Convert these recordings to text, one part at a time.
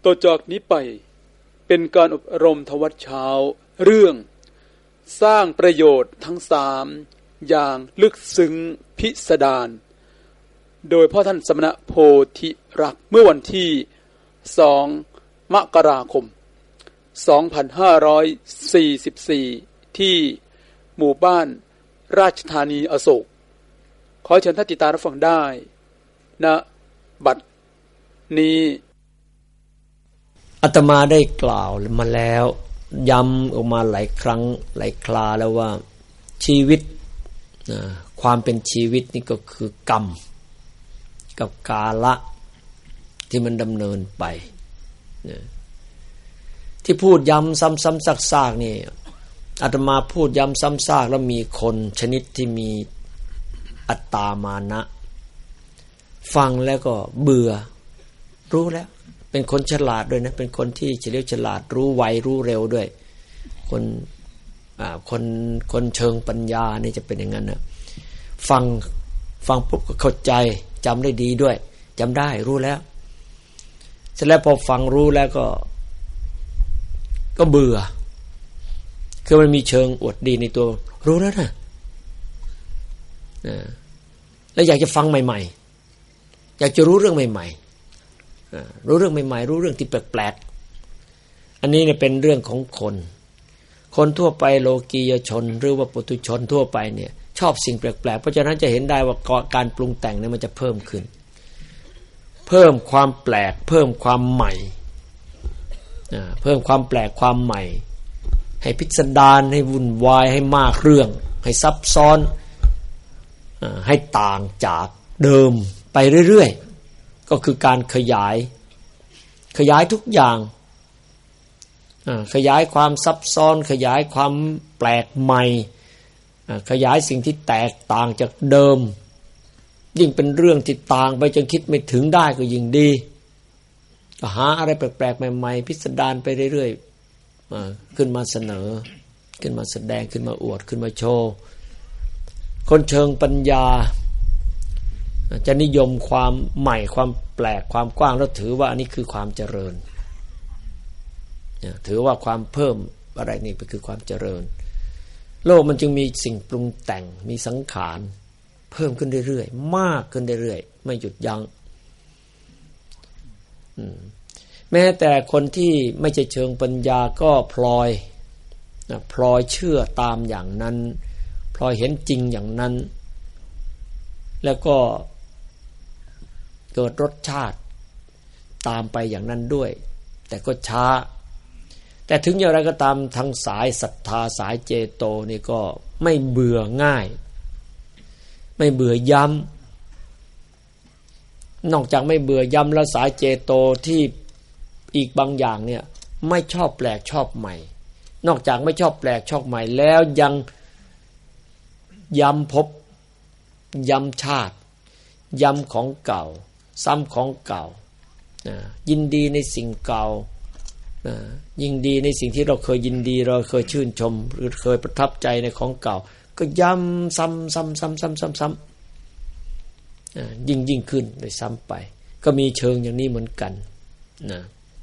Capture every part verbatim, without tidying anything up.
ต่อจากนี้ไปเป็นการอบรมทวัตเช้าเรื่องสร้างประโยชน์ทั้งสามอย่างลึกซึ้งพิสดารโดยพ่อท่านสมณโพธิรักษ์เมื่อวันที่สองมกราคมสองพันห้าร้อยสี่สิบสี่ที่หมู่บ้านราชธานีอโศกขอเชิญท่านติดตามรับฟังได้ณบัดนี้อาตมาได้กล่าวมาแล้วย้ำออกมาหลายครั้งหลายคราแล้วว่าชีวิตความเป็นชีวิตนี่ก็คือกรรมกับกาละที่มันดำเนินไปที่พูดย้ำซ้ำๆซากๆนี่อาตมาพูดย้ำซ้ำซากแล้วมีคนชนิดที่มีอัตตามานะฟังแล้วก็เบื่อรู้แล้วเป็นคนฉลาดด้วยนะเป็นคนที่เฉลียวฉลาดรู้ไวรู้เร็วด้วยคนอ่าคนคนเชิงปัญญานี่จะเป็นอย่างนั้นนะฟังฟังปุ๊บก็เข้าใจจำได้ดีด้วยจำได้รู้แล้วเสร็จแล้วพอฟังรู้แล้วก็ก็เบื่อคือมันมีเชิงอวดดีในตัวรู้แล้วนะแล้วอยากจะฟังใหม่ๆอยากจะรู้เรื่องใหม่ๆรู้เรื่องใหม่ๆรู้เรื่องที่แปลกๆอันนี้เนี่ยเป็นเรื่องของคนคนทั่วไปโลกียชนหรือว่าปุถุชนทั่วไปเนี่ยชอบสิ่งแปลกๆเพราะฉะนั้นจะเห็นได้ว่าการปรุงแต่งเนี่ยมันจะเพิ่มขึ้นเพิ่มความแปลกเพิ่มความใหม่เพิ่มความแปลกความใหม่ให้พิสดารให้วุ่นวายให้มากเรื่องให้ซับซ้อนให้ต่างจากเดิมไปเรื่อยๆก็คือการขยายขยายทุกอย่างขยายความซับซ้อนขยายความแปลกใหม่ขยายสิ่งที่แตกต่างจากเดิมยิ่งเป็นเรื่องที่ต่างไปจนคิดไม่ถึงได้ก็ยิ่งดีก็หาอะไรแปลกๆใหม่ๆพิสดารไปเรื่อยๆขึ้นมาเสนอขึ้นมาแสดงขึ้นมาอวดขึ้นมาโชว์คนเชิงปัญญาจะนิยมความใหม่ความแปลกความกว้างแล้วถือว่าอันนี้คือความเจริญถือว่าความเพิ่มอะไรนี่คือความเจริญโลกมันจึงมีสิ่งปรุงแต่งมีสังขารเพิ่มขึ้นเรื่อยๆมากขึ้นเรื่อยๆไม่หยุดยั้งแม้แต่คนที่ไม่ใช่เชิงปัญญาก็พลอยพลอยเชื่อตามอย่างนั้นพลอยเห็นจริงอย่างนั้นแล้วก็เกิดรสชาติตามไปอย่างนั้นด้วยแต่ก็ช้าแต่ถึงอย่างไรก็ตามทางสายศรัทธาสายเจโตนี่ก็ไม่เบื่อง่ายไม่เบื่อย้ำนอกจากไม่เบื่อย้ำแล้วสายเจโตที่อีกบางอย่างเนี่ยไม่ชอบแปลกชอบใหม่นอกจากไม่ชอบแปลกชอบใหม่แล้วยังย้ำพบย้ำชาติย้ำของเก่าซ้ำของเก่ายินดีในสิ่งเก่ายิ่งดีในสิ่งที่เราเคยยินดีเราเคยชื่นชมหรือเคยประทับใจในของเก่าก็ย้ำซ้ำซ้ำซ้ำซ้ำซ้ำซ้ำยิ่งยิ่งขึ้นโดยซ้ำไปก็มีเชิงอย่างนี้เหมือนกันนะ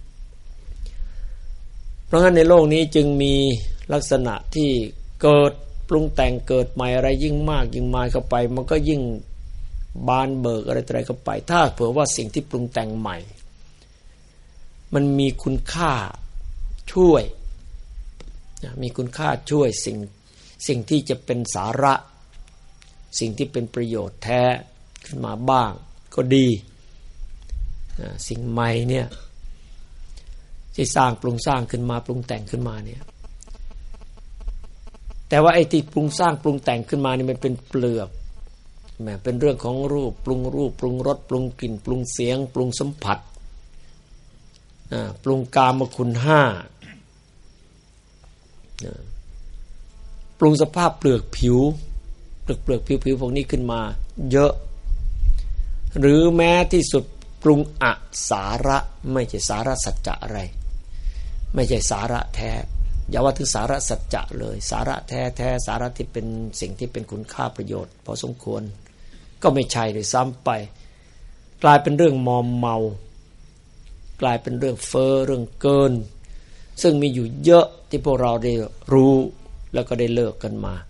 เพราะงั้นในโลกนี้จึงมีลักษณะที่เกิดปรุงแต่งเกิดใหม่อะไรยิ่งมากยิ่งมาเข้าไปมันก็ยิ่งบานเบิกอะไรต่ออะไรเข้าไปถ้าเผื่อว่าสิ่งที่ปรุงแต่งใหม่มันมีคุณค่าช่วยมีคุณค่าช่วยสิ่งสิ่งที่จะเป็นสาระสิ่งที่เป็นประโยชน์แท้ขึ้นมาบ้างก็ดีสิ่งใหม่เนี่ยที่สร้างปรุงสร้างขึ้นมาปรุงแต่งขึ้นมาเนี่ยแต่ว่าไอ้ที่ปรุงสร้างปรุงแต่งขึ้นมานี่มันเป็นเปลือกแหมเป็นเรื่องของรูปปรุงรูปปรุงรสปรุงกลิ่นปรุงเสียงปรุงสัมผัสปรุงกามคุณห้าปรุงสภาพเปลือกผิวเปลือกเปลือกผิวผิวพวกนี้ขึ้นมาเยอะหรือแม้ที่สุดปรุงอสาระไม่ใช่สาระสัจจะอะไรไม่ใช่สาระแท้อย่าว่าถึงสาระสัจจะเลยสาระแท้แท้สาระที่เป็นสิ่งที่เป็นคุณค่าประโยชน์พอสมควรก็ไม่ใช่เลยซ้ำไปกลายเป็นเรื่องมอมเมากลายเป็นเรื่องเฟ้อเรื่องเกินซึ่งมีอยู่เยอะที่พวกเราได้รู้แล้วก็ได้เลิกกันมา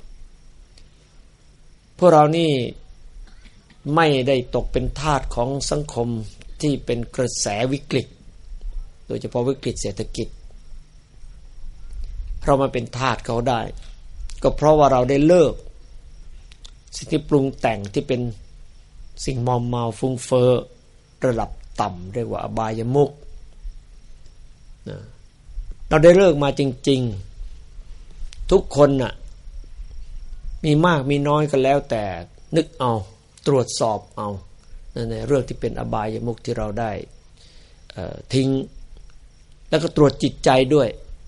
พวกเรานี่ไม่ได้ตกเป็นทาสของสังคมที่เป็นกระแสวิกฤตโดยเฉพาะวิกฤตเศรษฐกิจเรามาเป็นทาสเขาได้ก็เพราะว่าเราได้เลิกสิ่งที่ปรุงแต่งที่เป็นสิ่งมอมเมาฟุ้งเฟ้อระดับต่ำเรียกว่าอบายมุขเราได้เลิกมาจริงๆทุกคนน่ะมีมากมีน้อยก็แล้วแต่นึกเอาตรวจสอบเอาในเรื่องที่เป็นอบายมุขที่เราได้ทิ้งแล้วก็ตรวจจิตใจด้วย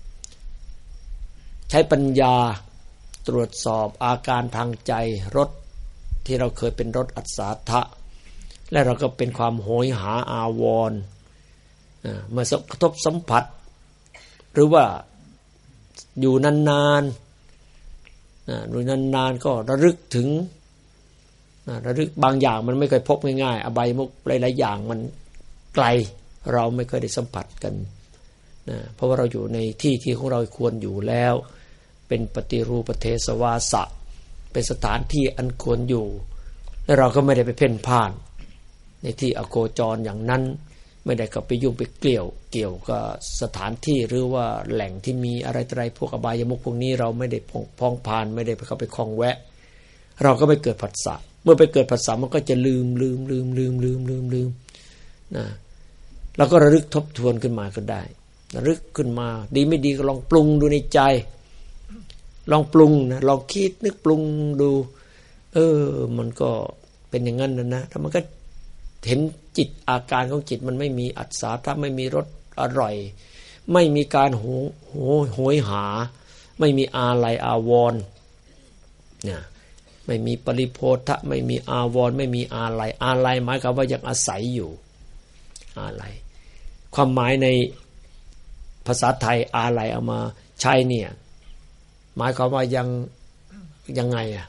ใช้ปัญญาตรวจสอบอาการทางใจรสที่เราเคยเป็นรสอัศทะและเราก็เป็นความโหยหาอาวรณ์เมื่อกระทบสัมผัสหรือว่าอยู่นานๆอยู่นานๆก็ระลึกถึงระลึกบางอย่างมันไม่เคยพบง่ายๆอบายมุขหลายๆอย่างมันไกลเราไม่เคยได้สัมผัสกันนะเพราะว่าเราอยู่ในที่ที่ของเราควรอยู่แล้วเป็นปฏิรูปเทศวาสะเป็นสถานที่อันควรอยู่และเราก็ไม่ได้ไปเพ่นพ่านในที่อโคจรอย่างนั้นไม่ได้เข้าไปยุ่งไปเกี่ยวเกี่ยวกับสถานที่หรือว่าแหล่งที่มีอะไรต่ออะไรพวกอบายมุขพวกนี้เราไม่ได้พ้องผ่านไม่ได้ไปเข้าไปคล้องแวะเราก็ไม่เกิดผัสสะเมื่อไปเกิดผัสสะมันก็จะลืมลืมลืมลืมลืมลืมลืมนะเราก็ระลึกทบทวนขึ้นมาก็ได้ระลึกขึ้นมาดีไม่ดีก็ลองปรุงดูในใจลองปรุงนะลองคิดนึกปรุงดูเออมันก็เป็นอย่างนั้นนะนะถ้ามันก็เห็นจิตอาการของจิตมันไม่มีอัศทะไม่มีรสอร่อยไม่มีการโหโหโหยหาไม่มีอาลัยอาวรณ์เนี่ยไม่มีปริโภทะไม่มีอาวรณ์ไม่มีอาลัยอาลัยหมายความว่ายังอาศัยอยู่อาลัยความหมายในภาษาไทยอาลัยเอามาใช้เนี่ยหมายความว่ายังยังไงอ่ะ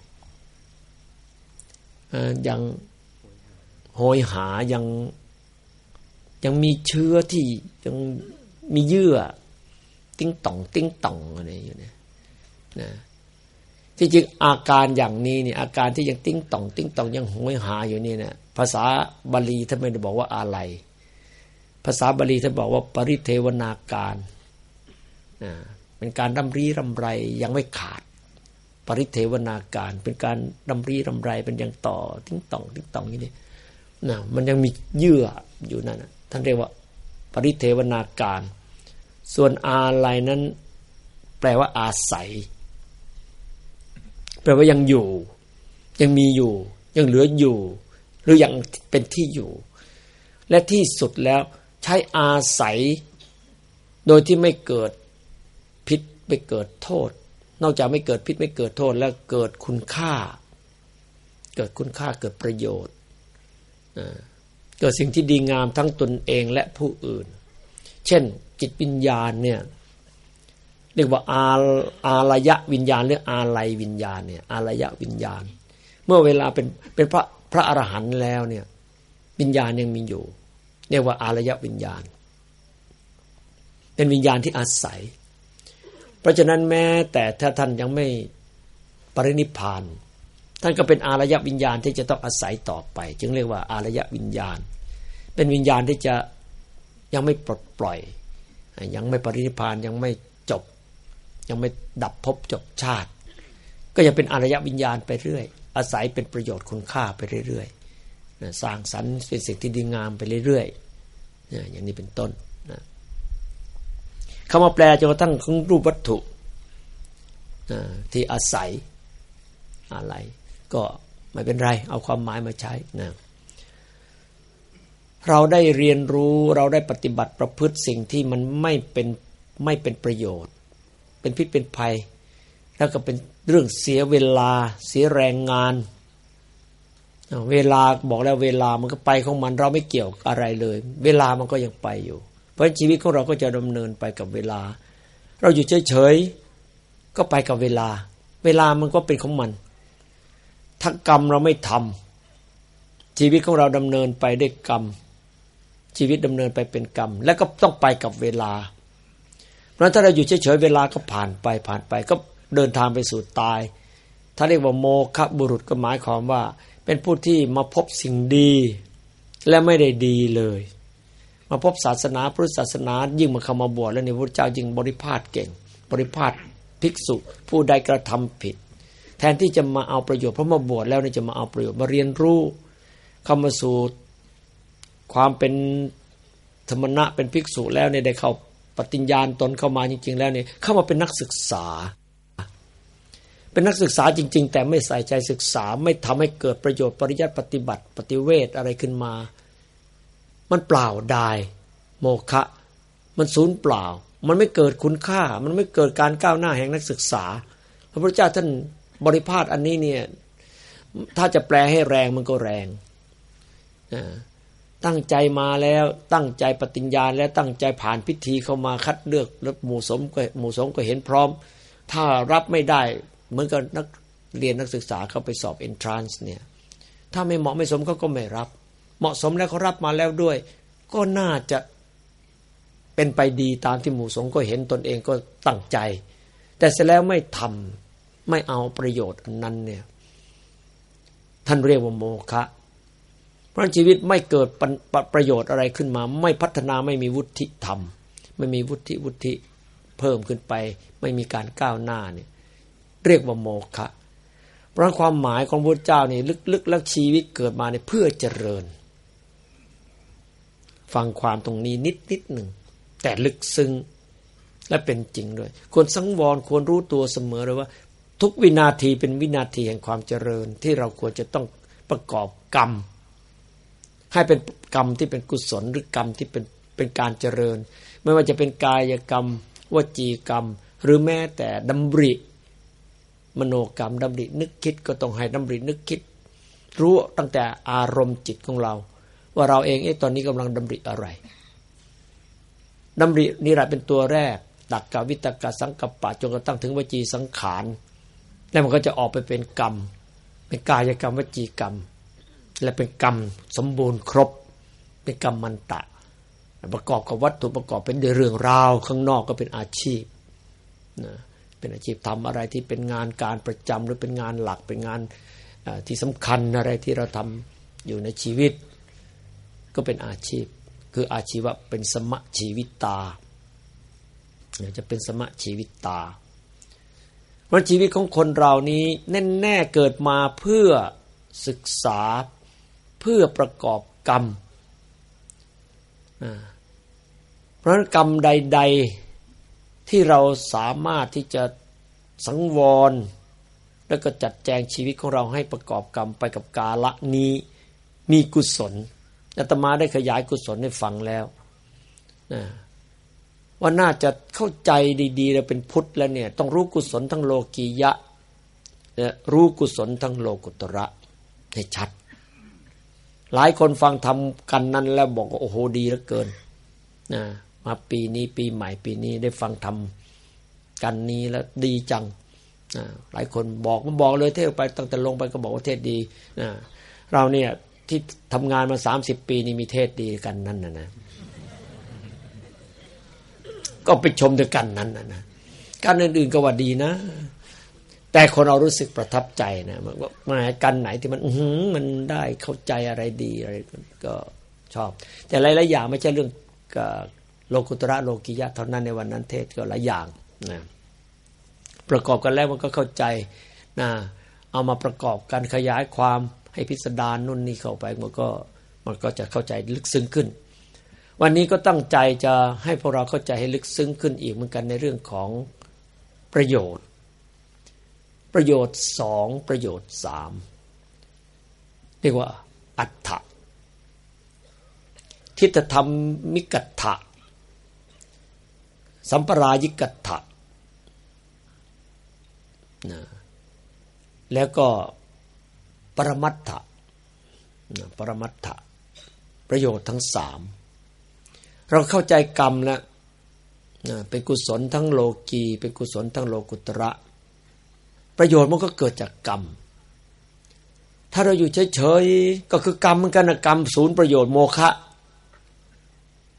ยังโหยหายังยังมีเชื้อที่ยังมีเยื่อติ้งต่องติ้งต่องอะไรอยู่เนี่ยนะที่จริงอาการอย่างนี้เนี่ยอาการที่ยังติ้งต่องติ้งต่องยังโหยหาอยู่นี่เนี่ยภาษาบาลีท่านไม่ได้บอกว่าอะไรภาษาบาลีท่านบอกว่าปริเทวนาการนะเป็นการดำรีรำไรยังไม่ขาดปริเทวนาการเป็นการดำรีรำไรเป็นยังต่อติ้งต่องติ้งต่องอย่างนี้นะมันยังมีเยื่ออยู่นั่นนะท่านเรียกว่าปริเทวนาการส่วนอาลัยนั้นแปลว่าอาศัยแปลว่ายังอยู่ยังมีอยู่ยังเหลืออยู่หรือยังเป็นที่อยู่และที่สุดแล้วใช้อาศัยโดยที่ไม่เกิดพิษไม่เกิดโทษนอกจากไม่เกิดพิษไม่เกิดโทษแล้วเกิดคุณค่าเกิดคุณค่าเกิดประโยชน์เกิดสิ่งที่ดีงามทั้งตนเองและผู้อื่นเช่นจิตวิญญาณเนี่ยเรียกว่าอาอาลยะวิญญาณหรืออาลัยวิญญาณเนี่ยอาลยะวิญญาณเมื่อเวลาเป็นเป็นพระพระอรหันต์แล้วเนี่ยวิญญาณยังมีอยู่เรียกว่าอาลยะวิญญาณเป็นวิญญาณที่อาศัยเพราะฉะนั้นแม้แต่ถ้าท่านยังไม่ปรินิพพานท่านก็เป็นอารยวิญญาณที่จะต้องอาศัยต่อไปจึงเรียกว่าอารยวิญญาณเป็นวิญญาณที่จะยังไม่ปลดปล่อยยังไม่ปรินิพพานยังไม่จบยังไม่ดับภพจบชาติก็ยังเป็นอารยวิญญาณไปเรื่อยอาศัยเป็นประโยชน์คุณค่าไปเรื่อยๆสร้างสรรค์เป็นสิ่งที่ดีงามไปเรื่อยๆอย่างนี้เป็นต้นนะคำว่าแปลจนกระทั่งของรูปวัตถุที่อาศัยอะไรก็ไม่เป็นไรเอาความหมายมาใช้นะเราได้เรียนรู้เราได้ปฏิบัติประพฤติสิ่งที่มันไม่เป็นไม่เป็นประโยชน์เป็นพิษเป็นภัยแล้วก็เป็นเรื่องเสียเวลาเสียแรงงานเวลาบอกแล้วเวลามันก็ไปของมันเราไม่เกี่ยวอะไรเลยเวลามันก็ยังไปอยู่เพราะชีวิตของเราก็จะดำเนินไปกับเวลาเราอยู่เฉยๆก็ไปกับเวลาเวลามันก็เป็นของมันถ้ากรรมเราไม่ทำชีวิตของเราดำเนินไปด้วยกรรมชีวิตดำเนินไปเป็นกรรมและก็ต้องไปกับเวลาเพราะถ้าเราอยู่เฉยๆเวลาก็ผ่านไปผ่านไปก็เดินทางไปสู่ตายถ้าเรียกว่าโมฆะบุรุษก็หมายความว่าเป็นผู้ที่มาพบสิ่งดีและไม่ได้ดีเลยมาพบศาสนาพุทธศาสนายิ่งมาเข้ามาบวชแล้วเนี่ยพระเจ้ายิ่งบริพาทเก่งบริพาทภิกษุผู้ใดกระทำผิดแทนที่จะมาเอาประโยชน์เพราะมาบวชแล้วเนี่ยจะมาเอาประโยชน์มาเรียนรู้เข้ามาสู่ความเป็นธรรมะเป็นภิกษุแล้วเนี่ยได้เข้าปฏิญญาณตนเข้ามาจริงๆแล้วเนี่ยเข้ามาเป็นนักศึกษาเป็นนักศึกษาจริงๆแต่ไม่ใส่ใจศึกษาไม่ทำให้เกิดประโยชน์ปริยัติปฏิบัติปฏิเวทอะไรขึ้นมามันเปล่าดายโมฆะมันสูญเปล่ามันไม่เกิดคุณค่ามันไม่เกิดการก้าวหน้าแห่งนักศึกษาพระพุทธเจ้าท่านบริพาทอันนี้เนี่ยถ้าจะแปลให้แรงมันก็แรงตั้งใจมาแล้วตั้งใจปฏิญญาณแล้วตั้งใจผ่านพิธีเข้ามาคัดเลือกแล้วหมู่สงฆ์ก็หมู่สงฆ์ก็เห็นพร้อมถ้ารับไม่ได้เหมือนกับนักเรียนนักศึกษาเข้าไปสอบ entrance เนี่ยถ้าไม่เหมาะไม่สมเขาก็ไม่รับเหมาะสมแล้วเขารับมาแล้วด้วยก็น่าจะเป็นไปดีตามที่หมู่สงฆ์ก็เห็นตนเองก็ตั้งใจแต่เสร็จแล้วไม่ทำไม่เอาประโยชน์อันนั้นเนี่ยท่านเรียกว่าโมฆะเพราะชีวิตไม่เกิดประโยชน์อะไรขึ้นมาไม่พัฒนาไม่มีวุฒิธรรมไม่มีวุฒิวุฒิเพิ่มขึ้นไปไม่มีการก้าวหน้าเนี่ยเรียกว่าโมฆะเพราะความหมายของพระพุทธเจ้านี่ลึกๆแล้วชีวิตเกิดมาเนี่ยเพื่อเจริญฟังความตรงนี้นิดนิดหนึ่งแต่ลึกซึ้งและเป็นจริงด้วยควรสังวรควรรู้ตัวเสมอเลยว่าทุกวินาทีเป็นวินาทีแห่งความเจริญที่เราควรจะต้องประกอบกรรมให้เป็นกรรมที่เป็นกุศลหรือกรรมที่เป็นเป็นการเจริญไม่ว่าจะเป็นกายกรรมวจีกรรมหรือแม้แต่ดำริมโนกรรมดำรินึกคิดก็ต้องให้ดำรินึกคิดรู้ตั้งแต่อารมณ์จิตของเราว่าเราเองเอ๊ะตอนนี้กำลังดำริอะไรดำรินี่แหละเป็นตัวแรกตักกะวิตกะสังกัปปะจนกระทั่งถึงวจีสังขารแล้วมันก็จะออกไปเป็นกรรมเป็นกายกรรมวจีกรรมและเป็นกรรมสมบูรณ์ครบเป็นกรรมมันตะประกอบกับวัตถุประกอบเป็นเรื่องราวข้างนอกก็เป็นอาชีพนะเป็นอาชีพทำอะไรที่เป็นงานการประจำหรือเป็นงานหลักเป็นงานที่สำคัญอะไรที่เราทำอยู่ในชีวิตก็เป็นอาชีพคืออาชีวะเป็นสมะชีวิตาจะเป็นสมะชีวิตาเพราะชีวิตของคนเรานี้แน่ๆเกิดมาเพื่อศึกษาเพื่อประกอบกรรมเพราะกรรมใดๆที่เราสามารถที่จะสังวรแล้วก็จัดแจงชีวิตของเราให้ประกอบกรรมไปกับกาละนี้มีกุศลอาตมาได้ขยายกุศลให้ฟังแล้วว่าน่าจะเข้าใจดีๆแล้วเป็นพุทธแล้วเนี่ยต้องรู้กุศลทั้งโลกียะและรู้กุศลทั้งโลกุตระให้ชัดหลายคนฟังทำกันนั้นแล้วบอกว่าโอ้โหดีเหลือเกินนะมาปีนี้ปีใหม่ปีนี้ได้ฟังทำกันนี้แล้วดีจังนะหลายคนบอกมาบอกเลยเทศไปตั้งแต่ลงไปก็บอกว่าเทศดีนะเราเนี่ยที่ทำงานมาสามสิบปีนี่มีเทศดีกันนั่นนะนะก็ไปชมด้วยกันนั้นนะนะการอื่นๆก็ว่าดีนะแต่คนเรารู้สึกประทับใจนะว่ามากันไหนที่มันอื้อหือมันได้เข้าใจอะไรดีอะไรก็ชอบแต่หลายๆอย่างไม่ใช่เรื่องโลกุตระโลกิยะเท่านั้นในวันนั้นเทศก็หลายอย่างนะประกอบกันแล้วมันก็เข้าใจนะเอามาประกอบกันขยายความให้พิสดารนู่นนี่เข้าไปมันก็มันก็จะเข้าใจลึกซึ้งขึ้นวันนี้ก็ตั้งใจจะให้พวกเราเข้าใจให้ลึกซึ้งขึ้นอีกเหมือนกันในเรื่องของประโยชน์ประโยชน์สองประโยชน์สามเรียกว่าอัตถะทิฏฐธรรมิกัตถะสัมปรายิกัตถะนะแล้วก็ปรมัตถะนะปรมัตถะประโยชน์ทั้งสามเราเข้าใจกรรมแล้วนะเป็นกุศลทั้งโลกีเป็นกุศลทั้งโลกุตระประโยชน์มันก็เกิดจากกรรมถ้าเราอยู่เฉยๆก็คือกรรมเหมือนกันนะกรรมศูนย์ประโยชน์โมฆะ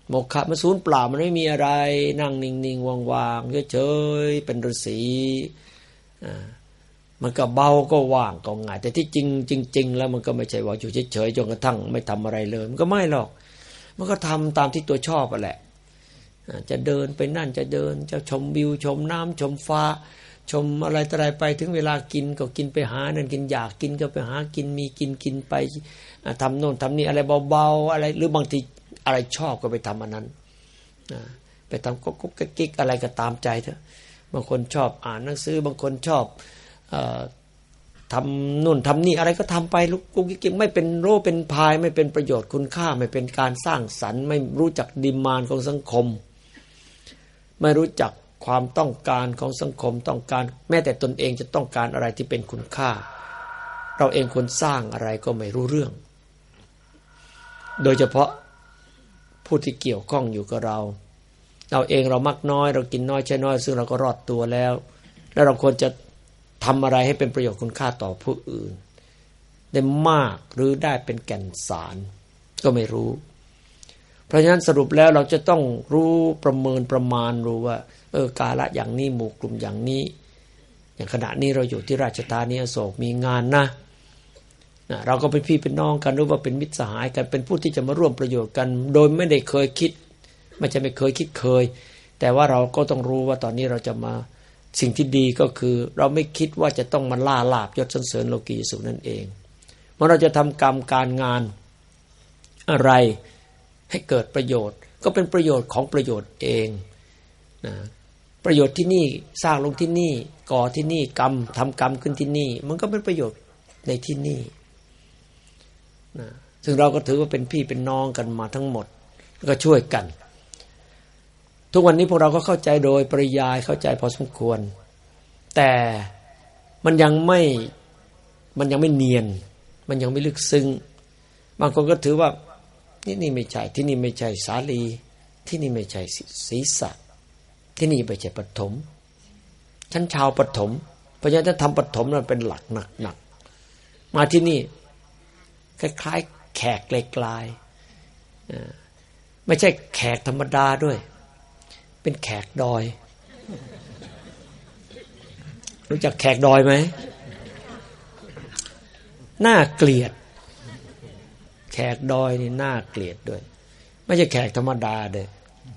โมฆะมันศูนย์เปล่ามันไม่มีอะไรนั่งนิ่งๆว่างๆเฉยๆเป็นฤาษีอ่ามันก็เบาก็ว่างก็ง่ายแต่ที่จริงจริงๆแล้วมันก็ไม่ใช่ว่าอยู่เฉยๆจนกระทั่งไม่ทำอะไรเลยมันก็ไม่หรอกมันก็ทำตามที่ตัวชอบอ่ะแหละจะเดินไปนั่นจะเดินจะชมวิวชมน้ำชมฟ้าชมอะไรต่ออะไรไปถึงเวลากินก็กินไปหานั่นกินอยากกินก็ไปหากินมีกินกินไปทำโน่นทำนี่อะไรเบาๆอะไรหรือบางทีอะไรชอบก็ไปทำอันนั้นไปทำกุ๊กกุ๊กกิ๊กอะไรก็ตามใจเถอะบางคนชอบอ่านหนังสือบางคนชอบทำนู่นทำนี่อะไรก็ทำไปลุกกุ๊กกิ๊กไม่เป็นโรเป็นพายไม่เป็นประโยชน์คุณค่าไม่เป็นการสร้างสรรค์ไม่รู้จักดิมานของสังคมไม่รู้จักความต้องการของสังคมต้องการแม้แต่ตนเองจะต้องการอะไรที่เป็นคุณค่าเราเองควรสร้างอะไรก็ไม่รู้เรื่องโดยเฉพาะผู้ที่เกี่ยวข้องอยู่กับเราเราเองเรามักน้อยเรากินน้อยใช้น้อยซึ่งเราก็รอดตัวแล้วแล้วเราควรจะทำอะไรให้เป็นประโยชน์คุณค่าต่อผู้อื่นได้มากหรือได้เป็นแก่นสารก็ไม่รู้เพราะฉะนั้นสรุปแล้วเราจะต้องรู้ประเมินประมาณรู้ว่าเออกาละอย่างนี้หมู่กลุ่มอย่างนี้อย่างขณะนี้เราอยู่ที่ราชธานีอโศกมีงานนะนะเราก็เป็นพี่เป็นน้องกันหรือว่าเป็นมิตรสหายกันเป็นผู้ที่จะมาร่วมประโยชน์กันโดยไม่ได้เคยคิดไม่ใช่ไม่เคยคิดเคยแต่ว่าเราก็ต้องรู้ว่าตอนนี้เราจะมาสิ่งที่ดีก็คือเราไม่คิดว่าจะต้องมาล่าลาภยศสรรเสริญโลกียสุขนั่นเองเมื่อเราจะทำกรรมการงานอะไรให้เกิดประโยชน์ก็เป็นประโยชน์ของประโยชน์เองนะประโยชน์ที่นี่สร้างลงที่นี่ก่อที่นี่กรรมทำกรรมขึ้นที่นี่มันก็เป็นประโยชน์ในที่นี่นะซึ่งเราก็ถือว่าเป็นพี่เป็นน้องกันมาทั้งหมดแล้วก็ช่วยกันทุกวันนี้พวกเราก็เข้าใจโดยปริยายเข้าใจพอสมควรแต่มันยังไม่มันยังไม่เนียนมันยังไม่ลึกซึ้งบางคนก็ถือว่านี่นี่ไม่ใช่ที่นี่ไม่ใช่สาลีที่นี่ไม่ใช่ศีรษะที่นี่ไม่ใช่ปฐมฉันชาวปฐมเพราะฉะนั้นถ้าทำปฐมนั้นเป็นหลักหนักๆมาที่นี่คล้ายๆแขกไกลๆไม่ใช่แขกธรรมดาด้วยเป็นแขกดอยรู้จักแขกดอยไหมน่าเกลียดแขกดอยนี่น่าเกลียดด้วยไม่ใช่แขกธรรมดาเลย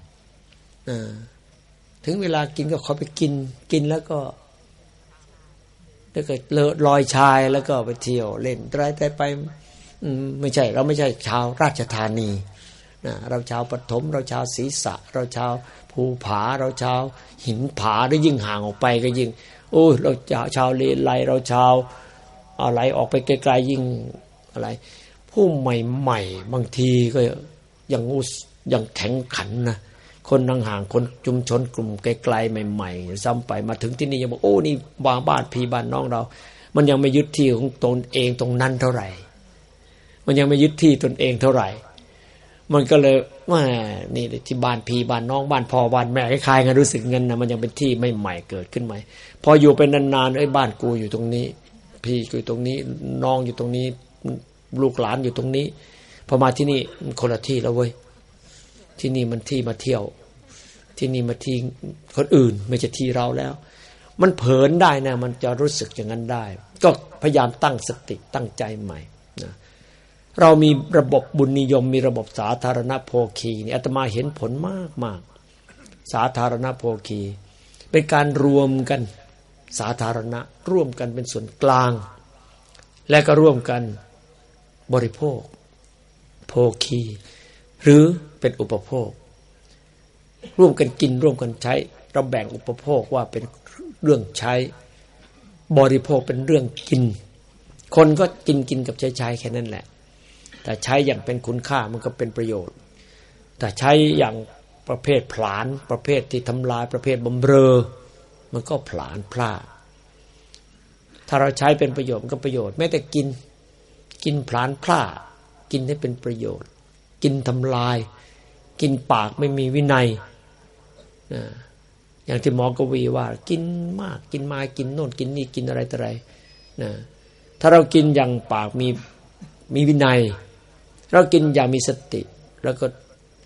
ถึงเวลากินก็ขอไปกินกินแล้วก็แล้วก็ลอยชายแล้วก็ไปเที่ยวเล่นไตรไปไม่ใช่เราไม่ใช่ชาวราชธานีนะเราชาวปฐมเราชาวศรีษะเราชาวภูผาเราชาวหินผาหรือยิ่งห่างออกไปก็ยิ่งโอ้เราชาวเลไลเราชาวอะไรออกไปไกลๆยิ่งอะไรผู้ใหม่ๆบางทีก็ยังอุสยังแข็งขันนะคนห่างๆคนชุมชนกลุ่มไกลๆใหม่ๆซ้ำไปมาถึงที่นี่ยังบอกโอ้นี่บ้านบ้านพี่บ้านน้องเรามันยังไม่ยึดที่ของตนเองตรงนั้นเท่าไหร่มันยังไม่ยึดที่ตนเองเท่าไหร่มันก็เลยว่านี่ที่บ้านพี่บ้านน้องบ้านพ่อบ้านแม่คล้ายๆกันรู้สึกเงินนะมันยังเป็นที่ไม่ใหม่เกิดขึ้นใหม่พออยู่เป็นนานๆเอ้ยบ้านกูอยู่ตรงนี้พี่อยู่ตรงนี้น้องอยู่ตรงนี้ลูกหลานอยู่ตรงนี้พอมาที่นี่มันคนละที่แล้วเว้ยที่นี่มันที่มาเที่ยวที่นี่มาที่คนอื่นไม่ใช่ที่เราแล้วมันเผลอได้นะมันจะรู้สึกอย่างนั้นได้ก็พยายามตั้งสติตั้งใจใหม่นะเรามีระบบบุญนิยมมีระบบสาธารณโภคีนี่อาตมาเห็นผลมากมากสาธารณโภคีเป็นการรวมกันสาธารณะร่วมกันเป็นส่วนกลางและก็ร่วมกันบริโภคโภคีหรือเป็นอุปโภคร่วมกันกินร่วมกันใช้เราแบ่งอุปโภคว่าเป็นเรื่องใช้บริโภคเป็นเรื่องกินคนก็กินกินกับใช้ใช้แค่นั้นแหละแต่ใช้อย่างเป็นคุณค่ามันก็เป็นประโยชน์แต่ใช้อย่างประเภทผลาญประเภทที่ทำลายประเภทบำเรอมันก็ผลาญพลาดถ้าเราใช้เป็นประโยชน์มันก็ประโยชน์แม้แต่กินกินผลาญพลาดกินให้เป็นประโยชน์กินทำลายกินปากไม่มีวินัยนะอย่างที่หมอกวีว่ากินมากกินมากินโน่นกินนี่กินอะไรต่ออะไรนะถ้าเรากินอย่างปากมีมีวินัยเรากินอย่างมีสติแล้วก็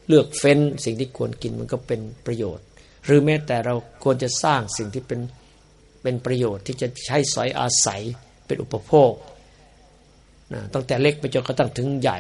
เลือกเฟ้นสิ่งที่ควรกินมันก็เป็นประโยชน์หรือแม้แต่เราควรจะสร้างสิ่งที่เป็นเป็นประโยชน์ที่จะใช้สอยอาศัยเป็นอุปโภคนะตั้งแต่เล็กไปจนกระทั่งถึงใหญ่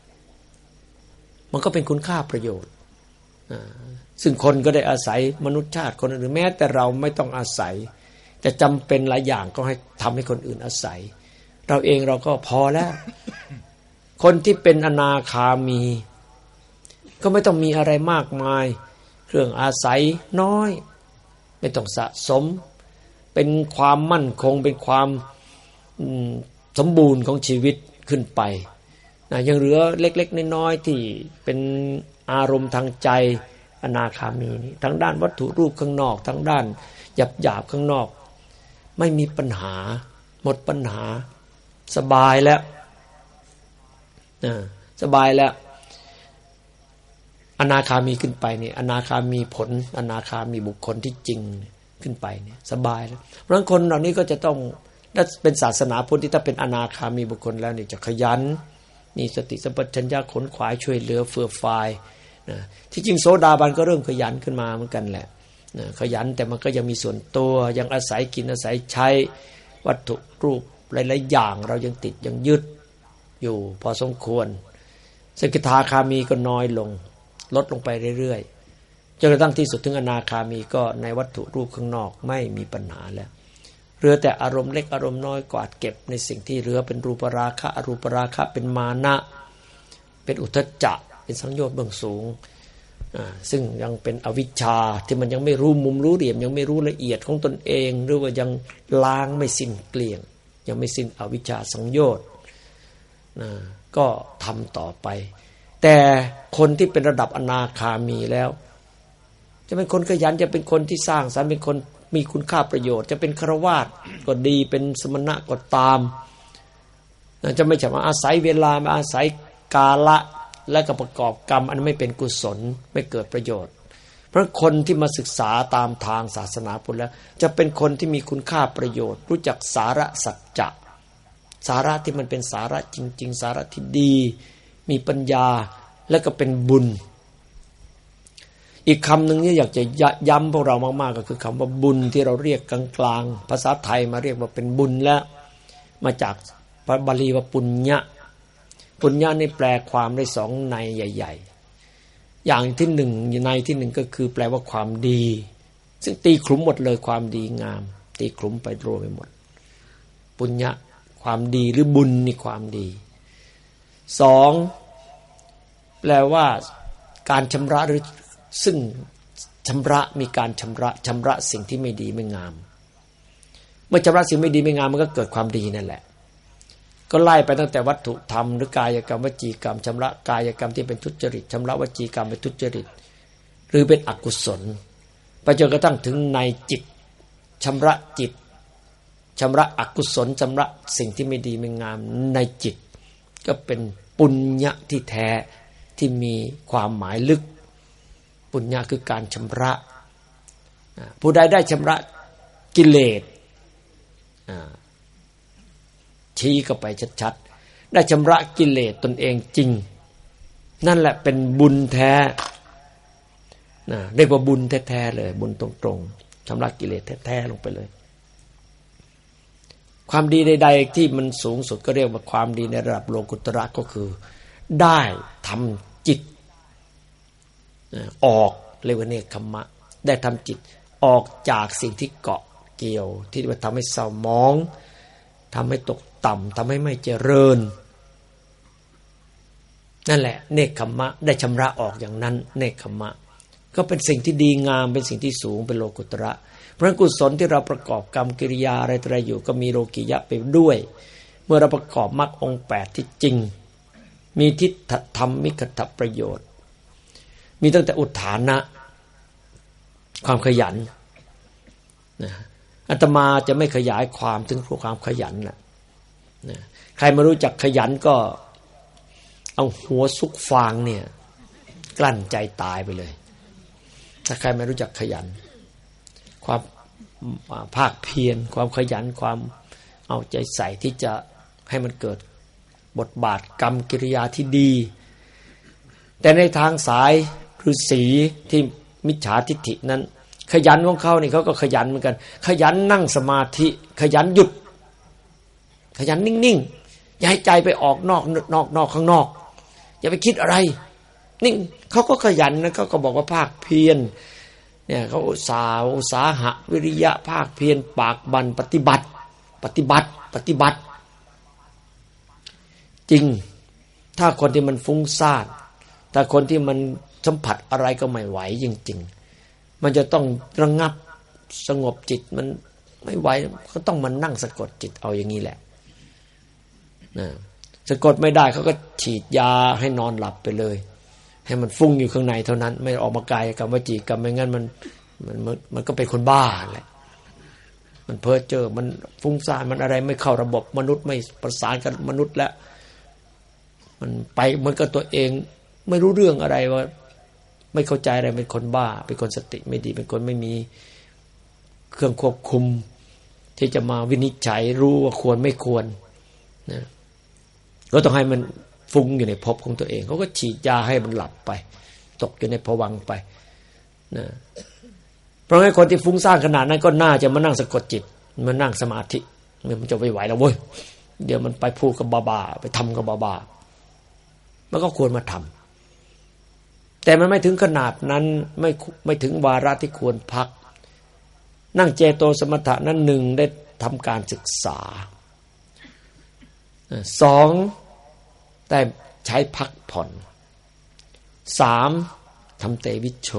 มันก็เป็นคุณค่าประโยชน์นะซึ่งคนก็ได้อาศัยมนุษยชาติคนอื่นแม้แต่เราไม่ต้องอาศัยแต่จำเป็นหลายอย่างก็ให้ทำให้คนอื่นอาศัยเราเองเราก็พอแล้ว คนที่เป็นอนาคามีก็ไม่ต้องมีอะไรมากมายเครื่องอาศัยน้อยไม่ต้องสะสมเป็นความมั่นคงเป็นความสมบูรณ์ของชีวิตขึ้นไปนะยังเหลือเล็กๆน้อยๆที่เป็นอารมณ์ทางใจอนาคามีนี่ทั้งด้านวัตถุรูปข้างนอกทั้งด้านหยาบๆข้างนอกไม่มีปัญหาหมดปัญหาสบายแล้วนะสบายแล้วอนาคามีขึ้นไปนี่อนาคามีผลอนาคามีบุคคลที่จริงขึ้นไปเนี่ยสบายแล้วเพราะฉะนั้นคนเหล่านี้ก็จะต้องถ้าเป็นศาสนาพุทธที่ถ้าเป็นอนาคามีบุคคลแล้วนี่จะขยันมีสติสัมปชัญญะขนขวายช่วยเหลือเฟื่อฟายนะที่จริงโสดาบันก็เริ่มขยันขึ้นมาเหมือนกันแหละนะขยันแต่มันก็ยังมีส่วนตัวยังอาศัยกินอาศัยใช้วัตถุรูปหลายๆอย่างเรายังติดยังยึดอยู่พอสมควรสกิทาคามีก็น้อยลงลดลงไปเรื่อยๆจนกระทั่งที่สุดถึงอนาคามีก็ในวัตถุรูปข้างนอกไม่มีปัญหาแล้วเหลือแต่อารมณ์เล็กอารมณ์น้อยกวาดเก็บในสิ่งที่เหลือเป็นรูปราคะอรูปราคะเป็นมานะเป็นอุทธัจจะเป็นสังโยชน์เบื้องสูงซึ่งยังเป็นอวิชชาที่มันยังไม่รู้มุมรู้เหลี่ยมยังไม่รู้ละเอียดของตนเองหรือว่ายังล้างไม่สิ้นเกลี้ยงยังไม่สิ้นอวิชชาสังโยชน์ก็ทำต่อไปแต่คนที่เป็นระดับอนาคามีแล้วจะเป็นคนขยันจะเป็นคนที่สร้างสรรค์เป็นคนมีคุณค่าประโยชน์จะเป็นฆราวาสก็ดีเป็นสมณะก็ตามจะไม่ใช่มาอาศัยเวลามาอาศัยกาละและก็ประกอบกรรมอันไม่เป็นกุศลไม่เกิดประโยชน์เพราะคนที่มาศึกษาตามทางศาสนาพุทธแล้วจะเป็นคนที่มีคุณค่าประโยชน์รู้จักสาระสัจจะสาระที่มันเป็นสาระจริงๆสาระที่ดีมีปัญญาและก็เป็นบุญอีกคำหนึ่งนี่อยากจะย้ำพวกเรามากๆก็คือคำว่าบุญที่เราเรียกกลางๆภาษาไทยมาเรียกว่าเป็นบุญแล้วมาจากพระบาลีว่าปุญญะปุญญะนี่แปลความได้สองในใหญ่ๆอย่างที่หนึ่งในที่หนึ่งก็คือแปลว่าความดีซึ่งตีคลุมหมดเลยความดีงามตีคลุมไปรวมไปหมดปุญญะความดีหรือบุญนี่ความดีสองแปลว่าการชำระหรือซึ่งชำระมีการชำระชำระสิ่งที่ไม่ดีไม่งามเมื่อชำระสิ่งไม่ดีไม่งามมันก็เกิดความดีนั่นแหละก็ไล่ไปตั้งแต่วัตถุธรรมหรือกายกรรมวจีกรรมชำระกายกรรมที่เป็นทุจริตชำระวจีกรรมเป็นทุจริตหรือเป็นอกุศลไปจนกระทั่งถึงในจิตชำระจิตชำระอกุศลชำระสิ่งที่ไม่ดีไม่งามในจิตก็เป็นปุญญะที่แท้ที่มีความหมายลึกปุญญะคือการชำระผู้ใดได้ชำระกิเลสชี้เข้าไปชัดๆได้ชำระกิเลสตนเองจริงนั่นแหละเป็นบุญแท้เรียกว่าบุญแท้ๆเลยบุญตรงๆชำระกิเลสแท้ๆลงไปเลยความดีใดๆที่มันสูงสุดก็เรียกว่าความดีในระดับโลกุตระก็คือได้ทำจิตออกเรียกว่าเนกขัมมะได้ทำจิตออกจากสิ่งที่เกาะเกี่ยวที่ว่าทำให้เศร้าหมองทำให้ตกต่ำทำให้ไม่เจริญนั่นแหละเนกขัมมะได้ชำระออกอย่างนั้นเนกขัมมะก็เป็นสิ่งที่ดีงามเป็นสิ่งที่สูงเป็นโลกุตระเพราะกุศลที่เราประกอบกรรมกิริยาอะไรๆอยู่ก็มีโลกิยะไปด้วยเมื่อเราประกอบมรรคองค์แปดที่จริงมีทิฏฐธรรมมิคทประโยชน์มีตั้งแต่อุทธานะความขยันนะอาตมาจะไม่ขยายความถึงความขยันนะนะใครมารู้จักขยันก็เอาหัวซุกฟางเนี่ยกลั้นใจตายไปเลยถ้าใครไม่รู้จักขยันความภาคเพียรความขยันความเอาใจใส่ที่จะให้มันเกิดบทบาทกรรมกิริยาที่ดีแต่ในทางสายฤาษีที่มิจฉาทิฏฐินั้นขยันของเขานี่เขาก็ขยันเหมือนกันขยันนั่งสมาธิขยันหยุดขยันนิ่งๆอย่าให้ใจไปออกนอกนอกนอกข้างนอกอย่าไปคิดอะไรนิ่งเขาก็ขยันนะเขาก็บอกว่าภาคเพียรเนี่ยเขาอุตสาห์อุตสาหะวิริยะภาคเพียรปากบั่นปฏิบัติปฏิบัติปฏิบัติจริงถ้าคนที่มันฟุ้งซ่านแต่คนที่มันสัมผัสอะไรก็ไม่ไหวจริงๆมันจะต้องระงับสงบจิตมันไม่ไหวก็ต้องมานั่งสะกดจิตเอาอย่างนี้แหละนะสะกดไม่ได้เขาก็ฉีดยาให้นอนหลับไปเลยให้มันฟุ้งอยู่ข้างในเท่านั้นไม่ออกมากายกรรมวจีกรรมไม่งั้นมันมันมันก็เป็นคนบ้าแหละมันเพ้อเจ้อมันฟุ้งซ่านมันอะไรไม่เข้าระบบมนุษย์ไม่ประสานกับมนุษย์แล้วมันไปมันก็ตัวเองไม่รู้เรื่องอะไรว่าไม่เข้าใจอะไรเป็นคนบ้าเป็นคนสติไม่ดีเป็นคนไม่มีเครื่องควบคุมที่จะมาวินิจฉัยรู้ว่าควรไม่ควรนะก็ต้องให้มันฟุ้งอยู่ในภพของตัวเองเขาก็ฉีดยาให้มันหลับไปตกอยู่ในภวังค์ไปนะเพราะงั้นคนที่ฟุ้งซ่านขนาดนั้นก็น่าจะมานั่งสะกดจิตมานั่งสมาธิมันจะไม่ไหวแล้วเว้ยเดี๋ยวมันไปพูดกับบ้าๆไปทำกับบ้าๆมันก็ควรมาทำแต่มันไม่ถึงขนาดนั้นไม่ไม่ถึงวาระที่ควรพักนั่งเจโตสมถะนั้นหนึ่งได้ทำการศึกษาสองได้ใช้พักผ่อนสามทำเตวิชโช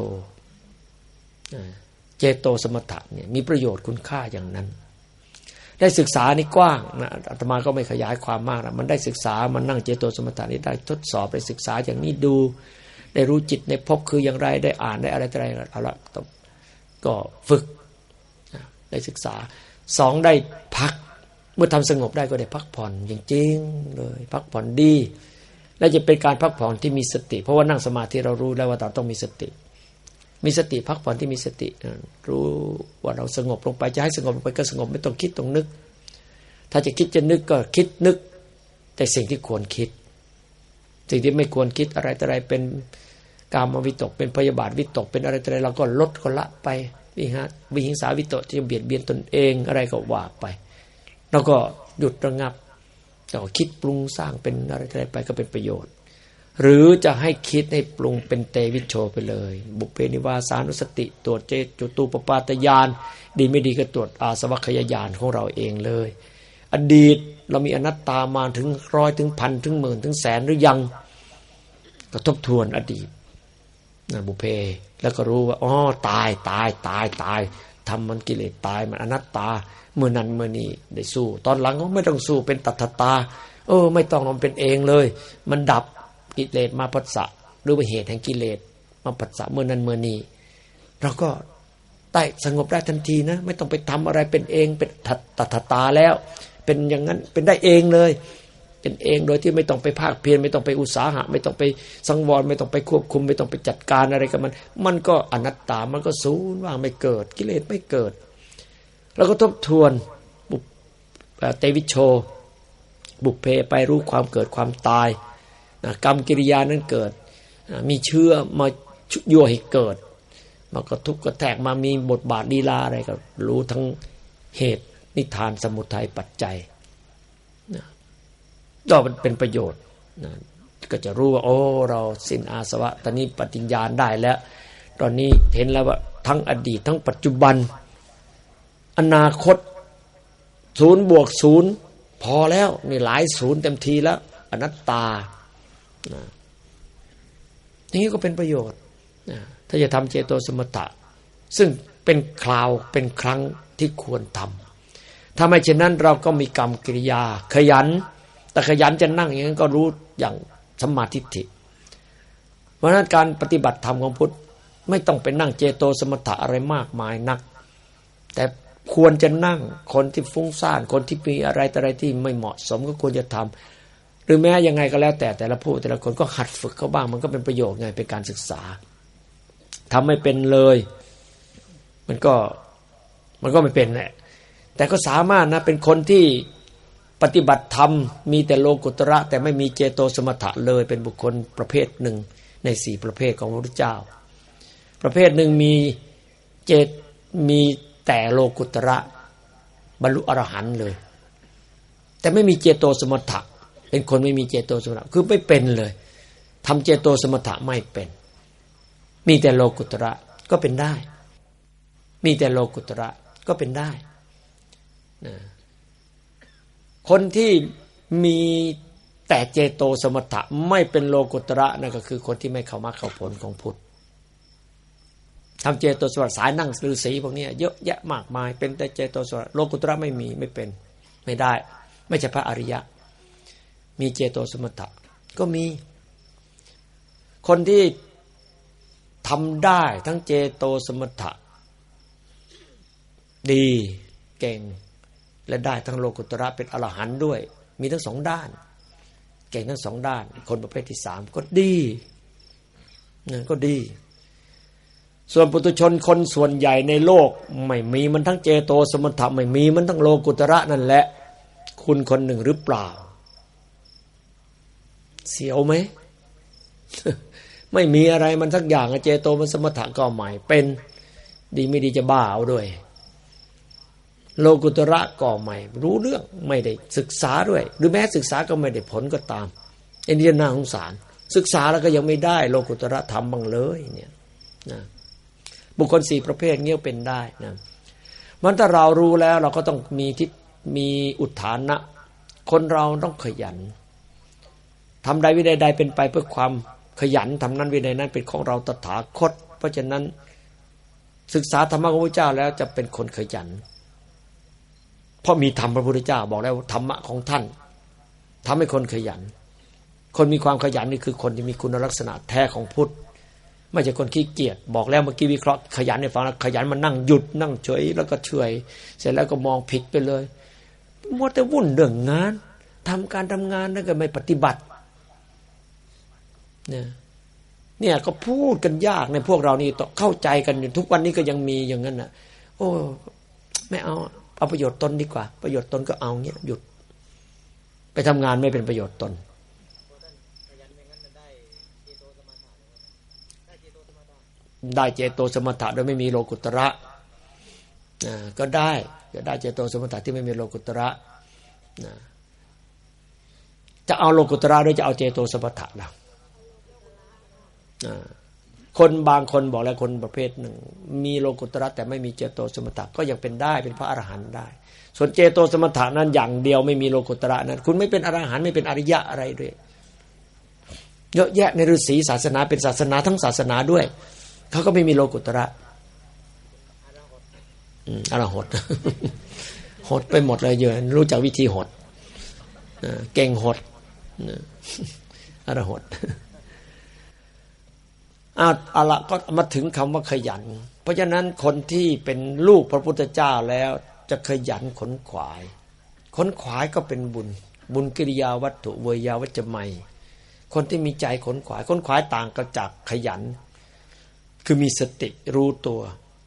เจโตสมถะเนี่ยมีประโยชน์คุณค่าอย่างนั้นได้ศึกษานี่กว้างนะอาตมาก็ไม่ขยายความมากนะมันได้ศึกษามันนั่งเจโตสมถะนี่ได้ทดสอบได้ศึกษาอย่างนี้ดูได้รู้จิตในภพคืออย่างไรได้อ่านได้อะไรอะไรเอาละก็ฝึกได้ศึกษาสองได้พักเมื่อทำสงบได้ก็ได้พักผ่อนจริงๆเลยพักผ่อนดีและจะเป็นการพักผ่อนที่มีสติเพราะว่านั่งสมาธิเรารู้แล้วว่าเราต้องมีสติมีสติพักผ่อนที่มีสติรู้ว่าเราสงบลงไปจะให้สงบลงไปก็สงบไม่ต้องคิดต้องนึกถ้าจะคิดจะนึกก็คิดนึกแต่สิ่งที่ควรคิดสิ่งที่ไม่ควรคิดอะไรแต่อะไรเป็นกามวิตกเป็นพยาบาทวิตกเป็นอะไรแต่อะไรเราก็ลดก็ละไปวิหารวิหิงสาวิตกที่จะเบียดเบียนตนเองอะไรก็ว่าไปแล้วก็หยุดระงับต่อคิดปรุงสร้างเป็นอะไรอะไรไปก็เป็นประโยชน์หรือจะให้คิดให้ปรุงเป็นเตวิชโชไปเลยบุพเพนิวาสานุสติตรวจเจจุตูปปาตญาณดีไม่ดีก็ตรวจอาสวัคยญาณของเราเองเลยอดีตเรามีอนัตตามาถึงร้อยถึงพันถึงหมื่นถึงแสนหรือยังก็ทบทวนอดีตนะบุพเพแล้วก็รู้ว่าอ๋อตายตายตายตายทำมันกิเลสตายมันอนัตตาเมื่อนั้นเมื่อนี้ได้สู้ตอนหลังก็ไม่ต้องสู้เป็นตัทธตาเออไม่ต้องมันเป็นเองเลยมันดับกิเลสมาผัสสะหรือว่าเหตุแห่งกิเลสมาผัสสะเมื่อนั้นเมื่อนี้เราก็ได้สงบได้ทันทีนะไม่ต้องไปทำอะไรเป็นเองเป็นตัทธตาแล้วเป็นอย่างนั้นเป็นได้เองเลยเป็นเองโดยที่ไม่ต้องไปภาคเพียรไม่ต้องไปอุตสาหะไม่ต้องไปสังวรไม่ต้องไปควบคุมไม่ต้องไปจัดการอะไรกับมันมันก็อนัตตามันก็สูญว่างไม่เกิดกิเลสไม่เกิดแล้วก็ทบทวนเตวิชโชบุพเพไปรู้ความเกิดความตายกรรมกิริยานั้นเกิดมีเชื้อมายั่วให้เกิดมันก็ทุกข์ก็แทกมามีบทบาทลีลาอะไรก็รู้ทั้งเหตุนิทานสมุทัยปัจจัยก็เป็นประโยชน์ก็จะรู้ว่าโอ้เราสิ้นอาสวะตอนนี้ปฏิญญาณได้แล้วตอนนี้เห็นแล้วว่าทั้งอดีตทั้งปัจจุบันอนาคตศูนย์บวกศูนย์พอแล้วนี่หลายศูนย์เต็มทีแล้วอนัตตาอย่างนี้ก็เป็นประโยชน์ถ้าจะทำเจโตสมถะซึ่งเป็นคราวเป็นครั้งที่ควรทำถ้าไม่เช่นนั้นเราก็มีกรรมกิริยาขยันแต่ขยันจะนั่งอย่างนั้นก็รู้อย่างสัมมาทิฏฐิเพราะนั้นการปฏิบัติธรรมของพุทธไม่ต้องไปนั่งเจโตสมถะอะไรมากมายนักแต่ควรจะนั่งคนที่ฟุ้งซ่านคนที่มีอะไรแต่อะไรที่ไม่เหมาะสมก็ควรจะทำหรือแม้ยังไงก็แล้วแต่แต่ละผู้แต่ละคนก็หัดฝึกเขาบ้างมันก็เป็นประโยชน์ไงเป็นการศึกษาทำไม่เป็นเลยมันก็มันก็ไม่เป็นแหละแต่ก็สามารถนะเป็นคนที่ปฏิบัติธรรมมีแต่โลกุตระแต่ไม่มีเจโตสมถะเลยเป็นบุคคลประเภทหนึ่งในสี่ประเภทของพระพุทธเจ้าประเภทหนึ่งมีเจตมีแต่โลกุตระบรรลุอรหันต์เลยแต่ไม่มีเจโตสมถะเป็นคนไม่มีเจโตสมถะคือไม่เป็นเลยทำเจโตสมถะไม่เป็นมีแต่โลกุตระก็เป็นได้มีแต่โลกุตระก็เป็นได้นะคนที่มีแต่เจโตสมถะไม่เป็นโลกุตระนั่นก็คือคนที่ไม่เข้ามรรคเข้าผลของพุทธทำเจโตสมถะสายนั่งฤาษีพวกนี้เยอะแยะมากมายเป็นแต่เจโตสมถะโลกุตระไม่มีไม่เป็นไม่ได้ไม่ใช่พระอริยะมีเจโตสมถะก็มีคนที่ทำได้ทั้งเจโตสมถะดีเก่งและได้ทั้งโลกุตระเป็นอรหันต์ด้วยมีทั้งสองด้านเก่งทั้งสองด้านคนประเภทที่สามก็ดีนั่นก็ดีส่วนปุถุชนคนส่วนใหญ่ในโลกไม่มีมันทั้งเจโตสมถะไม่มีมันทั้งโลกุตระนั่นแหละคุณคนหนึ่งหรือเปล่าเสียวไหม ไม่มีอะไรมันสักอย่างเจโตมันสมถะก็ไม่เป็นดีไม่ดีจะบ้าเอาด้วยโลกุตระก็ไม่รู้เรื่องไม่ได้ศึกษาด้วยหรือแม้ศึกษาก็ไม่ได้ผลก็ตามไอ้นี่น่าสงสารศึกษาแล้วก็ยังไม่ได้โลกุตระธรรมบ้างเลยเนี่ยนะบุคคลสี่ประเภทเงี้ยเป็นได้นะมันถ้าเรารู้แล้วเราก็ต้องมีทิศมีอุทานะคนเราต้องขยันทำใดวินัยใดเป็นไปเพื่อความขยันทำนั้นวินัยนั้นเป็นของเราตถาคตเพราะฉะนั้นศึกษาธรรมะของพระเจ้าแล้วจะเป็นคนขยันเพราะมีธรรมพระพุทธเจ้าบอกแล้วธรรมะของท่านทำให้คนขยันคนมีความขยันนี่คือคนที่มีคุณลักษณะแท้ของพุทธไม่ใช่คนขี้เกียจบอกแล้วเมื่อกี้วิเคราะห์ขยันให้ฟังแล้วขยันมันนั่งหยุดนั่งเฉยแล้วก็เฉยเสร็จแล้วก็มองผิดไปเลยมัวแต่วุ่นเรื่องงานทำการทำงานแล้วก็ไม่ปฏิบัติเนี่ยเนี่ยก็พูดกันยากในพวกเรานี่เข้าใจกันอยู่ทุกวันนี้ก็ยังมีอย่างนั้นน่ะโอ้ไม่เอาเอาประโยชน์ตนดีกว่าประโยชน์ตนก็เอาเงี้ยหยุดไปทำงานไม่เป็นประโยชน์ตนได้เจโตสมถะโดยไม่มีโลกุตระก็ได้จะได้เจโตสมถะที่ไม่มีโลกุตระจะเอาโลกุตระหรือจะเอาเจโตสมถะล่ะคนบางคนบอกแล้วคนประเภทหนึ่งมีโลกุตระแต่ไม่มีเจโตสมถะก็ยังเป็นได้เป็นพระอรหันต์ได้ส่วนเจโตสมถะนั้นอย่างเดียวไม่มีโลกุตระนั้นคุณไม่เป็นอรหันต์ไม่เป็นอริยะอะไรด้วยเยอะแยะในฤาษีศาสนาเป็นศาสนาทั้งศาสนาด้วยเขาก็ไม่มีโลกุตระอรหดหดไปหมดเลยเยอะรู้จักวิธีหดเก่งหดอรหดอ้าวเอาละก็มาถึงคำว่าขยันเพราะฉะนั้นคนที่เป็นลูกพระพุทธเจ้าแล้วจะขยันขนขวายขนขวายก็เป็นบุญบุญกิริยาวัตถุเวยาวัจจะไมคนที่มีใจขนขวายขนขวายต่างกันจากขยันคือมีสติรู้ตัว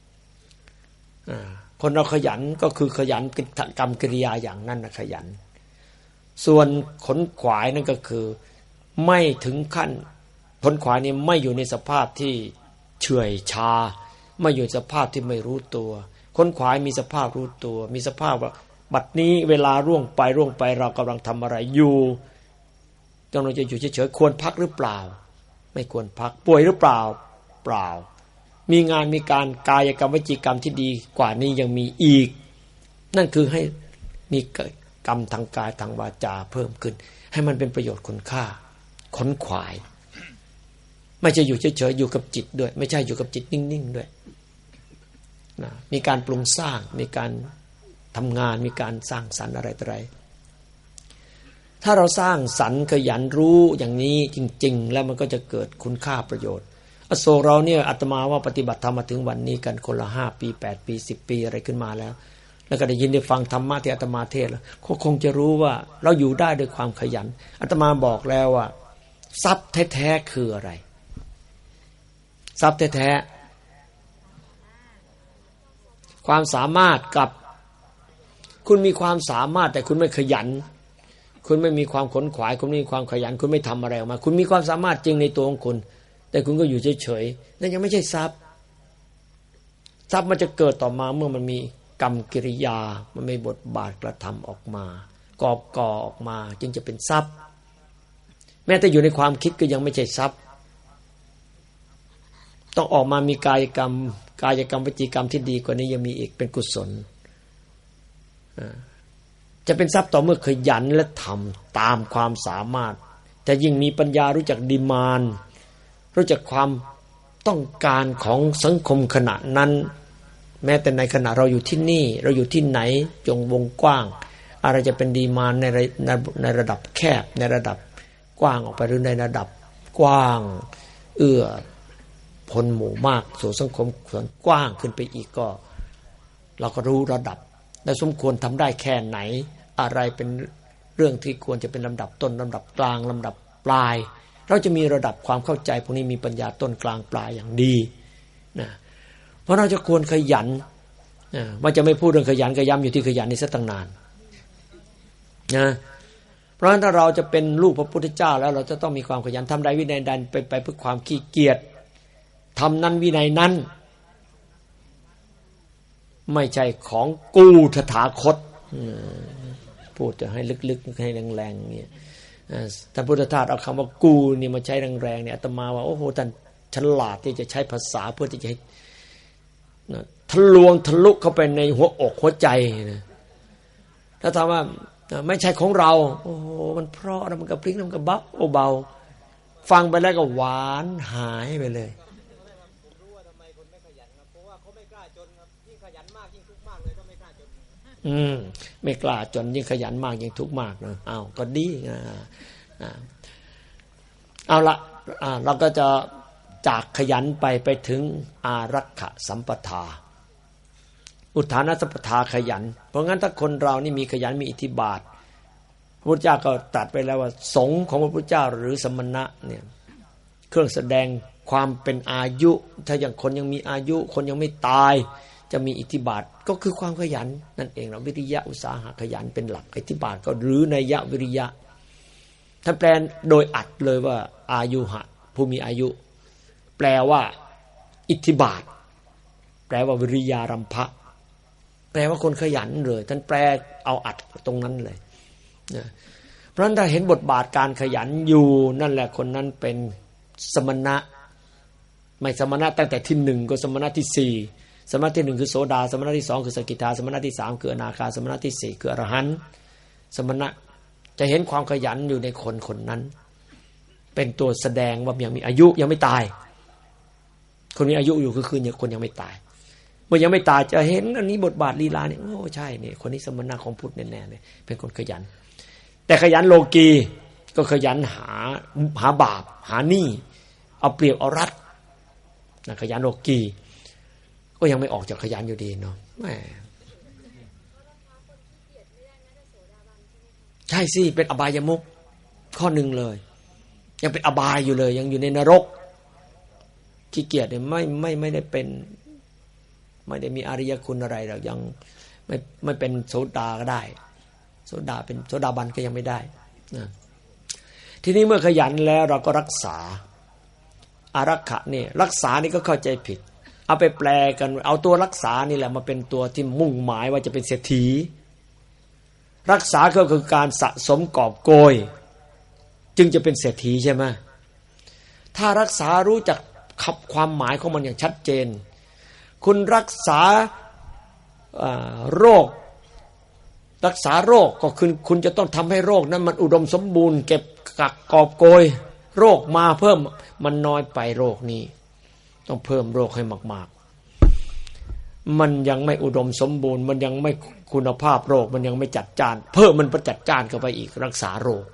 คนเราขยันก็คือขยันกรรมกิริยาอย่างนั้นนะขยันส่วนขนขวายนั่นก็คือไม่ถึงขั้นขนขวายนี่ไม่อยู่ในสภาพที่เฉื่อยชาไม่อยู่ในสภาพที่ไม่รู้ตัวขนขวายมีสภาพรู้ตัวมีสภาพว่าบัดนี้เวลาร่วงไปร่วงไปเรากำลังทำอะไรอยู่กำลังจะอยู่เฉยๆควรพักหรือเปล่าไม่ควรพักป่วยหรือเปล่าเปล่ามีงานมีการกายกรรมวจีกรรมที่ดีกว่านี้ยังมีอีกนั่นคือให้มีกรรมทางกายทางวาจาเพิ่มขึ้นให้มันเป็นประโยชน์คุณค่าขนขวายไม่ใช่อยู่เฉยๆอยู่กับจิตด้วยไม่ใช่อยู่กับจิตนิ่งๆด้วยนะมีการปรุงสร้างมีการทำงานมีการสร้างสรรค์อะไรต่ออะไรถ้าเราสร้างสรรค์ขยันรู้อย่างนี้จริงๆแล้วมันก็จะเกิดคุณค่าประโยชน์อโศกเราเนี่ยอาตมาว่าปฏิบัติธรรมมาถึงวันนี้กันคนละห้าปีแปดปีสิบปีอะไรขึ้นมาแล้วแล้วก็ได้ยินได้ฟังธรรมะที่อาตมาเทศน์แล้วคงจะรู้ว่าเราอยู่ได้ด้วยความขยันอาตมาบอกแล้วว่าทรัพย์แท้ๆคืออะไรทรัพย์แท้ๆความสามารถกับคุณมีความสามารถแต่คุณไม่ขยันคุณไม่มีความขนขวายคุณไม่มีความขยันคุณไม่ทำอะไรออกมาคุณมีความสามารถจริงในตัวของคุณแต่คุณก็อยู่เฉยๆนั่นยังไม่ใช่ทรัพย์ทรัพย์มันจะเกิดต่อมาเมื่อมันมีกรรมกิริยามันมีบทบาทกระทำออกมากอบก่อออกมาจึงจะเป็นทรัพย์แม้แต่อยู่ในความคิดก็ยังไม่ใช่ทรัพย์ต้องออกมามีกายกรรมกายกรรมวจีกรรมที่ดีกว่านี้ยังมีอีกเป็นกุศลจะเป็นทรัพย์ต่อเมื่อขยันและทำตามความสามารถแต่ยิ่งมีปัญญารู้จักดีมานด์รู้จักความต้องการของสังคมขณะนั้นแม้แต่ในขณะเราอยู่ที่นี่เราอยู่ที่ไหนจงวงกว้างอะไรจะเป็นดีมานด์ในในระดับแคบในระดับกว้างออกไปหรือในระดับกว้างเอื้อพลหมู่มากสู่สังคมส่วนกว้างขึ้นไปอีกก็เราก็รู้ระดับและสมควรทำได้แค่ไหนอะไรเป็นเรื่องที่ควรจะเป็นลำดับต้นลำดับกลางลำดับปลายเราจะมีระดับความเข้าใจพวกนี้มีปัญญาต้นกลางปลายอย่างดีนะเพราะเราจะควรขยันนะมันจะไม่พูดเรื่องขยันก็ย้ำอยู่ที่ขยันนี่ซะตั้งนานนะเพราะฉะนั้นถ้าเราจะเป็นลูกพระพุทธเจ้าแล้วเราจะต้องมีความขยันทำใดวินัยใดไปไปเพื่อความขี้เกียจทำนั้นวินัยนั้นไม่ใช่ของกูตถาคตพูดจะให้ลึกๆให้แรงๆเนี่ยท่านพุทธทาสเอาคำว่ากูนี่มาใช้แรงๆเนี่ยอาตมาว่าโอ้โหท่านฉลาดที่จะใช้ภาษาเพื่อที่จะให้ทะลวงทะลุเข้าไปในหัวอกหัวใจนะถ้าถามว่าไม่ใช่ของเราโอ้โหมันเพราะมันกระพริ้งมันกระบับโอเบาฟังไปแล้วก็หวานหายไปเลยอืมไม่กล้าจนยิ่งขยันมากยิ่งทุกข์มากนะอ้าวก็ดีอ่าเอาละอ่าเราก็จะจากขยันไปไปถึงอารักขสัมปทาอุทานสัมปทาขยันเพราะงั้นถ้าคนเรานี่มีขยันมีอิทธิบาทพระพุทธเจ้าก็ตรัสไปแล้วว่าสงฆ์ของพระพุทธเจ้าหรือสมณะเนี่ยเครื่องแสดงความเป็นอายุถ้าอย่างคนยังมีอายุคนยังไม่ตายจะมีอิทธิบาทก็คือความขยันนั่นเองเราวิริยะอุตสาหะขยันเป็นหลักอิทธิบาทก็หรือนัยยะวิริยะถ้าแปลโดยอัดเลยว่าอายุหะผู้มีอายุแปลว่าอิทธิบาทแปลว่าวิริยารัมภะแปลว่าคนขยันเลยท่านแปลเอาอัดตรงนั้นเลยนะเพราะฉะนั้นถ้าเห็นบทบาทการขยันอยู่นั่นแหละคนนั้นเป็นสมณะไม่สมณะตั้งแต่ที่หนึ่งก็สมณะที่สี่สมณะที่หนึ่งคือโสดาสมณะที่สองคือสกิทาสมณะที่สามคืออนาคาสมณะที่สี่คืออรหันต์สมณะจะเห็นความขยันอยู่ในคนคนนั้นเป็นตัวแสดงว่ายังมีอายุยังไม่ตายคนมีอายุอยู่คือคือคนยังไม่ตายเมื่อยังไม่ตายจะเห็นอันนี้บทบาทลีลาเนี่ยโอ้ใช่เนี่ยคนนี้สมณะของพุทธแน่ๆเลยเป็นคนขยันแต่ขยันโลกีก็ขยันหาหาบาปหาหนี้เอาเปรียบเอารัดนะขยันโลกีก็ยังไม่ออกจากขยันอยู่ดีเนาะแหมใช่สิเป็นอบายมุขข้อหนึ่งเลยยังเป็นอบายอยู่เลยยังอยู่ในนรกขี้เกียจเนี่ยไม่ไม่ไม่ได้เป็นไม่ได้มีอริยคุณอะไรหรอกยังไม่ไม่เป็นโสดาก็ได้โสดาเป็นโสดาบันก็ยังไม่ได้นะทีนี้เมื่อขยันแล้วเราก็รักษาอารักขะนี่รักษานี่ก็เข้าใจผิดเอาไปแปลกันเอาตัวรักษานี่แหละมาเป็นตัวที่มุ่งหมายว่าจะเป็นเศรษฐีรักษาก็คือการสะสมกอบโกยจึงจะเป็นเศรษฐีใช่ไหมถ้ารักษารู้จักขับความหมายของมันอย่างชัดเจนคุณรักษาโรครักษาโรคก็คือคุณจะต้องทำให้โรคนั้นมันอุดมสมบูรณ์เก็บกักกอบโกยโรคมาเพิ่มมันน้อยไปโรคนี้ต้องเพิ่มโรคให้มากๆมันยังไม่อุดมสมบูรณ์มันยังไม่คุณภาพโรคมันยังไม่จัดจ้านเพิ่มมันประจัดจ้านเข้าไปอีกรักษาโรค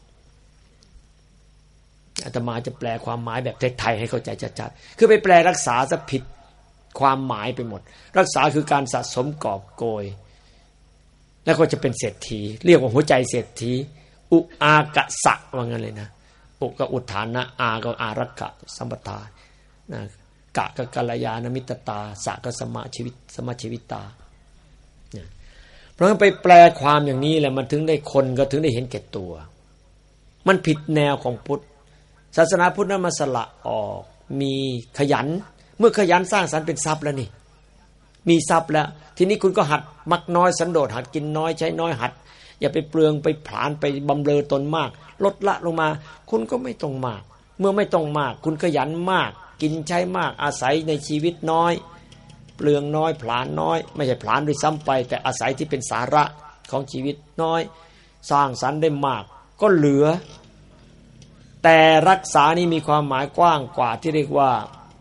อาตมาจะแปลความหมายแบบไทยๆให้เข้าใจชัดๆคือไปแปลรักษาซะผิดความหมายไปหมดรักษาคือการสะสมกอบโกยแล้วก็จะเป็นเศรษฐีเรียกว่าหัวใจเศรษฐีอุอากะสะว่างั้นเลยนะอุก็อุทานะอาก็อารักขะสัมปทานะกะก็กัลยาณมิตรตาสะก็สมาชีวิตสมาชีวิตาเพราะฉะนั้นไปแปลความอย่างนี้แหละมันถึงได้คนก็ถึงได้เห็นแก่ตัวมันผิดแนวของพุทธศาสนาพุทธนั้นมาสละออกมีขยันเมื่อขยันสร้างสรรค์เป็นทรัพย์แล้วนี่มีทรัพย์แล้วทีนี้คุณก็หัดมักน้อยสันโดษหัดกินน้อยใช้น้อยหัดอย่าไปเปลืองไปผลาญไปบำเรอตนมากลดละลงมาคุณก็ไม่ต้องมากเมื่อไม่ต้องมากคุณขยันมากกินใช้มากอาศัยในชีวิตน้อยเปลืองน้อยผลาญน้อยไม่ใช่ผลาญด้วยซ้ำไปแต่อาศัยที่เป็นสาระของชีวิตน้อยสร้างสรรค์ได้มากก็เหลือแต่รักษานี่มีความหมายกว้างกว่าที่เรียกว่า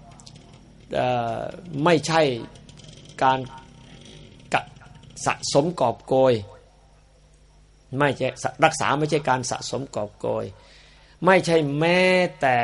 ไม่ใช่การสะสมกอบโกยไม่ใช่รักษาไม่ใช่การสะสมกอบโกยไม่ใช่แม้แต่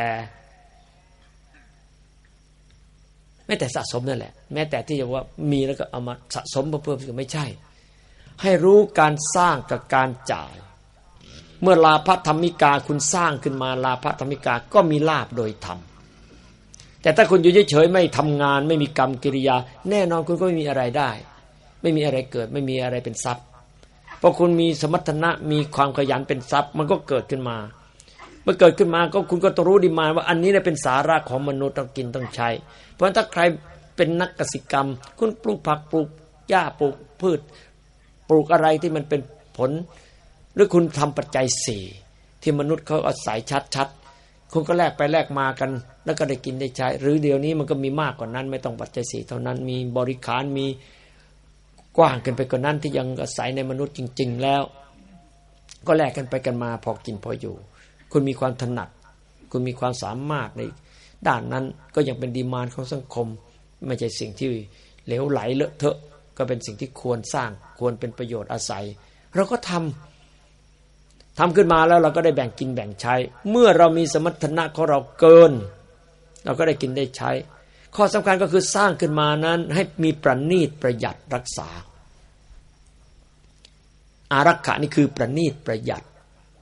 แม้แต่สะสมนั่นแหละแม้แต่ที่จะว่ามีแล้วก็เอามาสะสมเพิ่มๆก็ไม่ใช่ให้รู้การสร้างกับการจ่ายเมื่อลาภธรรมิกาคุณสร้างขึ้นมาลาภธรรมิกาก็มีลาภโดยธรรมแต่ถ้าคุณอยู่เฉยๆไม่ทำงานไม่มีกรรมกิริยาแน่นอนคุณก็ไม่มีอะไรได้ไม่มีอะไรเกิดไม่มีอะไรเป็นทรัพย์เพราะคุณมีสมรรถนะมีความขยันเป็นทรัพย์มันก็เกิดขึ้นมาเมื่อเกิดขึ้นมาก็คุณก็ต้องรู้ดีมาว่าอันนี้เนี่ยเป็นสาระของมนุษย์ต้องกินต้องใช้เพราะถ้าใครเป็นนักกสิกรรมคุณปลูกผักปลูกหญ้าปลูกพืชปลูกอะไรที่มันเป็นผลหรือคุณทำปัจจัยสี่ที่มนุษย์เขาอาศัยชัดๆคุณก็แลกไปแลกมากันแล้วก็ได้กินได้ใช้หรือเดี๋ยวนี้มันก็มีมากกว่านั้นไม่ต้องปัจจัยสี่เท่านั้นมีบริขารมีกว้างกันไปกว่านั้นที่ยังอาศัยในมนุษย์จริงๆแล้วก็แลกกันไปกันมาพอกินพออยู่คุณมีความถนัดคุณมีความสามารถในด้านนั้นก็ยังเป็นดีมานด์ของสังคมไม่ใช่สิ่งที่เหลวไหลเลอะเทอะก็เป็นสิ่งที่ควรสร้างควรเป็นประโยชน์อาศัยเราก็ทำทำขึ้นมาแล้วเราก็ได้แบ่งกินแบ่งใช้เมื่อเรามีสมรรถนะของเราเกินเราก็ได้กินได้ใช้ข้อสำคัญก็คือสร้างขึ้นมานั้นให้มีประณีตประหยัดรักษาอารักขานี่คือประณีตประหยัด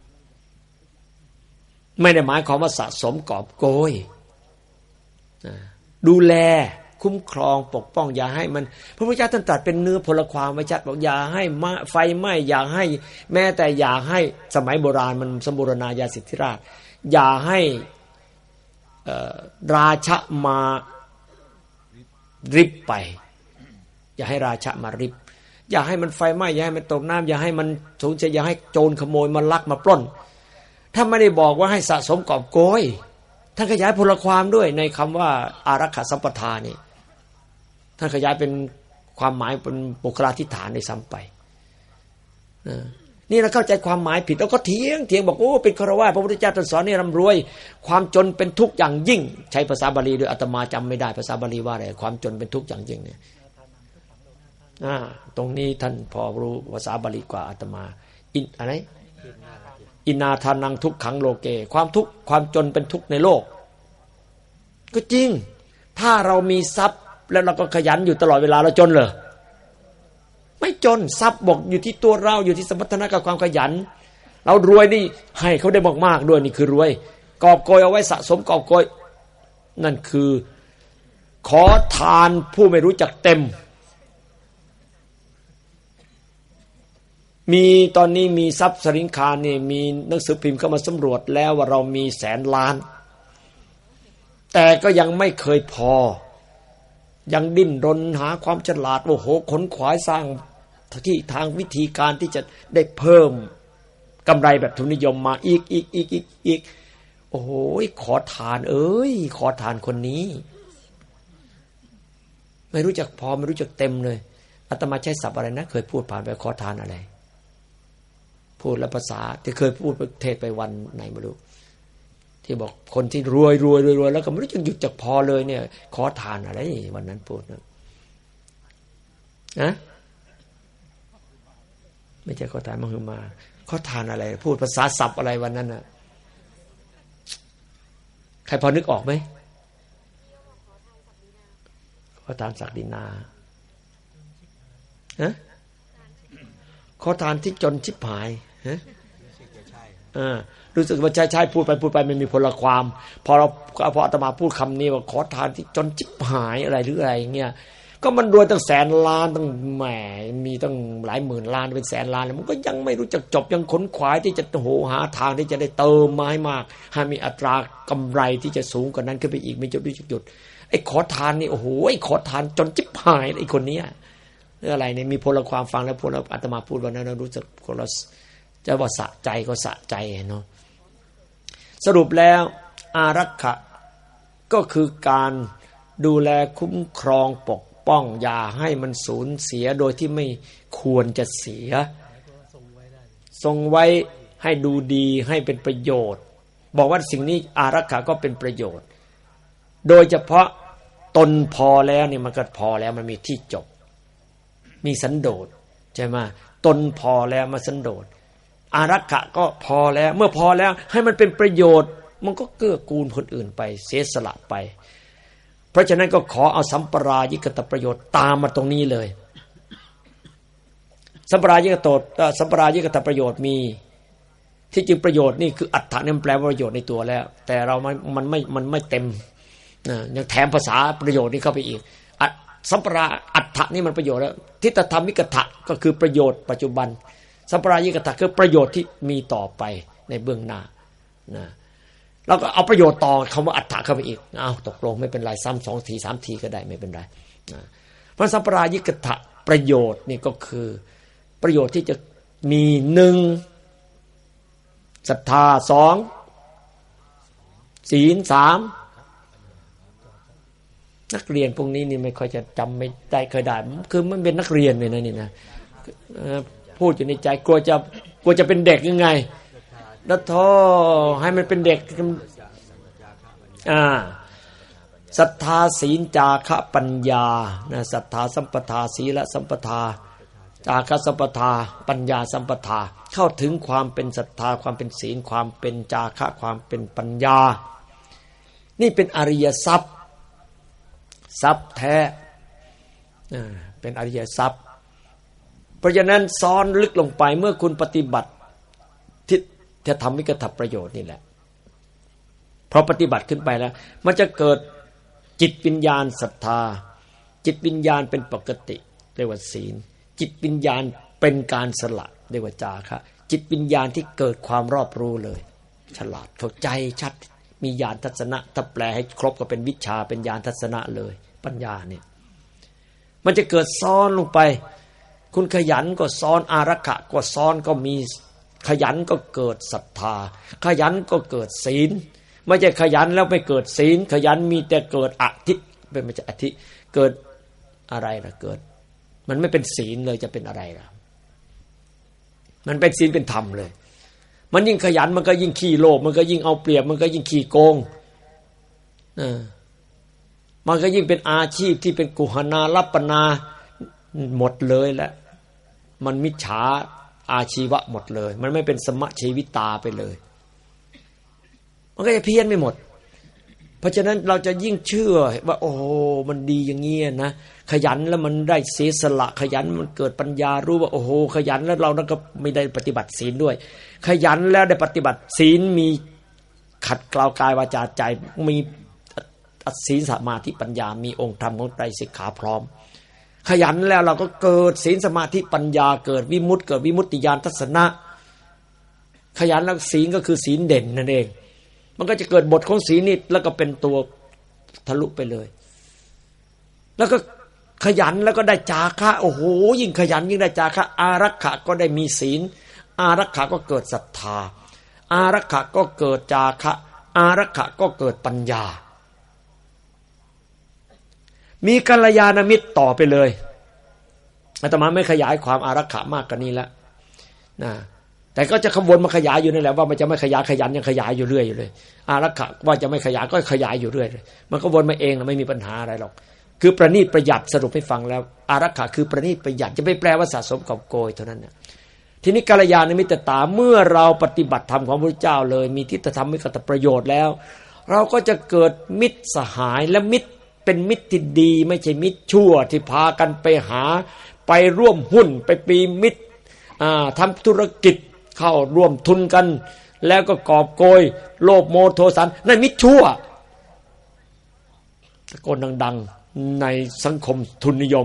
ไม่ได้หมายความว่าสะสมกอบโกยดูแลคุ้มครองปกป้องอย่าให้มันพระพุทธเจ้าท่านตรัสเป็นเนื้อพลความไว้ชัดบอกอย่าให้ไฟไหม้อย่าให้แม้แต่อย่าให้สมัยโบราณมันสมบูรณาญาสิทธิราชอย่าให้ราชะมาริบไปอย่าให้ราชะมาริบอย่าให้มันไฟไหม้อย่าให้มันตกน้ำอย่าให้มันสูญเสียอย่าให้โจรขโมยมาลักมาปล้นถ้าไม่ได้บอกว่าให้สะสมกอบโกยท่านขยายพลความด้วยในคำว่าอารักขาสัมปทานี่ท่านขยายเป็นความหมายเป็นบุคลาธิฐานในซ้ำไปนี่เราเข้าใจความหมายผิดแล้วก็เถียงเถียงบอกโอ้เป็นคฤหัสถ์พระพุทธเจ้าตรัสสอนให้ร่ำรวยความจนเป็นทุกข์อย่างยิ่งใช้ภาษาบาลีโดยอาตมาจำไม่ได้ภาษาบาลีว่าอะไรความจนเป็นทุกข์อย่างยิ่งเนี่ยอ่าตรงนี้ท่านพอรู้ภาษาบาลีกว่าอาตมาอินอะไรอินาทานังทุกขังโลเกความทุกข์ความจนเป็นทุกข์ในโลกก็จริงถ้าเรามีทรัพย์แล้วเราก็ขยันอยู่ตลอดเวลาเราจนเหรอไม่จนทรัพย์บอกอยู่ที่ตัวเราอยู่ที่สมรรถนะกับความขยันเรารวยนี่ให้เขาได้มากๆด้วยนี่คือรวยกอบโกยเอาไว้สะสมกอบโกยนั่นคือขอทานผู้ไม่รู้จักเต็มมีตอนนี้มีทรัพย์สริงคารนี่มีหนังสือพิมพ์เข้ามาสำรวจแล้วว่าเรามีแสนล้านแต่ก็ยังไม่เคยพอยังดิ้นรนหาความฉลาดโอ้โหขนขวายสร้างที่ทางวิธีการที่จะได้เพิ่มกำไรแบบทุนนิยมมาอีกอีกอีกอีกอีกโอ้โหขอทานเอ้ยขอทานคนนี้ไม่รู้จักพอไม่รู้จักเต็มเลยอาตมาใช้ศัพท์อะไรนะเคยพูดผ่านไปขอทานอะไรพูดแล้วภาษาที่เคยพูดประเทศไปวันไหนไม่รู้ที่บอกคนที่รวยรวยรวยรวยแล้วก็ไม่รู้จะหยุดจากพอเลยเนี่ยขอทานอะไรวันนั้นพูดนะนะไม่ใช่ขอทานมหึมาขอทานอะไรพูดภาษาศัพท์อะไรวันนั้นน่ะใครพอนึกออกไหมขอทานศักดินาฮะขอทานที่จนชิบหายฮะอ่ารู้สึกว่าใช่ๆพูดไปพูดไปมันมีพลความพอเราพออาตมาพูดคำนี้ว่าขอทานที่จนชิบหายอะไรหรืออะไรอย่างเงี้ยก็มันรวยตั้งแสนล้านตั้งแหมมีตั้งหลายหมื่นล้านเป็นแสนล้านมันก็ยังไม่รู้จักจบยังขนขวายที่จะโหหาทางที่จะได้เติมมาให้มากให้มีอัตรากำไรที่จะสูงกว่านั้นขึ้นไปอีกไม่จบไม่หยุดไอ้ขอทานนี่โอ้โหไอ้ขอทานจนจิ๊บหายไอ้คนนี้เรื่องอะไรเนี่ยมีพลความฟังแล้วพลอาตมาพูดวันนั้นเรารู้สึกคนเราจะว่าสะใจก็สะใจเนาะสรุปแล้วอารักขะก็คือการดูแลคุ้มครองปกป้องอย่าให้มันสูญเสียโดยที่ไม่ควรจะเสียทรงไว้ให้ดูดีให้เป็นประโยชน์บอกว่าสิ่งนี้อารักขะก็เป็นประโยชน์โดยเฉพาะตนพอแล้วเนี่ยมันก็พอแล้วมันมีที่จบมีสันโดษใช่ไหมตนพอแล้วมาสันโดษอารักขะก็พอแล้วเมื่อพอแล้วให้มันเป็นประโยชน์มันก็เกื้อกูลคนอื่นไปเสียสละไปเพราะฉะนั้นก็ขอเอาสัมปรายิกตประโยชน์ตามมาตรงนี้เลยสัมปรายิกตสัมปรายิกตประโยชน์มีที่จริงประโยชน์นี่คืออัตถะนี่มันแปลว่าประโยชน์ในตัวแล้วแต่เรามันมันไม่มันไม่เต็มนะยังแถมภาษาประโยชน์นี่เข้าไปอีกสัมปราอัตถะนี่มันประโยชน์แล้วทิฏฐธรรมิกถะก็คือประโยชน์ปัจจุบันสัมปรายิกตคือประโยชน์ที่มีต่อไปในเบื้องหน้านะเราก็เอาประโยชน์ต่อคำว่าอัตถะเข้าไปอีกเอาตกลงไม่เป็นไรซ้ำสองทีสามทีก็ได้ไม่เป็นไรนะเพราะสัมปรายิกถะประโยชน์นี่ก็คือประโยชน์ที่จะมีหนึ่งศรัทธาสองศีลสามนักเรียนพวกนี้นี่ไม่ค่อยจะจำไม่ได้เคยได้คือมันเป็นนักเรียนเลยนะนี่นะพูดอยู่ในใจกลัวจะกลัวจะเป็นเด็กยังไงแล้วท้อให้มันเป็นเด็กอ่าศรัทธาศีลจาคะปัญญานะศรัทธาสัมปทาศีลสัมปทาจาคะสัมปทาปัญญาสัมปทาเข้าถึงความเป็นศรัทธาความเป็นศีลความเป็นจาคะความเป็นปัญญานี่เป็นอริยทรัพย์ทรัพย์แท้เป็นอริยทรัพย์เพราะฉะนั้นซ้อนลึกลงไปเมื่อคุณปฏิบัติที่จะทำมิกถประโยชน์นี่แหละพอปฏิบัติขึ้นไปแล้วมันจะเกิดจิตวิญญาณศรัทธาจิตวิญญาณเป็นปกติเรียกว่าศีลจิตวิญญาณเป็นการสละเรียกว่าจาคะจิตวิญญาณที่เกิดความรอบรู้เลยฉลาดเข้าใจชัดมีญาณทัศนะถ้าแปลให้ครบก็เป็นวิชาเป็นญาณทัศนะเลยปัญญาเนี่ยมันจะเกิดซ้อนลงไปคุณขยันก็ซ้อนอารักขะก็ซ้อนก็มีขยันก็เกิดศรัทธาขยันก็เกิดศีลไม่ใช่ขยันแล้วไม่เกิดศีลขยันมีแต่เกิดอธิเป็นไม่ใช่อธิเกิดอะไรล่ะเกิดมันไม่เป็นศีลเลยจะเป็นอะไรล่ะมันเป็นศีลเป็นธรรมเลยมันยิ่งขยันมันก็ยิ่งขี้โลภมันก็ยิ่งเอาเปรียบมันก็ยิ่งขี้โกงเออมันก็ยิ่งเป็นอาชีพที่เป็นกุหนารัปปนาหมดเลยแหละมันมิจฉาอาชีวะหมดเลยมันไม่เป็นสมะชีวิตาไปเลยมันก็จะเพี้ยนไม่หมดเพราะฉะนั้นเราจะยิ่งเชื่อว่าโอ้มันดีอย่างงี้นะขยันแล้วมันได้เสียสละขยันมันเกิดปัญญารู้ว่าโอ้โหขยันแล้วเรานั้นก็ไม่ได้ปฏิบัติศีลด้วยขยันแล้วได้ปฏิบัติศีลมีขัดเกลากายวาจาใจมีศีลสมาธิปัญญามีองค์ธรรมของไตรสิกขาพร้อมขยันแล้วเราก็เกิดศีลสมาธิปัญญาเกิดวิมุตติเกิดวิมุตติญาณทัศนะขยันแล้วศีลก็คือศีลเด่นนั่นเองมันก็จะเกิดบทของศีลนี่แล้วก็เป็นตัวทะลุไปเลยแล้วก็ขยันแล้วก็ได้จาคะโอ้โหยิ่งขยันยิ่งได้จาคะอารักขะก็ได้มีศีลอารักขะก็เกิดศรัทธาอารักขะก็เกิดจาคะอารักขะก็เกิดปัญญามีกัลยาณมิตรต่อไปเลยอาตมาไม่ขยายความอารักขะมากกว่านี้แล้วนะแต่ก็จะขบวนมาขยายอยู่นั่นแหละว่ามันจะไม่ขยายขยันยังขยายอยู่เรื่อยอยู่เลยอารักขะว่าจะไม่ขยายก็ขยายอยู่เรื่อยเลยมันก็วนมาเองไม่มีปัญหาอะไรหรอกคือประณีตประหยัดสรุปให้ฟังแล้วอารักขะคือประณีตประหยัดจะไม่แปลว่าสะสมกอบโกยเท่านั้นเนี่ยทีนี้กัลยาณมิตรตาเมื่อเราปฏิบัติธรรมของพระพุทธเจ้าเลยมีทิฏฐธรรมมิกตประโยชน์แล้วเราก็จะเกิดมิตรสหายและมิตรเป็นมิตรที่ดีไม่ใช่มิตรชั่วที่พากันไปหาไปร่วมหุ้นไปปีมิตรทำธุรกิจเข้าร่วมทุนกันแล้วก็กอบโกยโลภโมโทสันนั่นมิตรชั่วตะโกนดังในสังคมทุนนิยม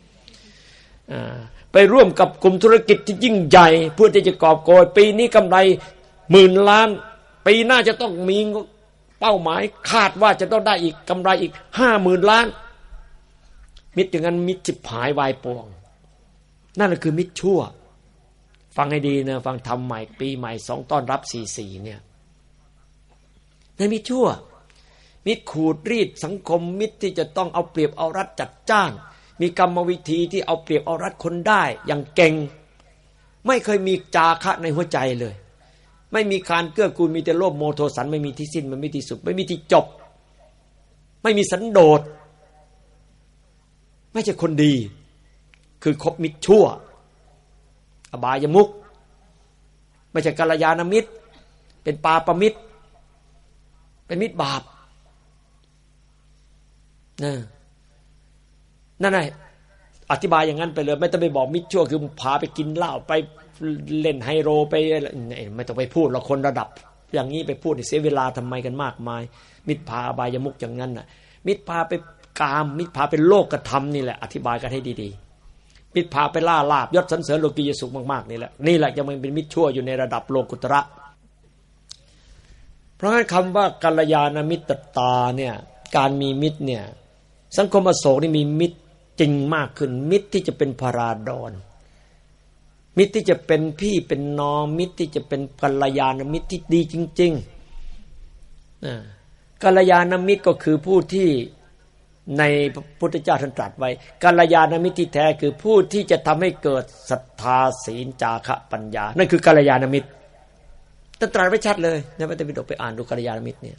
ไปร่วมกับกลุ่มธุรกิจที่ยิ่งใหญ่เพื่อที่จะกอบโกยปีนี้กำไรหมื่นล้านปีหน้าจะต้องมีเป้าหมายคาดว่าจะต้องได้อีกกำไรอีกห้าหมื่นล้านมิตรอย่างนั้นมิตรจิบหายวายป่วงนั่นคือมิตรชั่วฟังให้ดีนะฟังทำใหม่ปีใหม่สองต้อนรับสี่สี่เนี่ยในมิตรชั่วมิตรขูดรีดสังคมมิตรที่จะต้องเอาเปรียบเอารัดจัดจ้านมีกรรมวิธีที่เอาเปรียบเอารัดคนได้อย่างเก่งไม่เคยมีจาคะในหัวใจเลยไม่มีการเกื้อกูลมีแต่โลภโมโทสันไม่มีที่สิ้นไม่มีที่สุดไม่มีที่จบไม่มีสันโดษไม่ใช่คนดีคือคบมิตรชั่วอบายมุขไม่ใช่กัลยาณมิตรเป็นปาปมิตรเป็นมิตรบาปนะนั่นไงอธิบายอย่างนั้นไปเลยไม่ต้องไปบอกมิตรชั่วคือพาไปกินเหล้าไปเล่นไฮโลไปไม่ต้องไปพูดเราคนระดับอย่างนี้ไปพูดเสียเวลาทำไมกันมากมายมิตรพาอบายมุขอย่างนั้นน่ะมิตรพาไปกามมิตรพาเป็นโลกธรรมนี่แหละอธิบายกันให้ดีๆมิตรพาไปล่าลาภยศสรรเสริญโลกียสุขมากๆนี่แหละนี่แหละจะมันเป็นมิตรชั่วอยู่ในระดับโลกุตระเพราะงั้นคำว่ากัลยาณมิตรตาเนี่ยการมีมิตรเนี่ยสังคมอโศกนี่มีมิตรจริงมากขึ้นมิตรที่จะเป็นพาราดอนมิตรที่จะเป็นพี่เป็นน้องมิตรที่จะเป็นกัลยาณมิตรที่ดีจริงๆกัลยาณมิตรก็คือผู้ที่ในพระพุทธเจ้าท่านตรัสไว้กัลยาณมิตรที่แท้คือผู้ที่จะทำให้เกิดศรัทธาศีลจาคะปัญญานั่นคือกัลยาณมิตรท่านตรัสไว้ชัดเลยในพระไตรปิฎกไปอ่านดูกัลยาณมิตรเนี่ย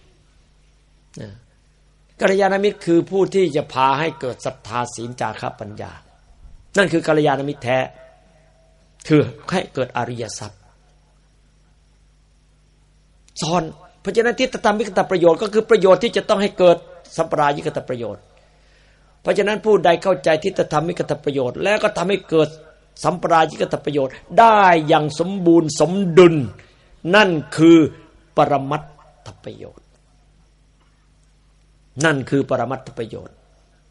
กัลยาณมิตรคือผู้ที่จะพาให้เกิดศรัทธาศีลจาคะปัญญานั่นคือกัลยาณมิตรแท้คือให้เกิดอริยทรัพย์สอนเพราะฉะนั้นทิฏฐธรรมิกตประโยชน์ก็คือประโยชน์ที่จะต้องให้เกิดสัมปรายิกตประโยชน์เพราะฉะนั้นผู้ใดเข้าใจทิฏฐธรรมิกตประโยชน์แล้วก็ทำให้เกิดสัมปรายิกตประโยชน์ได้อย่างสมบูรณ์สมดุลนั่นคือปรมัตถประโยชน์นั่นคือปรมัตถประโยชน์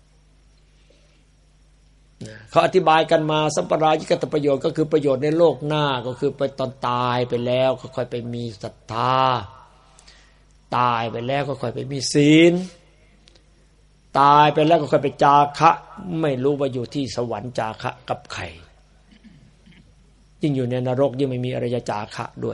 เขาอธิบายกันมาสัมปรายิกตประโยชน์ก็คือประโยชน์ในโลกหน้าก็คือไปตอนตายไปแล้วก็ค่อยไปมีศรัทธาตายไปแล้วก็ค่อยไปมีศีลตายไปแล้วก็ค่อยไปจาคะไม่รู้ว่าอยู่ที่สวรรค์จาคะกับใครยิ่งอยู่ในนรกยิ่งไม่มีอริยจาคะด้วย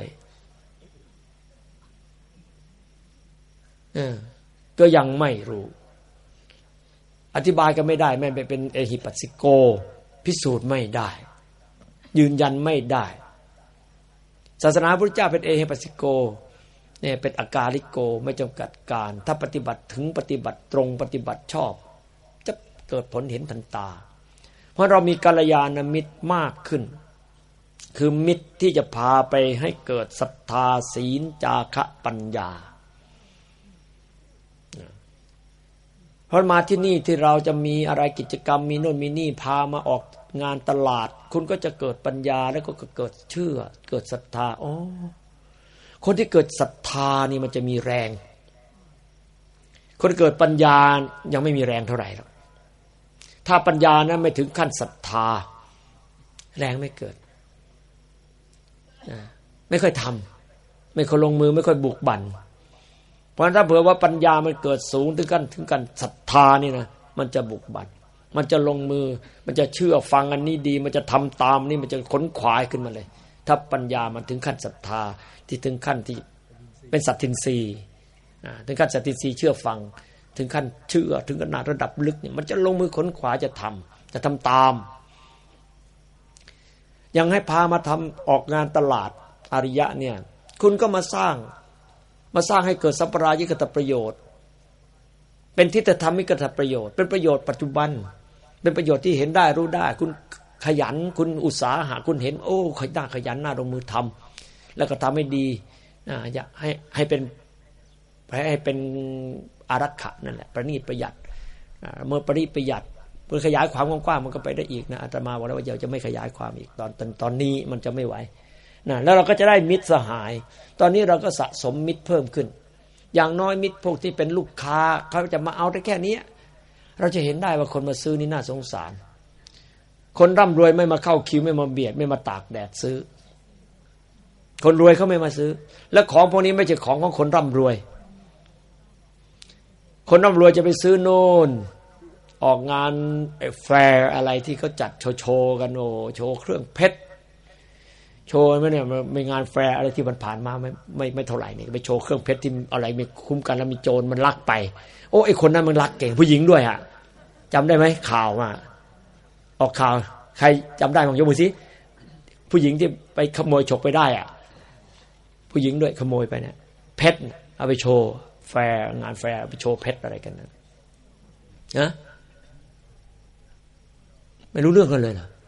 เออก็ยังไม่รู้อธิบายกันไม่ได้แม้เป็นเอหิปัสสิโกพิสูจน์ไม่ได้ยืนยันไม่ได้ศาสนาพระพุทธเจ้าเป็นเอหิปัสสิโกเนี่ยเป็นอากาลิโกไม่จำกัดการถ้าปฏิบัติถึงปฏิบัติตรงปฏิบัติชอบจะเกิดผลเห็นทันตาเพราะเรามีกัลยาณมิตรมากขึ้นคือมิตรที่จะพาไปให้เกิดศรัทธาศีลจาคะปัญญาเพราะมาที่นี่ที่เราจะมีอะไรกิจกรรมมีโน่นมีนี่พามาออกงานตลาดคุณก็จะเกิดปัญญาแล้วก็เกิดเชื่อเกิดศรัทธาอ๋อคนที่เกิดศรัทธานี่มันจะมีแรงคนเกิดปัญญายังไม่มีแรงเท่าไหร่หรอกถ้าปัญญานั้นไม่ถึงขั้นศรัทธาแรงไม่เกิดไม่ค่อยทำไม่ค่อยลงมือไม่ค่อยบุกบั่นเพราะถ้าเผื่อว่าปัญญามันเกิดสูงถึงขั้นถึงขั้นศรัทธานี่นะมันจะบุกบั่นมันจะลงมือมันจะเชื่อฟังอันนี้ดีมันจะทำตามนี่มันจะขนขวายขึ้นมาเลยถ้าปัญญามันถึงขั้นศรัทธาที่ถึงขั้นที่เป็นสัตทินรีถึงขั้นสัตทินรีเชื่อฟังถึงขั้นเชื่อถึงขนาดระดับลึกเนี่ยมันจะลงมือขนขวายจะทำจะทำตามยังให้พามาทำออกงานตลาดอริยะเนี่ยคุณก็มาสร้างมาสร้างให้เกิดสัมปรายิกตประโยชน์เป็นทิฏฐธรรมิกตประโยชน์เป็นประโยชน์ปัจจุบันเป็นประโยชน์ที่เห็นได้รู้ได้คุณขยันคุณอุตสาหะคุณเห็นโอ้ขยันขยันหน้าลงมือทำแล้วก็ทำให้ดีอยากให้ให้เป็นให้เป็นอารักขะนั่นแหละประณีตประหยัดเมื่อประณีตประหยัดเมื่อขยายความกว้างๆมันก็ไปได้อีกนะอาตมาบอกแล้วว่าเดี๋ยวจะไม่ขยายความอีกตอนตอนตอนนี้มันจะไม่ไหวนะแล้วเราก็จะได้มิตรสหายตอนนี้เราก็สะสมมิตรเพิ่มขึ้นอย่างน้อยมิตรพวกที่เป็นลูกค้าเขาจะมาเอาได้แค่นี้เราจะเห็นได้ว่าคนมาซื้อนี่น่าสงสารคนร่ำรวยไม่มาเข้าคิวไม่มาเบียดไม่มาตากแดดซื้อคนรวยเขาไม่มาซื้อและของพวกนี้ไม่ใช่ของของคนร่ำรวยคนร่ำรวยจะไปซื้อโน่นออกงานแฟร์อะไรที่เขาจัดโชว์กันโอ้โชว์เครื่องเพชรโชว์ไหมเนี่ยไม่งานแฟร์อะไรที่มันผ่านมาไม่ไม่ไม่เท่าไหร่นี่ไปโชว์เครื่องเพชรที่อะไรไม่คุ้มกันแล้วมีโจรมันลักไปโอ้ไอคนนั้นมันลักเก่งผู้หญิงด้วยอ่ะจำได้ไหมข่าวมาออกข่าวใครจำได้บ้างยกมือสิผู้หญิงที่ไปขโมยฉกไปได้อ่ะผู้หญิงด้วยขโมยไปเนี่ยเพชรเอาไปโชว์แฟร์งานแฟร์ไปโชว์เพชรอะไรกันนะนะไม่รู้เรื่องกันเลยเหรอ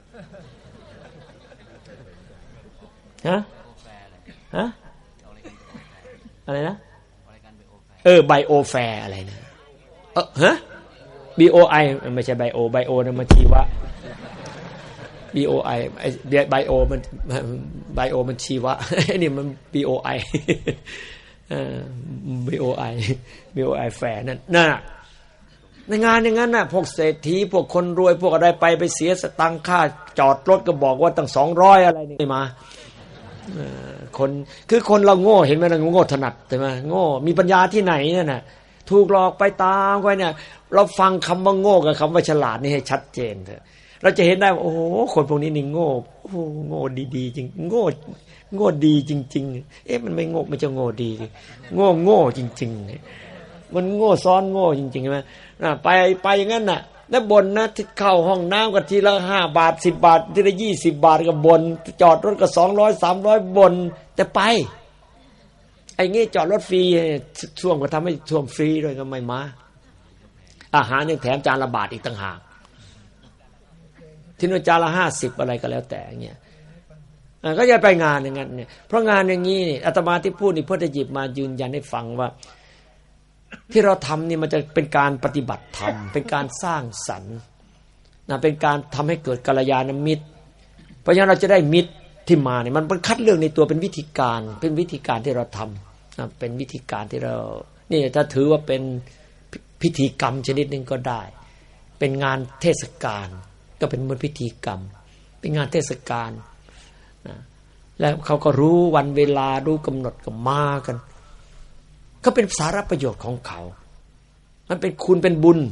ฮะฮะอะไรนะเออไบโอแฟร์อะไรนะเออฮะ บี โอ ไอ ไม่ใช่ไบโอไบโอนะมันชีวะ บี โอ ไอ ไอ้ไบโอมันไบโอมันชีวะไอ้นี่มัน บี โอ ไอ เออ บี โอ ไอ บี โอ ไอ แฟร์นั่นน่ะในงานอย่างนั้นน่ะพวกเศรษฐีพวกคนรวยพวกอะไรไปไปเสียสตังค่าจอดรถก็บอกว่าตั้งสองร้อยอะไรนี่มาคนคือคนเราโง่เห็นไหมเราโง่ถนัดใช่ไหมโง่มีปัญญาที่ไหนนั่นน่ะถูกหลอกไปตามไปเนี่ยเราฟังคำว่าโง่กับคำว่าฉลาดนี่ให้ชัดเจนเถอะเราจะเห็นได้ว่าโอ้โหคนพวกนี้นี่โง่โอ้โหโง่ดีๆจริงโง่โง่ดีจริงๆเอ๊ะมันไม่โง่มันจะโง่ดีโง่โง่จริงๆมันโง่ซ้อนโง่จริงๆใช่ไหมไปไปอย่างนั้นน่ะแล้วบ่นนะที่เข้าห้องน้ำก็ทีละห้าบาทสิบบาททีละยี่สิบบาทก็บ่นจอดรถก็สองร้อยสามร้อยบ่นแต่ไปไอ้งี้จอดรถฟรีช่วงก็ทำให้ช่วงฟรีด้วยก็ไม่มาอาหารยังแถมจานละบาทอีกต่างหากที่นู่นจานละห้าสิบอะไรก็แล้วแต่เงี้ยก็จะไปงานอย่างนั้นเนี่ยเพราะงานอย่างนี้นี่อาตมาที่พูดนี่เพื่อจะหยิบมายืนยันให้ฟังว่าที่เราทำนี่มันจะเป็นการปฏิบัติธรรมเป็นการสร้างสรรค์นะเป็นการทำให้เกิดกัลยาณมิตรเพราะฉะนั้นเราจะได้มิตรที่มาเนี่ยมันเป็นคัดเลือกในตัวเป็นวิธีการเป็นวิธีการที่เราทำนะเป็นวิธีการที่เรานี่ถ้าถือว่าเป็นพิธีกรรมชนิดหนึ่งก็ได้เป็นงานเทศกาลก็เป็นเหมือนพิธีกรรมเป็นงานเทศกาลนะแล้วเขาก็รู้วันเวลารู้กำหนดก็มากันก็เป็นสาระประโยชน์ของเขามันเป็นคุณเป็นบุญ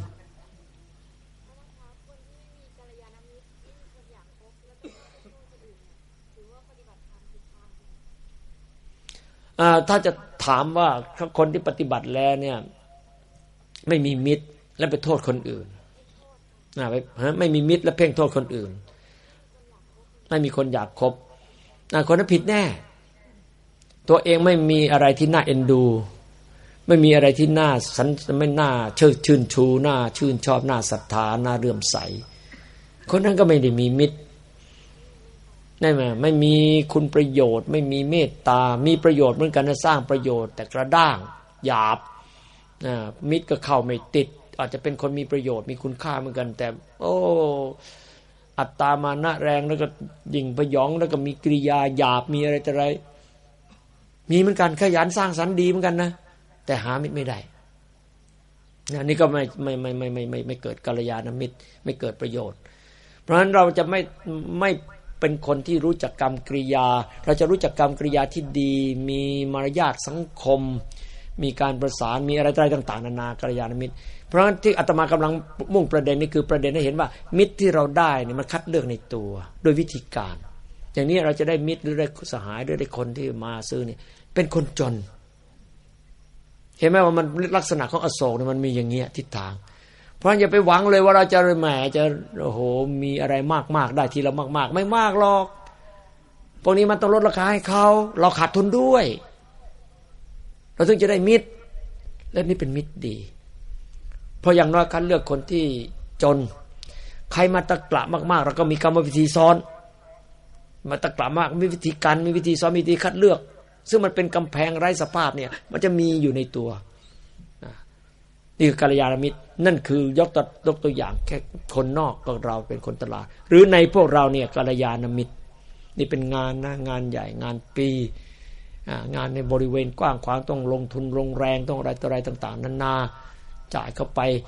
ถ้าจะถามว่าคนที่ปฏิบัติแล้วเนี่ยไม่มีมิตรและไปโทษคนอื่นไม่มีมิตรและเพ่งโทษคนอื่นไม่มีคนอยากคบคนนั้นผิดแน่ตัวเองไม่มีอะไรที่น่าเอ็นดูไม่มีอะไรที่น่าสันไม่น่าเชิดชื่นชูน่าชื่นชอบน่าศรัทธาน่าเลื่อมใสคนนั้นก็ไม่ได้มีมิตรได้ไหมไม่มีคุณประโยชน์ไม่มีเมตตามีประโยชน์เหมือนกันนะสร้างประโยชน์แต่กระด้างหยาบมิตรก็เข้าไม่ติดอาจจะเป็นคนมีประโยชน์มีคุณค่าเหมือนกันแต่โอ้อัตตามานะแรงแล้วก็ยิ่งพยองแล้วก็มีกิริยาหยาบมีอะไรแต่ไรมีเหมือนกันขยันสร้างสรรค์ดีเหมือนกันนะแต่หามิตรไม่ได้อันนี้ก็ไม่ไม่ไม่ไม่ไม่ไม่ไม่เกิดกัลยาณมิตรไม่เกิดประโยชน์เพราะฉะนั้นเราจะไม่ไม่เป็นคนที่รู้จักกรรมกริยาเราจะรู้จักกรรมกริยาที่ดีมีมารยาทสังคมมีการประสานมีอะไรต่างๆนานากัลยาณมิตรเพราะฉะนั้นที่อาตมากำลังมุ่งประเด็นนี้คือประเด็นให้เห็นว่ามิตรที่เราได้เนี่ยมันคัดเลือกในตัวโดยวิธีการอย่างนี้เราจะได้มิตรหรือได้สหายหรือได้คนที่มาซื้อเนี่ยเป็นคนจนเห็นไหมว่ามันลักษณะของอโศกเนี่ยมันมีอย่างเงี้ยทิศทางเพราะฉะนั้นอย่าไปหวังเลยว่าเราจะแหมจะโอ้โหมีอะไรมากๆได้ทีละมากๆไม่มากหรอกพวกนี้มันต้องลดราคาให้เขาเราขาดทุนด้วยเราถึงจะได้มิตรและนี่เป็นมิตรดีเพราะอย่างน้อยคัดเลือกคนที่จนใครมาตะกละมากๆเราก็มีกรรมวิธีซ้อนมาตะกละมากมีวิธีการมีวิธีซ้อนมีวิธีคัดเลือกซึ่งมันเป็นกำแพงไร้สภาพเนี่ยมันจะมีอยู่ในตัวนี่คือกัลยาณมิตรนั่นคือยกตัวยกตัวอย่างแค่คนนอกก็เราเป็นคนตลาดหรือในพวกเราเนี่ยกัลยาณมิตรนี่เป็นงานนะงานใหญ่งานปีงานในบริเวณกว้างขวางต้องลงทุนลงแรงต้องอะไรต่ออะไรต่างๆนานาจ่ายเข้าไป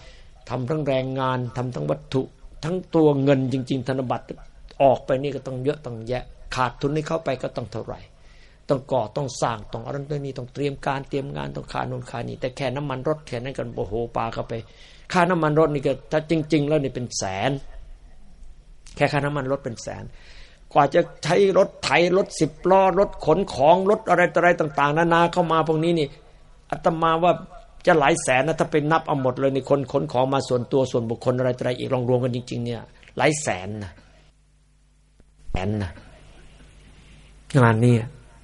ทำทั้งแรงงานทำทั้งวัตถุทั้งตัวเงินจริงๆธนบัตรออกไปนี่ก็ต้องเยอะต้องแยะขาดทุนให้เข้าไปก็ต้องเท่าไหร่ต้องก่อต้องสร้างต้องอะไรตัวนี้ต้องเตรียมการเตรียมงานต้องค่าโน่นค่านี่แต่แค่น้ำมันรถแค่นั้นกันโอ้โหปาเข้าไปค่าน้ำมันรถนี่ก็ถ้าจริงๆแล้วนี่เป็นแสนแค่ค่าน้ำมันรถเป็นแสนกว่าจะใช้รถไถรถสิบล้อรถขนของรถอะไรต่ออะไรต่างๆนานาเข้ามาพวกนี้นี่อาตมาว่าจะหลายแสนนะถ้าไปนับเอาหมดเลยนี่คนขนของมาส่วนตัวส่วนบุคคลอะไรต่ออะไรอีกลองรวมกันจริงๆเนี่ยหลายแสนนะแสนนะงานนี้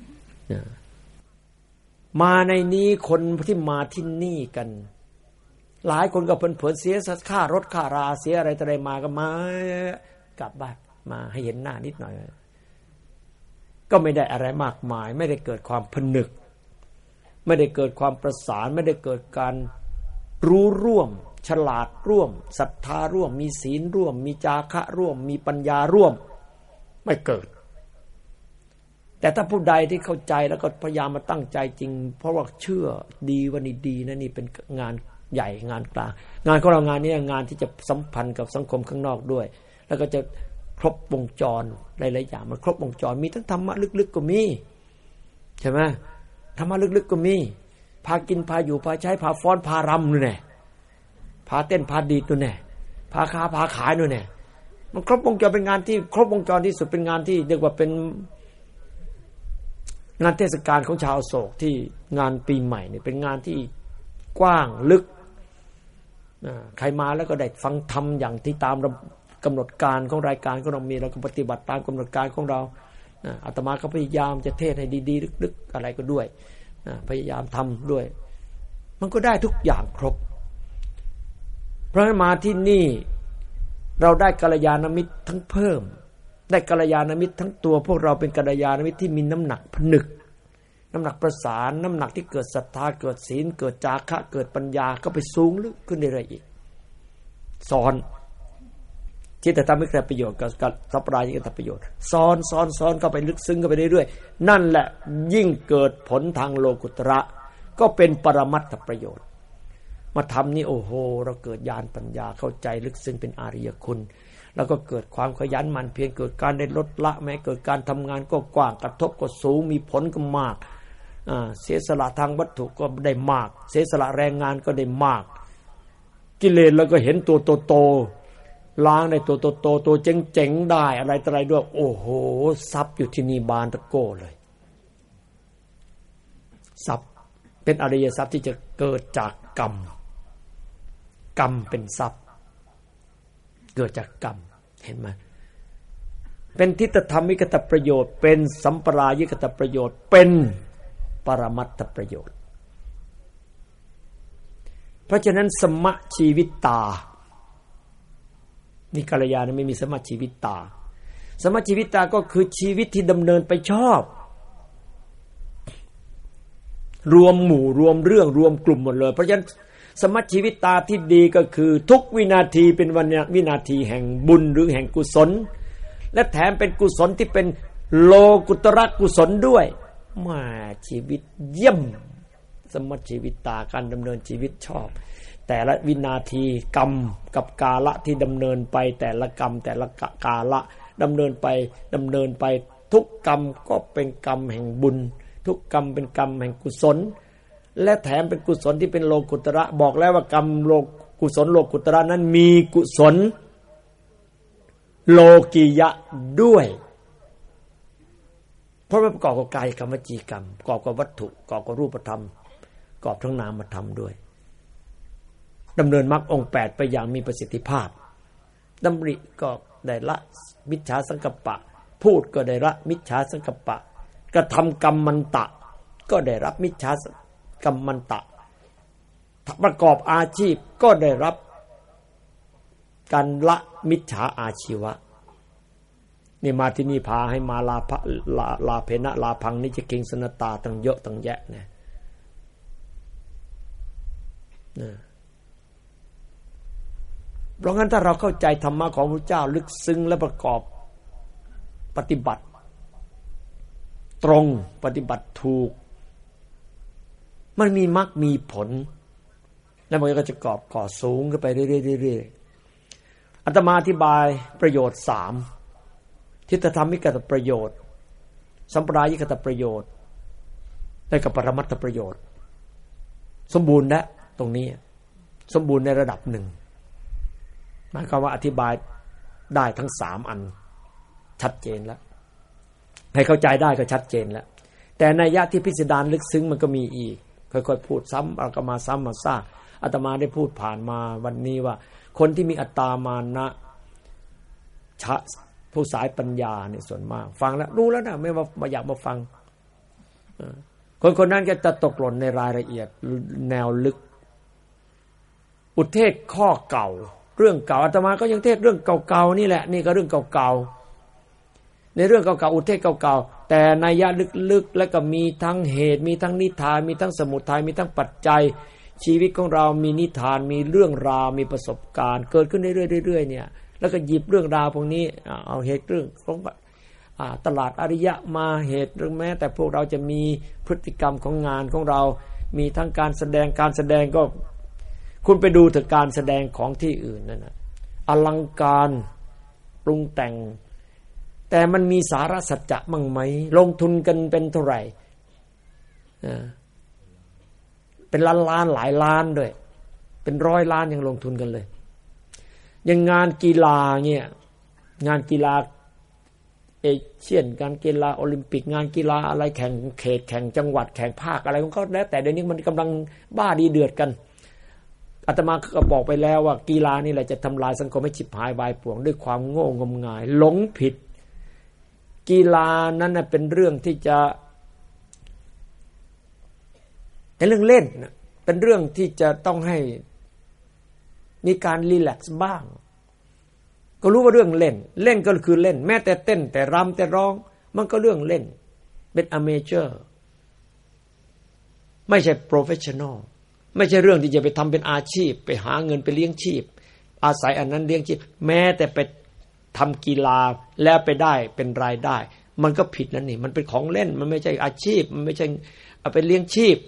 มาในนี้คนที่มาที่นี่กันหลายคนก็เพิ่นๆเสียค่ารถค่าราเสียอะไรต่ออะไรมาก็มากลับบ้านมาให้เห็นหน้านิดหน่อยก็ไม่ได้อะไรมากมายไม่ได้เกิดความผนึกไม่ได้เกิดความประสานไม่ได้เกิดการรู้ร่วมฉลาดร่วมศรัทธาร่วมมีศีลร่วมมีจาคะร่วมมีปัญญาร่วมไม่เกิดแต่ถ้าผู้ใดที่เข้าใจแล้วก็พยายามมาตั้งใจจริงเพราะว่าเชื่อดีว่านี่ดีนะนี่เป็นงานใหญ่งานกลางงานของเรางานนี้งานที่จะสัมพันธ์กับสังคมข้างนอกด้วยแล้วก็จะครบวงจรหลายๆอย่างมันครบวงจรมีทั้งธรรมะลึกๆก็มีใช่ไหมธรรมะลึกๆก็มีพากินพาอยู่พาใช้พาฟ้อนพารำนู่นแน่พาเต้นพาดีดนู่นแน่พาค้าพาขายนู่นแน่มันครบวงจรเป็นงานที่ครบวงจรที่สุดเป็นงานที่เรียกว่าเป็นงานเทศกาลของชาวโศกที่งานปีใหม่เนี่ยเป็นงานที่กว้างลึกใครมาแล้วก็ได้ฟังธรรมอย่างที่ตามกำหนดการของรายการของเรามีเราก็ปฏิบัติตามกำหนดการของเราอาตมาก็พยายามจะเทศให้ดีๆลึกๆอะไรก็ด้วยพยายามทำด้วยมันก็ได้ทุกอย่างครบเพราะฉะนั้นมาที่นี่เราได้กัลยาณมิตรทั้งเพิ่มได้กัลยาณมิตรทั้งตัวพวกเราเป็นกัลยาณมิตรที่มีน้ำหนักผนึกน้ำหนักประสานน้ำหนักที่เกิดศรัทธาเกิดศีลเกิดจาคะเกิดปัญญาก็ไปสูงลึกขึ้นเรื่อยๆอีกสอนที่จะทำให้เกิดประโยชน์กับสัพพะยิ่งเกิดประโยชน์สอนสอนสอนเข้าไปลึกซึ้งเข้าไปเรื่อยๆนั่นแหละยิ่งเกิดผลทางโลกุตระก็เป็นปรมัตถประโยชน์มาทำนี่โอ้โหเราเกิดญาณปัญญาเข้าใจลึกซึ้งเป็นอาริยคุณแล้วก็เกิดความขยันหมั่นเพียรเกิดการได้ลดละแม้เกิดการทำงานก็กว้างกระทบก็สูงมีผลก็มากเสียสละทางวัตถุก็ได้มากเสียสละแรงงานก็ได้มากกิเลสแล้วก็เห็นตัวโตๆล้างในตัวโตๆตัวเจ๋งๆได้อะไรต่ออะไรด้วยโอ้โหทรัพย์อยู่ที่นี่บานตะโก้เลยทรัพย์เป็นอริยทรัพย์ที่จะเกิดจากกรรมกรรมเป็นทรัพย์เกิดจากกรรมเห็นไหมเป็นทิฏฐธรรมิกตประโยชน์เป็นสัมปรายิกตประโยชน์เป็นปรมัตถประโยชน์เพราะฉะนั้นสมะชีวิตตานี่กัลยาณไม่มีสมะชีวิตตาสมะชีวิตตาก็คือชีวิตที่ดำเนินไปชอบรวมหมู่รวมเรื่องรวมกลุ่มหมดเลยเพราะฉะนั้นสมะชีวิตตาที่ดีก็คือทุกวินาทีเป็นวันวินาทีแห่งบุญหรือแห่งกุศลและแถมเป็นกุศลที่เป็นโลกุตระกุศลด้วยมาชีวิตเยี่ยมสมะชีวิตตาการดำเนินชีวิตชอบแต่ละวินาทีกรรมกับกาละที่ดำเนินไปแต่ละกรรมแต่ละกาละดำเนินไปดำเนินไปทุกกรรมก็เป็นกรรมแห่งบุญทุกกรรมเป็นกรรมแห่งกุศลและแถมเป็นกุศลที่เป็นโลกุตระบอกแล้วว่ากรรมโลกุศลโลกุตระนั้นมีกุศลโลกียะด้วยเพราะมันประกอบกับกายกรรมวจีกรรมประกอบกับวัตถุประกอบกับรูปธรรมประกอบทั้งนามธรรมด้วยดำเนินมรรคองค์แปดไปอย่างมีประสิทธิภาพดำริก็ได้ละมิจฉาสังกัปปะพูดก็ได้ละมิจฉาสังกัปปะกระทำกรรมมันตะก็ได้รับมิจฉากรรมมันตะประกอบอาชีพก็ได้รับการละมิจฉาอาชีวะนี่มาที่นี่พาให้มาลาภลาลาเพนะลาพังนิจกิงสนตาตั้งเยอะตั้งแยะเนี่ยเพราะงั้นถ้าเราเข้าใจธรรมะของพระเจ้าลึกซึ้งและประกอบปฏิบัติตรงปฏิบัติถูกมันมีมรรคมีผลแล้วมันก็จะกรอบก่อสูงขึ้นไปเรื่อยๆอาตมาอธิบายประโยชน์สามทิฏฐธรรมิกตประโยชน์สัมปรายิกตประโยชน์และกับปรมัตถประโยชน์สมบูรณ์แล้วตรงนี้สมบูรณ์ในระดับหนึ่งหมายความว่าอธิบายได้ทั้งสามอันชัดเจนแล้วให้เข้าใจได้ก็ชัดเจนแล้วแต่นัยยะที่พิสดารลึกซึ้งมันก็มีอีกค่อยๆพูดซ้ำเอาก็มาซ้ำมาซากอาตมาได้พูดผ่านมาวันนี้ว่าคนที่มีอัตตามานะชะผู้สายปัญญาเนี่ยส่วนมากฟังแล้วรู้แล้วนะไม่ว่ามาอยากมาฟังคนคนนั้นก็จะตกหล่นในรายละเอียดแนวลึกอุเทศข้อเก่าเรื่องเก่าอาตมาก็ยังเทศเรื่องเก่าๆนี่แหละนี่ก็เรื่องเก่าๆในเรื่องเก่าๆอุเทศเก่าๆแต่นัยยะลึกๆแล้วก็มีทั้งเหตุมีทั้งนิทานมีทั้งสมุทัยมีทั้งปัจจัยชีวิตของเรามีนิทานมีเรื่องราวมีประสบการณ์เกิดขึ้นเรื่อยๆๆเนี่ยแล้วก็หยิบเรื่องราวพวกนี้เอาเหตุเรื่องของตลาดอริยะมาเหตุเรื่องแม้แต่พวกเราจะมีพฤติกรรมของงานของเรามีทั้งการแสดงการแสดงก็คุณไปดูถึงการแสดงของที่อื่นนั่นนะอลังการปรุงแต่งแต่มันมีสาระสัจจะมั่งไหมลงทุนกันเป็นเท่าไหร่เป็นล้านล้านหลายล้านด้วยเป็นร้อยล้านยังลงทุนกันเลยอย่างงานกีฬาเนี่ยงานกีฬาเอเชียนการกีฬาโอลิมปิกงานกีฬาอะไรแข่งเขตแข่งจังหวัดแข่งภาคอะไรของเขาแล้วแต่เดี๋ยวนี้มันกำลังบ้าดีเดือดกันอาตมาก็บอกไปแล้วว่ากีฬานี่แหละจะทำลายสังคมให้ฉิบหายวายป่วงด้วยความโง่งมงายหลงผิดกีฬานั้นน่ะเป็นเรื่องที่จะเป็นเรื่องเล่นเป็นเรื่องที่จะต้องให้มีการรีแลกซ์บ้างก็รู้ว่าเรื่องเล่นเล่นก็คือเล่นแม้แต่เต้นแต่รำแต่ร้องมันก็เรื่องเล่นเป็นอเมเจอร์ไม่ใช่โปรเฟสชั่นอลไม่ใช่เรื่องที่จะไปทำเป็นอาชีพไปหาเงินไปเลี้ยงชีพอาศัยอันนั้นเลี้ยงชีพแม้แต่ไปทำกีฬาแล้วไปได้เป็นรายได้มันก็ผิดนั่นนี่มันเป็นของเล่นมันไม่ใช่อาชีพมันไม่ใช่เอาไปเลี้ยงชีพ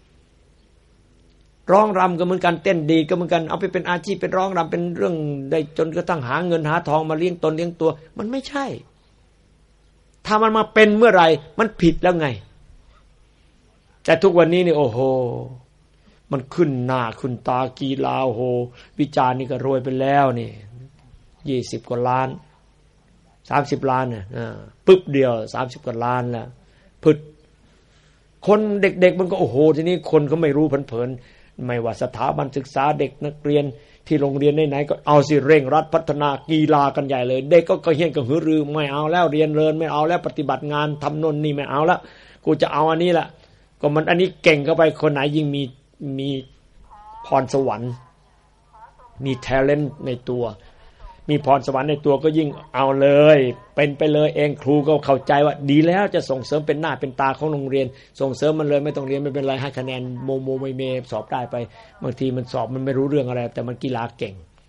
ร้องรำก็เหมือนกันเต้นดีก็เหมือนกันเอาไปเป็นอาชีพเป็นร้องรำเป็นเรื่องได้จนกระทั่งหาเงินหาทองมาเลี้ยงตนเลี้ยงตัวมันไม่ใช่ถ้ามันมาเป็นเมื่อไหร่มันผิดแล้วไงแต่ทุกวันนี้นี่โอ้โหมันขึ้นหน้าขึ้นตากีฬาโอ้โหวิจารณ์นี่ก็รวยไปแล้วนี่ยี่สิบกว่าล้านสามสิบล้านเนี่ยปึ๊บเดียวสามสิบกว่าล้านแล้วพึดคนเด็กๆมันก็โอ้โหทีนี้คนก็ไม่รู้เผินๆไม่ว่าสถาบันศึกษาเด็กนักเรียนที่โรงเรียนไหนๆก็เอาสิเร่งรัดพัฒนากีฬากันใหญ่เลยเด็กก็กระเฮี้ยนกระหือรือไม่เอาแล้วเรียนเรินไม่เอาแล้วปฏิบัติงานทำโน่นนี่ไม่เอาแล้วกูจะเอาอันนี้ละก็มันอันนี้เก่งเข้าไปคนไหนยิ่งมีมีพรสวรรค์มี talent ในตัวมีพรสวรรค์ในตัวก็ยิ่งเอาเลยเป็นไปเลยเองครูก็เข้าใจว่าดีแล้วจะส่งเสริมเป็นหน้าเป็นตาของโรงเรียนส่งเสริมมันเลยไม่ต้องเรียนไม่เป็นไรให้คะแนนโมโมเมเมสอบได้ไปบางทีมันสอบมันไม่รู้เรื่องอะไรแต่มันกีฬาเก่ง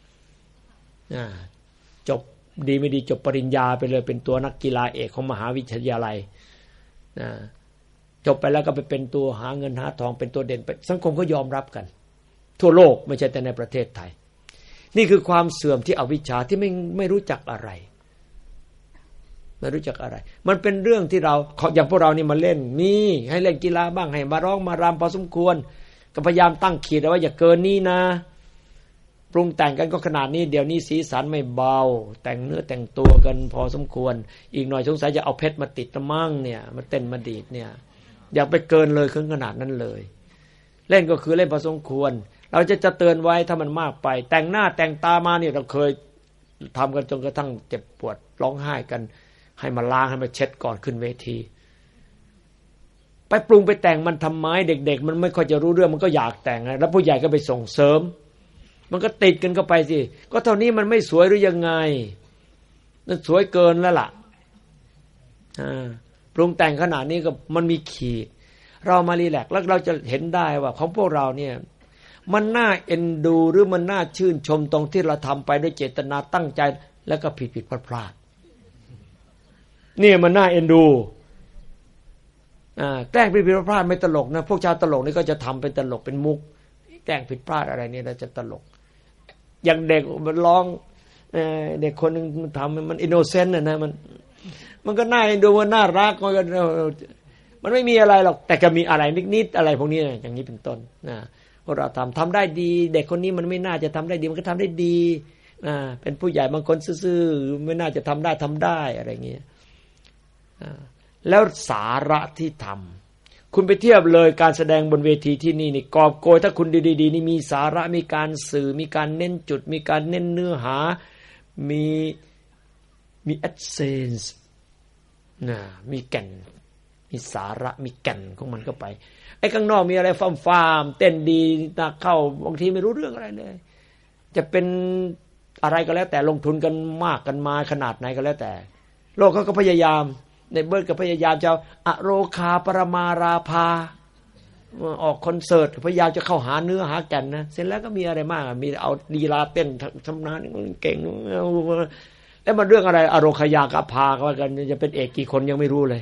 จบดีไม่ดีจบปริญญาไปเลยเป็นตัวนักกีฬาเอกของมหาวิทยาลัยจบไปแล้วก็ไปเป็นตัวหาเงินหาทองเป็นตัวเด่นไปสังคมก็ยอมรับกันทั่วโลกไม่ใช่แต่ในประเทศไทยนี่คือความเสื่อมที่อวิชชาที่ไม่ไม่รู้จักอะไรไม่รู้จักอะไรมันเป็นเรื่องที่เราอย่างพวกเรานี่มาเล่นนี่ให้เล่นกีฬาบ้างให้มาร้องมารำพอสมควรก็พยายามตั้งขีดเอาไว้อย่าเกินนี้นะปรุงแต่งกันก็ขนาดนี้เดี๋ยวนี้สีสันไม่เบาแต่งเนื้อแต่งตัวกันพอสมควรอีกหน่อยสงสัยจะเอาเพชรมาติดตะมั่งเนี่ยมาเต้นมาดีดเนี่ยอย่าไปเกินเลยถึงขนาดนั้นเลยเล่นก็คือเล่นพอสมควรเราจะจะเตือนไว้ถ้ามันมากไปแต่งหน้าแต่งตามาเนี่ยเราเคยทำกันจนกระทั่งเจ็บปวดร้องไห้กันให้มาล้างให้มาเช็ดก่อนขึ้นเวทีไปปรุงไปแต่งมันทำไมเด็กๆมันไม่ค่อยจะรู้เรื่องมันก็อยากแต่งแล้วผู้ใหญ่ก็ไปส่งเสริมมันก็ติดกันเข้าไปสิก็เท่านี้มันไม่สวยหรือยังไงนั่นสวยเกินแล้วล่ะอ่าปรุงแต่งขนาดนี้ก็มันมีขีดเรามารีแลกซ์แล้วเราจะเห็นได้ว่าของพวกเราเนี่ยมันน่าเอ็นดูหรือมันน่าชื่นชมตรงที่เราทำไปด้วยเจตนาตั้งใจแล้วก็ผิดผิดพลาดพลาดนี่มันน่าเอ็นดูอ่าแกล้งผิดผิดพลาดพลาดไม่ตลกนะพวกชาวตลกนี่ก็จะทำเป็นตลกเป็นมุกแกล้งผิดพลาดอะไรเนี่ยเราจะตลกอย่างเด็กมันร้องเด็กคนนึงมันทำมันอินโนเซนต์น่ะนะมันมันก็น่าดูว่าน่ารักมันก็มันไม่มีอะไรหรอกแต่ก็มีอะไรนิดๆอะไรพวกนี้อย่างนี้เป็นต้นนะพวกเราทำทำได้ดีเด็กคนนี้มันไม่น่าจะทำได้ดีมันก็ทำได้ดีนะเป็นผู้ใหญ่บางคนซื่อๆไม่น่าจะทำได้ทำได้อะไรอย่างเงี้ยแล้วสาระที่ทำคุณไปเทียบเลยการแสดงบนเวทีที่นี่นี่กอบโกยถ้าคุณดีๆนี่มีสาระมีการสื่อมีการเน้นจุดมีการเน้นเนื้อหามีมีเอเซนส์นะมีแก่นมีสาระมีแก่นของมันเข้าไปไอ้ข้างนอกมีอะไรฟ้ามๆเต้นดีนักเข้าบางทีไม่รู้เรื่องอะไรเลยจะเป็นอะไรก็แล้วแต่ลงทุนกันมากกันมาขนาดไหนก็แล้วแต่โลกเขาก็พยายามในเบิร์ดก็พยายามจะอโรคาปรมาราภาออกคอนเสิร์ตพยายามจะเข้าหาเนื้อหาแก่นนะเสร็จแล้วก็มีอะไรมากมีเอาลีลาเต้นชำนาญเก่งแล้วมันเรื่องอะไรอโรคยากาพากันจะเป็นเอกกี่คนยังไม่รู้เลย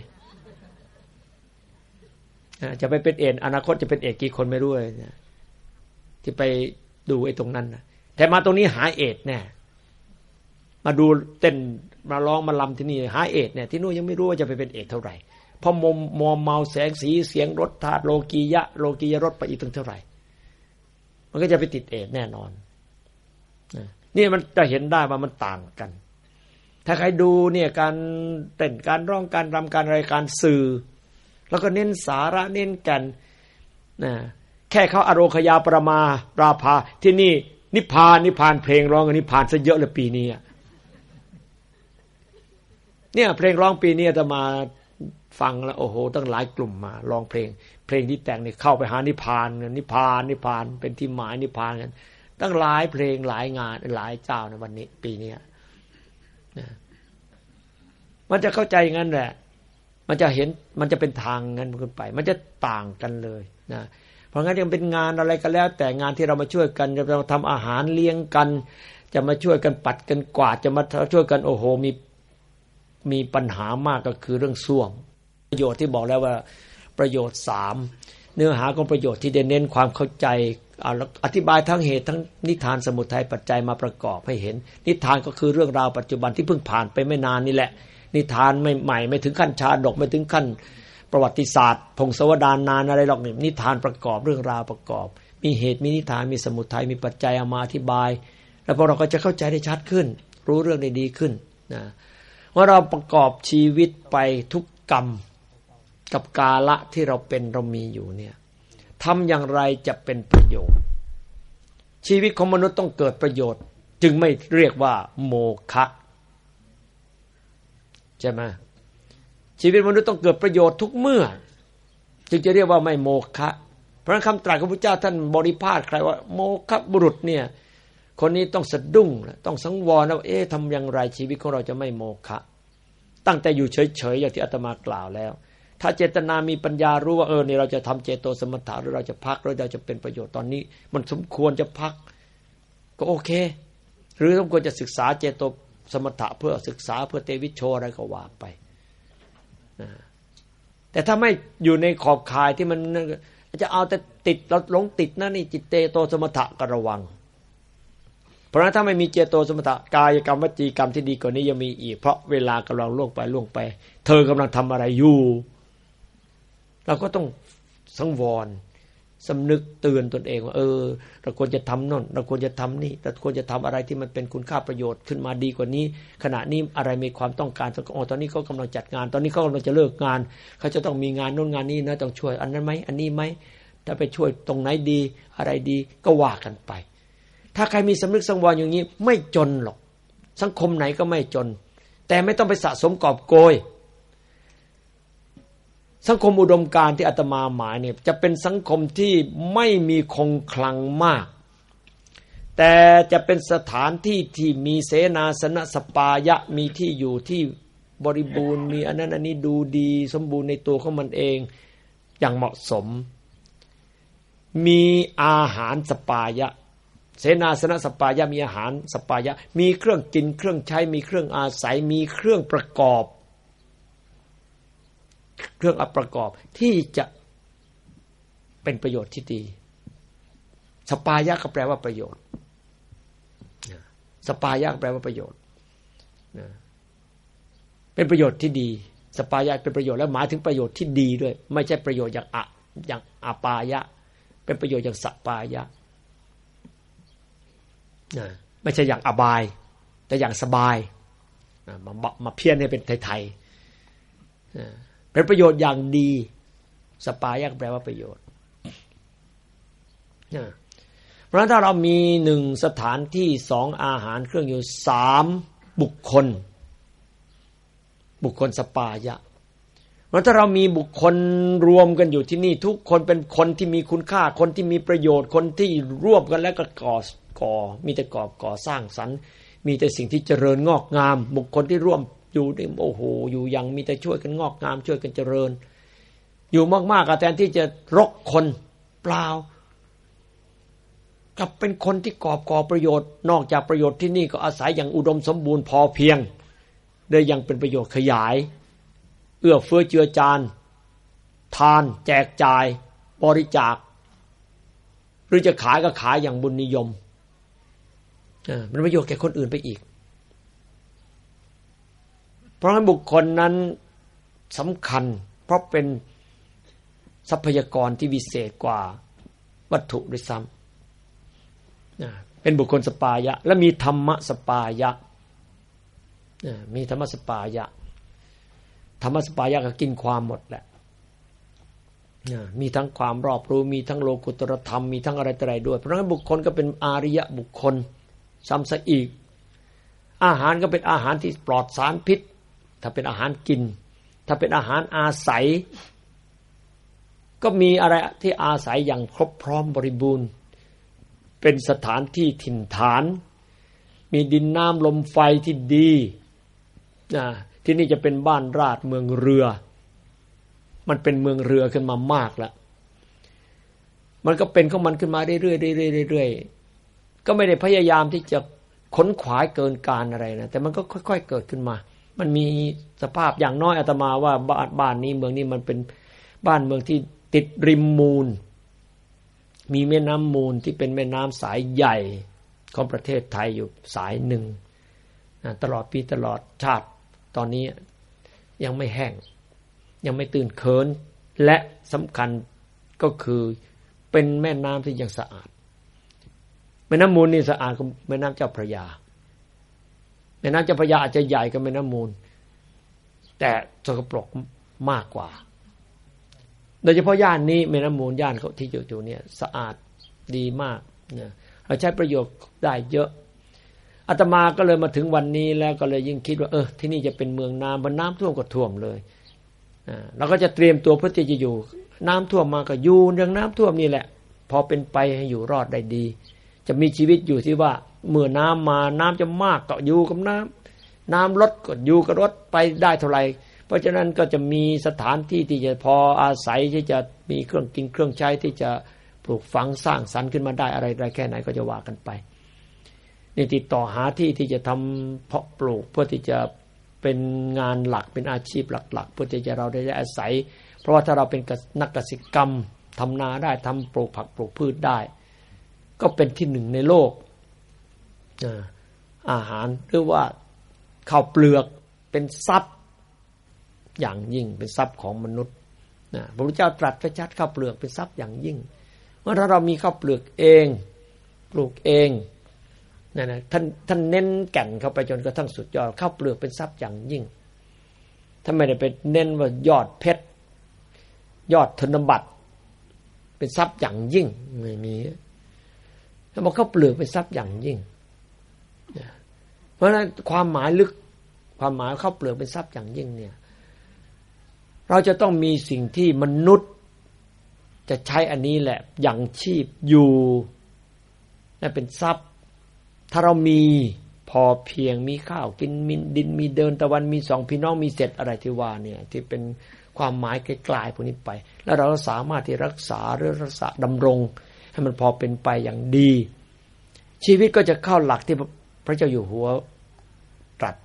จะไปเป็นเอกอนาคตจะเป็นเอกกี่คนไม่รู้เลยที่ไปดูไอ้ตรงนั้นนะแต่มาตรงนี้หาเอกแน่มาดูเต้นมาร้องมาลำที่นี่หาเอกเนี่ยที่นู่นยังไม่รู้ว่าจะไปเป็นเอกเท่าไหร่เพราะมอมมอมเมาแสงสีเสียงรสธาตุโลกียะโลกียรสไปอีกถึงเท่าไหร่มันก็จะไปติดเอกแน่นอนนี่มันจะเห็นได้ว่ามันต่างกันถ้าใครดูเนี่ยการเต้นการร้องการรำการอะไรการสื่อแล้วก็เน้นสาระเน้นกันนะแค่เขาอโรคยาปรมาราภาที่นี่นิพพานนิพพานเพลงร้องกันนิพพานซะเยอะเลยปีนี้เนี่ยเพลงร้องปีนี้จะมาฟังแล้วโอ้โหตั้งหลายกลุ่มมาร้องเพลงเพลงที่แต่งนี่เข้าไปหานิพพานนิพพานนิพพานเป็นที่หมายนิพพานกันตั้งหลายเพลงหลายงานหลายเจ้าในวันนี้ปีนี้นะมันจะเข้าใจงั้นแหละมันจะเห็นมันจะเป็นทางงั้นขึ้นไปมันจะต่างกันเลยนะเพราะงั้นยังเป็นงานอะไรก็แล้วแต่งานที่เรามาช่วยกันจะมาทำอาหารเลี้ยงกันจะมาช่วยกันปัดกันกวาดจะมาช่วยกันโอ้โหมีมีปัญหามากก็คือเรื่องส้วมประโยชน์ที่บอกแล้วว่าประโยชน์สามเนื้อหาของประโยชน์ที่ได้เน้นความเข้าใจอธิบายทั้งเหตุทั้งนิทานสมุทัยปัจจัยมาประกอบให้เห็นนิทานก็คือเรื่องราวปัจจุบันที่เพิ่งผ่านไปไม่นานนี่แหละนิทานไม่ใหม่ไม่ถึงขั้นชาดกไม่ถึงขั้นประวัติศาสตร์พงศาวดารนานอะไรหรอกนี่นิทานประกอบเรื่องราวประกอบมีเหตุมีนิทานมีสมุทัยมีปัจจัยเอามาอธิบายแล้วพวกเราก็จะเข้าใจได้ชัดขึ้นรู้เรื่องได้ดีขึ้นนะว่าเราประกอบชีวิตไปทุกกรรมกับกาละที่เราเป็นเรามีอยู่เนี่ยทำอย่างไรจะเป็นประโยชน์ชีวิตของมนุษย์ต้องเกิดประโยชน์จึงไม่เรียกว่าโมฆะใช่ไหมชีวิตมนุษย์ต้องเกิดประโยชน์ทุกเมื่อจึงจะเรียกว่าไม่โมฆะเพราะฉะนั้นคำตรัสของพระเจ้าท่านบริพาทใครว่าโมฆะบุรุษเนี่ยคนนี้ต้องสะดุ้งต้องสังวรว่าเอ๊ะทำอย่างไรชีวิตของเราจะไม่โมฆะตั้งแต่อยู่เฉยๆอย่างที่อาตมากล่าวแล้วถ้าเจตนามีปัญญารู้ว่าเออนี่เราจะทำเจโตสมถะหรือเราจะพักหรือเราจะเป็นประโยชน์ตอนนี้มันสมควรจะพักก็โอเคหรือสมควรจะศึกษาเจโตสมถะเพื่อศึกษาเพื่อเตวิชโชอะไรก็ว่าไปนะแต่ถ้าไม่อยู่ในขอบข่ายที่มันจะเอาแต่ติดเราหลงติดนั่นนี่จิตเตโตสมถะก็ระวังเพราะฉะนั้นถ้าไม่มีเจโตสมถะกายกรรมวจีกรรมที่ดีกว่านี้ยังมีอีกเพราะเวลากำลังล่วงไปล่วงไปเธอกำลังทำอะไรอยู่เราก็ต้องสังวรสำนึกเตือนตนเองว่าเออเราควรจะทำโน่นเราควรจะทำนี่เราควรจะทำอะไรที่มันเป็นคุณค่าประโยชน์ขึ้นมาดีกว่านี้ขณะนี้อะไรมีความต้องการอ๋อตอนนี้เขากำลังจัดงานตอนนี้เขากำลังจะเลิกงานเขาจะต้องมีงานโน่นงานนี้นะต้องช่วยอันนั้นไหมอันนี้ไหมถ้าไปช่วยตรงไหนดีอะไรดีก็ว่ากันไปถ้าใครมีสำนึกสังวรอย่างนี้ไม่จนหรอกสังคมไหนก็ไม่จนแต่ไม่ต้องไปสะสมกอบโกยสังคมอุดมการณ์ที่อาตมาหมายเนี่ยจะเป็นสังคมที่ไม่มีคงคลังมากแต่จะเป็นสถานที่ที่มีเสนาสนะสปายะมีที่อยู่ที่บริบูรณ์มีอันนั้นอันนี้ดูดีสมบูรณ์ในตัวของมันเองอย่างเหมาะสมมีอาหารสปายะเสนาสนะสปายะมีอาหารสปายะมีเครื่องกินเครื่องใช้มีเครื่องอาศัยมีเครื่องประกอบเครื่องประกอบที่จะเป็นประโยชน์ที่ดีสปายะก็แปลว่าประโยชน์สปายะแปลว่าประโยชน์เป็นประโยชน์ที่ดีสปายะเป็นประโยชน์แล้วหมายถึงประโยชน์ที่ดีด้วยไม่ใช่ประโยชน์อย่างอะอย่างอาปายะเป็นประโยชน์อย่างสปายะไม่ใช่อย่างอบายแต่อย่างสบายมามาเพี้ยนให้เป็นไทยๆเป็นประโยชน์อย่างดีสปายะแปลว่าประโยชน์เพราะฉะนั้นถ้าเรามีหนึ่งสถานที่สองอาหารเครื่องอยู่สามบุคคลบุคคลสปายะเพราะถ้าเรามีบุคคลรวมกันอยู่ที่นี่ทุกคนเป็นคนที่มีคุณค่าคนที่มีประโยชน์คนที่ร่วมกันแล้วก็ก่อก่อมีแต่ก่อก่อสร้างสรรค์มีแต่สิ่งที่เจริญงอกงามบุคคลที่ร่วมอยู่นี่โอ้โหอยู่อย่างมีแต่ช่วยกันงอกงามช่วยกันเจริญอยู่มากๆแทนที่จะรกคนเปล่ากับเป็นคนที่กอบก่อประโยชน์นอกจากประโยชน์ที่นี่ก็อาศัยอย่างอุดมสมบูรณ์พอเพียงได้ยังเป็นประโยชน์ขยายเอื้อเฟื้อเจือจานทานแจกจ่ายบริจาคหรือจะขายก็ขายอย่างบุญนิยมอ่ามันประโยชน์แก่คนอื่นไปอีกเพราะฉะนั้นบุคคลนั้นสำคัญเพราะเป็นทรัพยากรที่วิเศษกว่าวัตถุด้วยซ้ำเป็นบุคคลสปายะและมีธรรมะสปายะมีธรรมะสปายะธรรมะสปายะก็กินความหมดแหละมีทั้งความรอบรู้มีทั้งโลกุตตรธรรมมีทั้งอะไรต่ออะไรด้วยเพราะฉะนั้นบุคคลก็เป็นอาริยะบุคคลซ้ำซะอีกอาหารก็เป็นอาหารที่ปลอดสารพิษถ้าเป็นอาหารกินถ้าเป็นอาหารอาศัยก็มีอะไรที่อาศัยอย่างครบพร้อมบริบูรณ์เป็นสถานที่ถิ่นฐานมีดินน้ำลมไฟที่ดีนะที่นี่จะเป็นบ้านราชเมืองเรือมันเป็นเมืองเรือขึ้นมามากแล้วมันก็เป็นของมันขึ้นมาเรื่อยๆเรื่อยๆเรื่อยๆก็ไม่ได้พยายามที่จะขนขวายเกินการอะไรนะแต่มันก็ค่อยๆเกิดขึ้นมามันมีสภาพอย่างน้อยอาตมาว่าบ้านบ้านนี้เมืองนี้มันเป็นบ้านเมืองที่ติดริมมูลมีแม่น้ำมูลที่เป็นแม่น้ำสายใหญ่ของประเทศไทยอยู่สายหนึ่งตลอดปีตลอดชาติตอนนี้ยังไม่แห้งยังไม่ตื่นเคินและสำคัญก็คือเป็นแม่น้ำที่ยังสะอาดแม่น้ำมูลนี่สะอาดกว่าแม่น้ำเจ้าพระยาแม่น้ำเจ้าพระยาอาจจะใหญ่กว่าแม่น้ำมูลแต่สกปรกมากกว่าโดยเฉพาะย่านนี้แม่น้ำมูลย่านเขาที่อยู่ๆเนี่ยสะอาดดีมากนะเราใช้ประโยชน์ได้เยอะอาตมาก็เลยมาถึงวันนี้แล้วก็เลยยิ่งคิดว่าเออที่นี่จะเป็นเมืองน้ำมันน้ำท่วมก็ท่วมเลยอ่าเราก็จะเตรียมตัวเพื่อที่จะอยู่น้ำท่วมมาก็อยู่เรื่องน้ำท่วมนี่แหละพอเป็นไปให้อยู่รอดได้ดีจะมีชีวิตอยู่ที่ว่าเมื่อน้ำมาน้ำจะมากก็อยู่กับน้ำน้ำลดก็อยู่กับรถไปได้เท่าไหร่เพราะฉะนั้นก็จะมีสถานที่ที่จะพออาศัยที่จะมีเครื่องกินเครื่องใช้ที่จะปลูกฝังสร้างสรรค์ขึ้นมาได้อะไรอะไรแค่ไหนก็จะว่ากันไปนี่ติดต่อหาที่ที่จะทำเพาะปลูกเพื่อที่จะเป็นงานหลักเป็นอาชีพหลักๆเพื่อที่จะเราได้อาศัยเพราะว่าถ้าเราเป็นนักกสิกรรมทำนาได้ทำปลูกผักปลูกพืชได้ก็เป็นที่หนึ่งในโลกอาหารหรือว่าข้าวเปลือกเป็นทรัพย์อย่างยิ่งเป็นทรัพย์ของมนุษย์นะพระพุทธเจ้าตรัสไว้ชัดข้าวเปลือกเป็นทรัพย์อย่างยิ่งเมื่อถ้าเรามีข้าวเปลือกเองปลูกเองนั่นนะท่านท่านเน้นแก่นเข้าไปจนกระทั่งสุดยอดข้าวเปลือกเป็นทรัพย์อย่างยิ่งถ้าไม่ได้ไปเน้นว่ายอดเพชรยอดธนบัตรเป็นทรัพย์อย่างยิ่งไม่มีถ้าบอกข้าวเปลือกเป็นทรัพย์อย่างยิ่งเพราะฉะนั้นความหมายลึกความหมายข้าวเปลือกเป็นทรัพย์อย่างยิ่งเนี่ยเราจะต้องมีสิ่งที่มนุษย์จะใช้อันนี้แหละอย่างชีพอยู่นั่นเป็นทรัพย์ถ้าเรามีพอเพียงมีข้าวกินมีดินมีเดินตะวันมีสองพี่น้องมีเสร็จอะไรที่ว่าเนี่ยที่เป็นความหมายไกลๆพวกนี้ไปแล้วเราสามารถที่รักษาหรือรักษาดำรงให้มันพอเป็นไปอย่างดีชีวิตก็จะเข้าหลักที่พระเจ้าอยู่หัวตรัส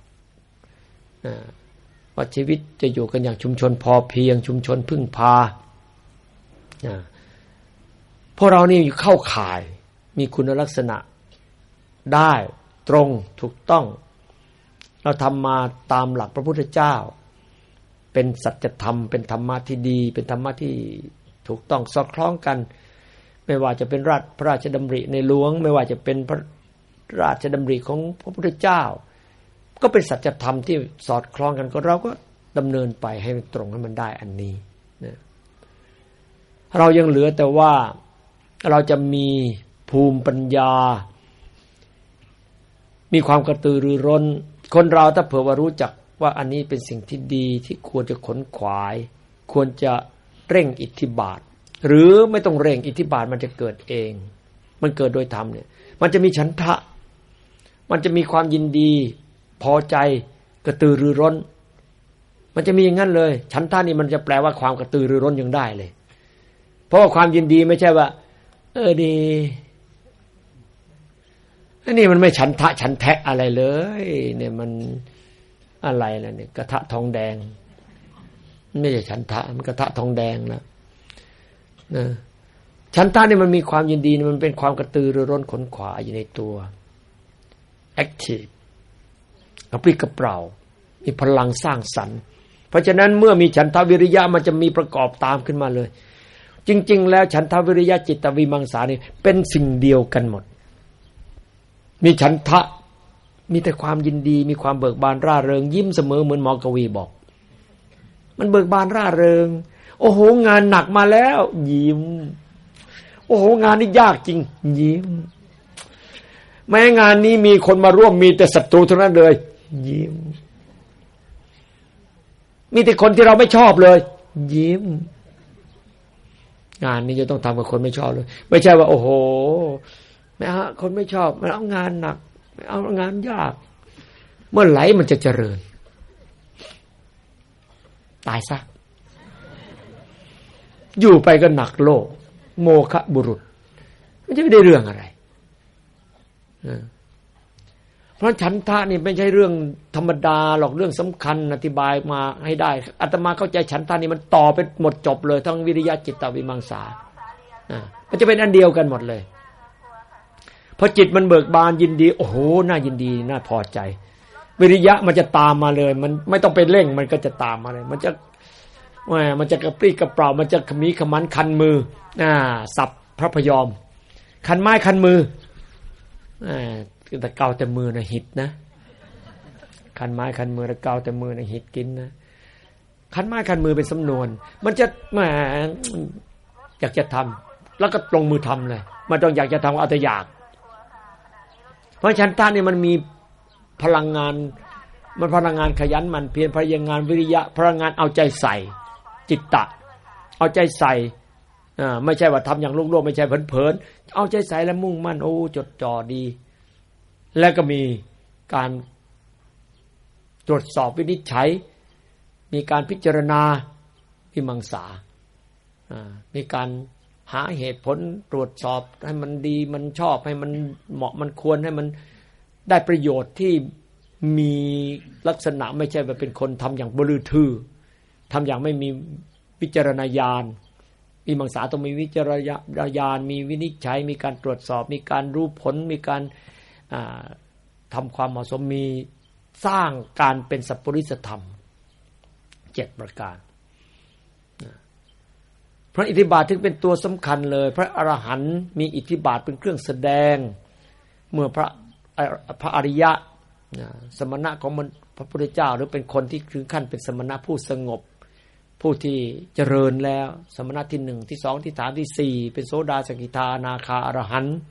ว่าชีวิตจะอยู่กันอย่างชุมชนพอเพียงชุมชนพึ่งพาพวกเรานี่อยู่เข้าข่ายมีคุณลักษณะได้ตรงถูกต้องเราทำมาตามหลักพระพุทธเจ้าเป็นสัจธรรมเป็นธรรมะที่ดีเป็นธรรมะที่ถูกต้องสอดคล้องกันไม่ว่าจะเป็นราชพระราชดำริในหลวงไม่ว่าจะเป็นพระราชดำริของพระพุทธเจ้าก็เป็นสัจธรรมที่สอดคล้องกันก็เราก็ดำเนินไปให้มันตรงให้มันได้อันนี้นะเรายังเหลือแต่ว่าเราจะมีภูมิปัญญามีความกระตือรือร้นคนเราถ้าเผื่อว่ารู้จักว่าอันนี้เป็นสิ่งที่ดีที่ควรจะขนขวายควรจะเร่งอิทธิบาทหรือไม่ต้องเร่งอิทธิบาทมันจะเกิดเองมันเกิดโดยธรรมเนี่ยมันจะมีฉันทะมันจะมีความยินดีพอใจกระตือรือร้นมันจะมีอย่างนั้นเลยฉันทะนี่มันจะแปลว่าความกระตือรือร้นยังได้เลยเพราะว่าความยินดีไม่ใช่ว่าเออดีอันนี้มันไม่ฉันทะฉันแทะอะไรเลยเนี่ยมันอะไรล่ะเนี่ยกระทะทองแดงไม่ใช่ฉันทะมันกระทะทองแดงนะนะฉันทะนี่มันมีความยินดีมันเป็นความกระตือรือร้นขนขวายอยู่ในตัวแอคทีฟกระปรี้กระเปร่ามีพลังสร้างสรรค์เพราะฉะนั้นเมื่อมีฉันทะวิริยะมันจะมีประกอบตามขึ้นมาเลยจริงๆแล้วฉันทะวิริยะจิตวิมังสานี่เป็นสิ่งเดียวกันหมดมีฉันทะมีแต่ความยินดีมีความเบิกบานร่าเริงยิ้มเสมอเหมือนหมอกวีบอกมันเบิกบานร่าเริงโอ้โหงานหนักมาแล้วยิ้มโอ้โหงานนี้ยากจริงยิ้มแม้งานนี้มีคนมาร่วมมีแต่ศัตรูเท่านั้นเลยยิ้มมีแต่คนที่เราไม่ชอบเลยยิ้มงานนี้จะต้องทำกับคนไม่ชอบเลยไม่ใช่ว่าโอ้โหไม่เอาคนไม่ชอบมันเอางานหนักไม่เอางานยากเมื่อไหร่มันจะเจริญตายซะอยู่ไปก็หนักโลกโมฆะบุรุษมันจะไม่ได้เรื่องอะไรเพราะฉันทะนี่ไม่ใช่เรื่องธรรมดาหรอกเรื่องสำคัญอธิบายมาให้ได้อาตมาเข้าใจฉันทะนี่มันต่อไปหมดจบเลยทั้งวิริยะจิตตวิมังสาอ่ามันจะเป็นอันเดียวกันหมดเลยพอจิตมันเบิกบานยินดีโอ้โหน่ายินดีน่าพอใจวิริยะมันจะตามมาเลยมันไม่ต้องไปเร่งมันก็จะตามมาเลยมันจะแหมมันจะกระปรี้กระเปร่ามันจะขมีขมันคันมืออ่าสับพระพยอมคันไม้คันมืออ่าแต่เกาแต่มือนะหิดนะคันไม้คันมือแล้วเกาแต่มือนะหิดกินนะคันไม้คันมือเป็นสำนวนมันจะแหมอยากจะทำแล้วก็ลงมือทำเลยมันต้องอยากจะทำเอาแต่อยากเพราะฉันทะนี่มันมีพลังงานมันพลังงานขยันมันเพียรพลังงานวิริยะพลังงานเอาใจใส่จิตตะเอาใจใส่อ่าไม่ใช่ว่าทำอย่างโลกๆไม่ใช่เผลอๆเอาใจใส่และมุ่งมั่นโอ้จดจ่อดีแล้วก็มีการตรวจสอบวินิจฉัยมีการพิจารณาวิมังสาอ่ามีการหาเหตุผลตรวจสอบให้มันดีมันชอบให้มันเหมาะมันควรให้มันได้ประโยชน์ที่มีลักษณะไม่ใช่ว่าเป็นคนทำอย่างบลือทื่อทำอย่างไม่มีวิจารณญาณวิมังสาต้องมีวิจารณญาณมีวินิจฉัยมีการตรวจสอบมีการรู้ผลมีการทำความเหมาะสมมีสร้างการเป็นสัพพุริสธรรมเจ็ดประการพระอิทธิบาทถึงเป็นตัวสำคัญเลยพระอรหันต์มีอิทธิบาทเป็นเครื่องแสดงเมื่อพระพระอริยะสมณะของพระพุทธเจ้าหรือเป็นคนที่ถึงขั้นเป็นสมณะผู้สงบผู้ที่เจริญแล้วสมณะที่หนึ่งที่สองที่สามที่สี่เป็นโสดาสกิทาอนาคาอรหันต์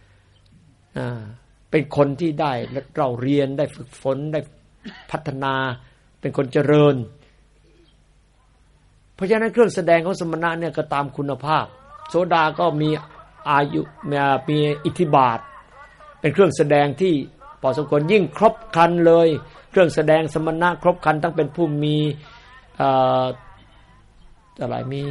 เป็นคนที่ได้เราเรียนได้ฝึกฝนได้พัฒนาเป็นคนเจริญเพราะฉะนั้นเครื่องแสดงของสมณะเนี่ยก็ตามคุณภาพโสดาก็มีอายุมีอิทธิบาทเป็นเครื่องแสดงที่พอสมควรยิ่งครบครันเลยเครื่องแสดงสมณะครบครันทั้งเป็นผู้มีอะไรมี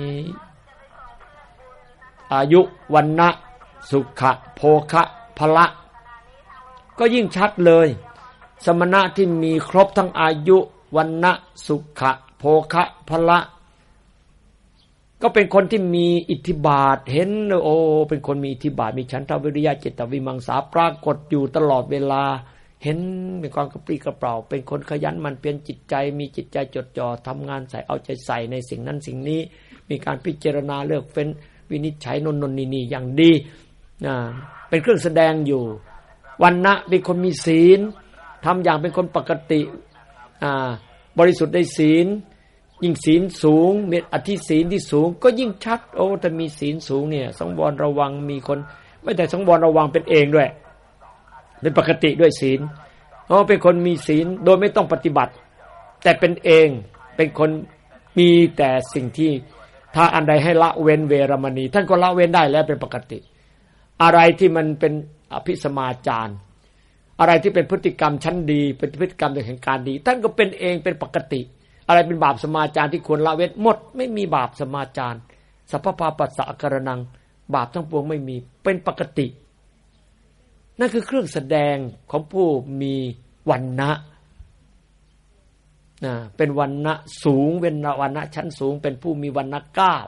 อายุวันนะสุขะโภคะพละก็ยิ่งชัดเลยสมณะที่มีครบทั้งอายุวันนะสุขะโภคะพละก็เป็นคนที่มีอิทธิบาทเห็นโอ้เป็นคนมีอิทธิบาทมีฉันทวิริยะจิตวิมังสาปรากฏอยู่ตลอดเวลาเห็นเป็นความกระปรี้กระเปร่าเป็นคนขยันมันเปลี่ยนจิตใจมีจิตใจจดจ่อทำงานใส่เอาใจใส่ในสิ่งนั้นสิ่งนี้มีการพิจารณาเลือกเฟ้นวินิจฉัยนนนนี่นี่อย่างดีนะเป็นเครื่องแสดงอยู่วันนะเป็นคนมีศีลทำอย่างเป็นคนปกติอ่าบริสุทธิ์ได้ศีลยิ่งศีลสูงมีอธิศีลที่สูงก็ยิ่งชัดโอ้แต่มีศีลสูงเนี่ยสังวรระวังมีคนไม่แต่สังวรระวังเป็นเองด้วยเป็นปกติด้วยศีลโอ้เป็นคนมีศีลโดยไม่ต้องปฏิบัติแต่เป็นเองเป็นคนมีแต่สิ่งที่ถ้าอันใดให้ละเว้นเวรมณีท่านก็ละเว้นได้แล้วเป็นปกติอะไรที่มันเป็นอภิสมาจารอะไรที่เป็นพฤติกรรมชั้นดีเป็นพฤติกรรมแห่งการดีท่านก็เป็นเองเป็นปกติอะไรเป็นบาปสมาจารที่ควรละเว้นหมดไม่มีบาปสมาจารสัพพปาปัสสะกรณังบาปทั้งปวงไม่มีเป็นปกตินั่นคือเครื่องแสดงของผู้มีวรรณะนะเป็นวรรณะสูงเป็นวรรณะชั้นสูงเป็นผู้มีวรรณะเก้า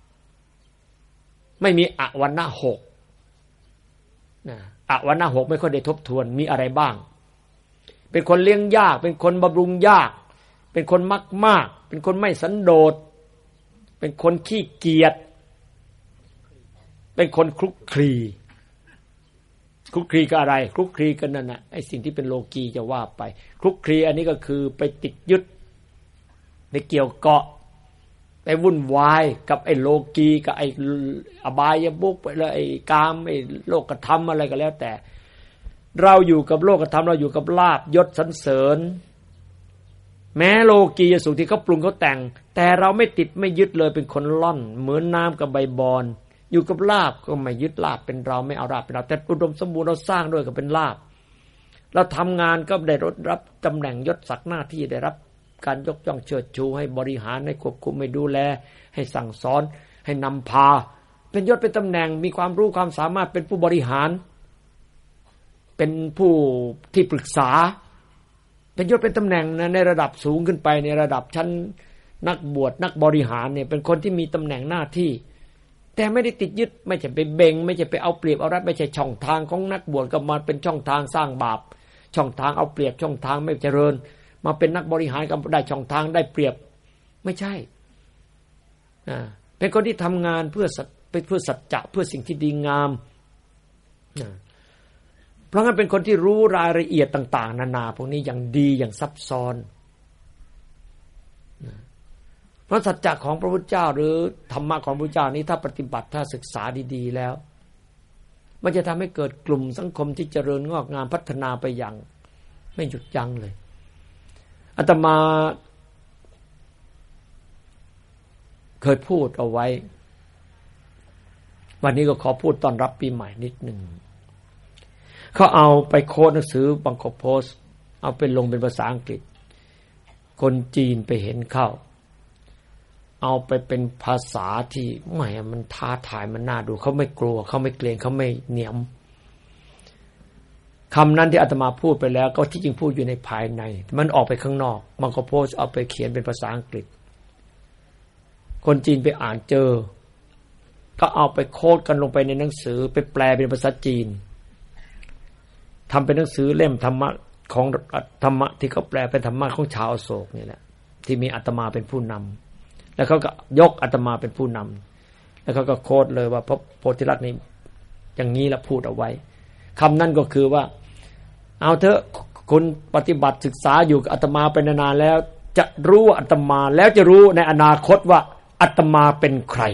ไม่มีอวรรณะหกนะอวรรณะหกไม่ค่อยได้ทบทวนมีอะไรบ้างเป็นคนเลี้ยงยากเป็นคนบำรุงยากเป็นคนมักมากเป็นคนไม่สันโดษเป็นคนขี้เกียจเป็นคนคลุกคลีคลุกคลีกับอะไรคลุกคลีกันนั่นน่ะไอ้สิ่งที่เป็นโลกีจะว่าไปคลุกคลีอันนี้ก็คือไปติดยึดไปเกี่ยวเกาะไปวุ่นวายกับไอ้โลกีกับไอ้อบายมุขไปแล้วไอ้กามไอ้โลกธรรมอะไรก็แล้วแต่เราอยู่กับโลกธรรมเราอยู่กับลาภยศสรรเสริญแม้โลกียสุขที่เขาปรุงเขาแต่งแต่เราไม่ติดไม่ยึดเลยเป็นคนล่อนเหมือนน้ำกับใบบอนอยู่กับลาภก็ไม่ยึดลาภเป็นเราไม่เอาลาภเป็นเราแต่อุดมสมบูรณ์เราสร้างด้วยก็เป็นลาภเราทำงานก็ได้รับตำแหน่งยศศักดิ์หน้าที่ได้รับการยกย่องเชิดชูให้บริหารให้ควบคุมให้ดูแลให้สั่งสอนให้นำพาเป็นยศเป็นตำแหน่งมีความรู้ความสามารถเป็นผู้บริหารเป็นผู้ที่ปรึกษาเป็นยศเป็นตำแหน่งนะในระดับสูงขึ้นไปในระดับชั้นนักบวชนักบริหารเนี่ยเป็นคนที่มีตำแหน่งหน้าที่แต่ไม่ได้ติดยึดไม่ใช่ไปเบ่งไม่ใช่ไปเอาเปรียบเอารัดไม่ใช่ช่องทางของนักบวชก็มาเป็นช่องทางสร้างบาปช่องทางเอาเปรียบช่องทางไม่เจริญมาเป็นนักบริหารก็ได้ช่องทางได้เปรียบไม่ใช่อ่าเป็นคนที่ทำงานเพื่อเพื่อสัจจะเพื่อสิ่งที่ดีงามอ่าเพราะงั้นเป็นคนที่รู้รายละเอียดต่างๆนานาพวกนี้อย่างดีอย่างซับซ้อนเพราะสัจจะของพระพุทธเจ้าหรือธรรมะของพระพุทธเจ้านี้ถ้าปฏิบัติถ้าศึกษาดีๆแล้วมันจะทำให้เกิดกลุ่มสังคมที่เจริญงอกงามพัฒนาไปอย่างไม่หยุดยั้งเลยอาตมาเคยพูดเอาไว้วันนี้ก็ขอพูดต้อนรับปีใหม่นิดหนึ่งเขาเอาไปโค้ดหนังสือบางกอกโพสต์เอาไปลงเป็นภาษาอังกฤษคนจีนไปเห็นเข้าเอาไปเป็นภาษาที่แหมมันท้าทายมันน่าดูเขาไม่กลัวเขาไม่เกรงเขาไม่เหนียมคำนั้นที่อาตมาพูดไปแล้วก็ที่จริงพูดอยู่ในภายในมันออกไปข้างนอกบางกอกโพสต์เอาไปเขียนเป็นภาษาอังกฤษคนจีนไปอ่านเจอก็เอาไปโค้ดกันลงไปในหนังสือไปแปลเป็นภาษาจีนทำเป็นหนังสือเล่มธรรมะของธรรมะที่เขาแปลเป็นธรรมะของชาวอโศกนี่แหละที่มีอาตมาเป็นผู้นำแล้วเขาก็ยกอาตมาเป็นผู้นำแล้วเขาก็โค้ดเลยว่าพระโพธิลักษณ์นี้อย่างนี้ละพูดเอาไว้คำนั้นก็คือว่าเอาเถอะคุณปฏิบัติศึกษาอยู่กับอาตมาเป็นนานๆแล้วจะรู้อาตมาแล้วจะรู้ในอนาคตว่าอาตมาเป็นใคร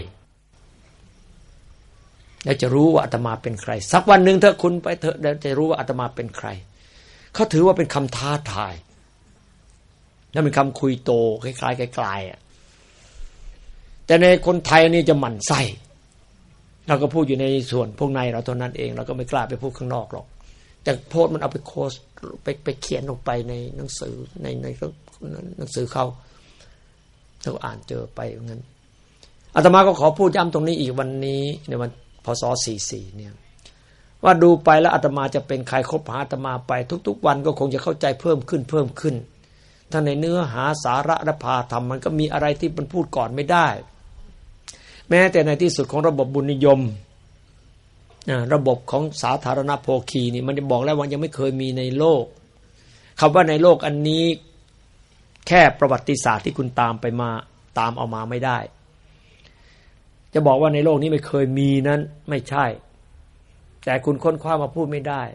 แล้วจะรู้ว่าอาตมาเป็นใครสักวันหนึ่งเถอะคุณไปเถอะแล้วจะรู้ว่าอาตมาเป็นใครเขาถือว่าเป็นคำท้าทายนั่นเป็นคำคุยโตคล้ายๆไกลๆอ่ะแต่ในคนไทยนี่จะหมั่นไส้เราก็พูดอยู่ในส่วนพวกในเราเท่านั้นเองเราก็ไม่กล้าไปพูดข้างนอกหรอกแต่โพสต์มันเอาไปโค้ดไปไปเขียนลงไปในหนังสือในในหนังสือเขาเราอ่านเจอไปอย่างนั้นอาตมาก็ขอพูดย้ำตรงนี้อีกวันนี้ในวันพศสี่สิบสี่เนี่ยว่าดูไปแล้วอาตมาจะเป็นใครคบหาอาตมาไปทุกๆวันก็คงจะเข้าใจเพิ่มขึ้นเพิ่มขึ้นทั้งในเนื้อหาสาระและพาธรรมมันก็มีอะไรที่มันพูดก่อนไม่ได้แม้แต่ในที่สุดของระบบบุญนิยมระบบของสาธารณโภคีนี่มันจะบอกแล้วว่ายังไม่เคยมีในโลกคำว่าในโลกอันนี้แค่ประวัติศาสตร์ที่คุณตามไปมาตามเอามาไม่ได้จะบอกว่าในโลกนี้ไม่เคยมีนั้นไม่ใช่แต่คุณค้นคว้ามาพูดไม่ได้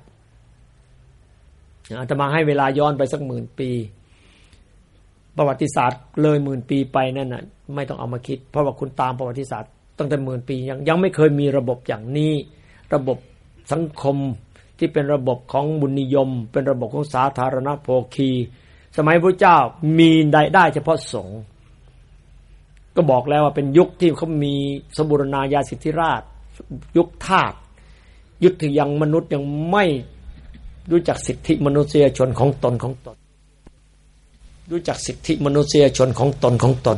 อาตมาให้เวลาย้อนไปสักหมื่นปีประวัติศาสตร์เลยหมื่นปีไปนั่นน่ะไม่ต้องเอามาคิดเพราะว่าคุณตามประวัติศาสตร์ตั้งแต่หมื่นปียังยังไม่เคยมีระบบอย่างนี้ระบบสังคมที่เป็นระบบของบุญนิยมเป็นระบบของสาธารณโภคีสมัยพระเจ้ามีได้ได้เฉพาะสงฆ์ก็บอกแล้วว่าเป็นยุคที่เขามีสมบูรณาญาสิทธิราชยุคทาสยุคที่ยังมนุษย์ยังไม่รู้จักสิทธิมนุษยชนของตนของตนรู้จักสิทธิมนุษยชนของตนของตน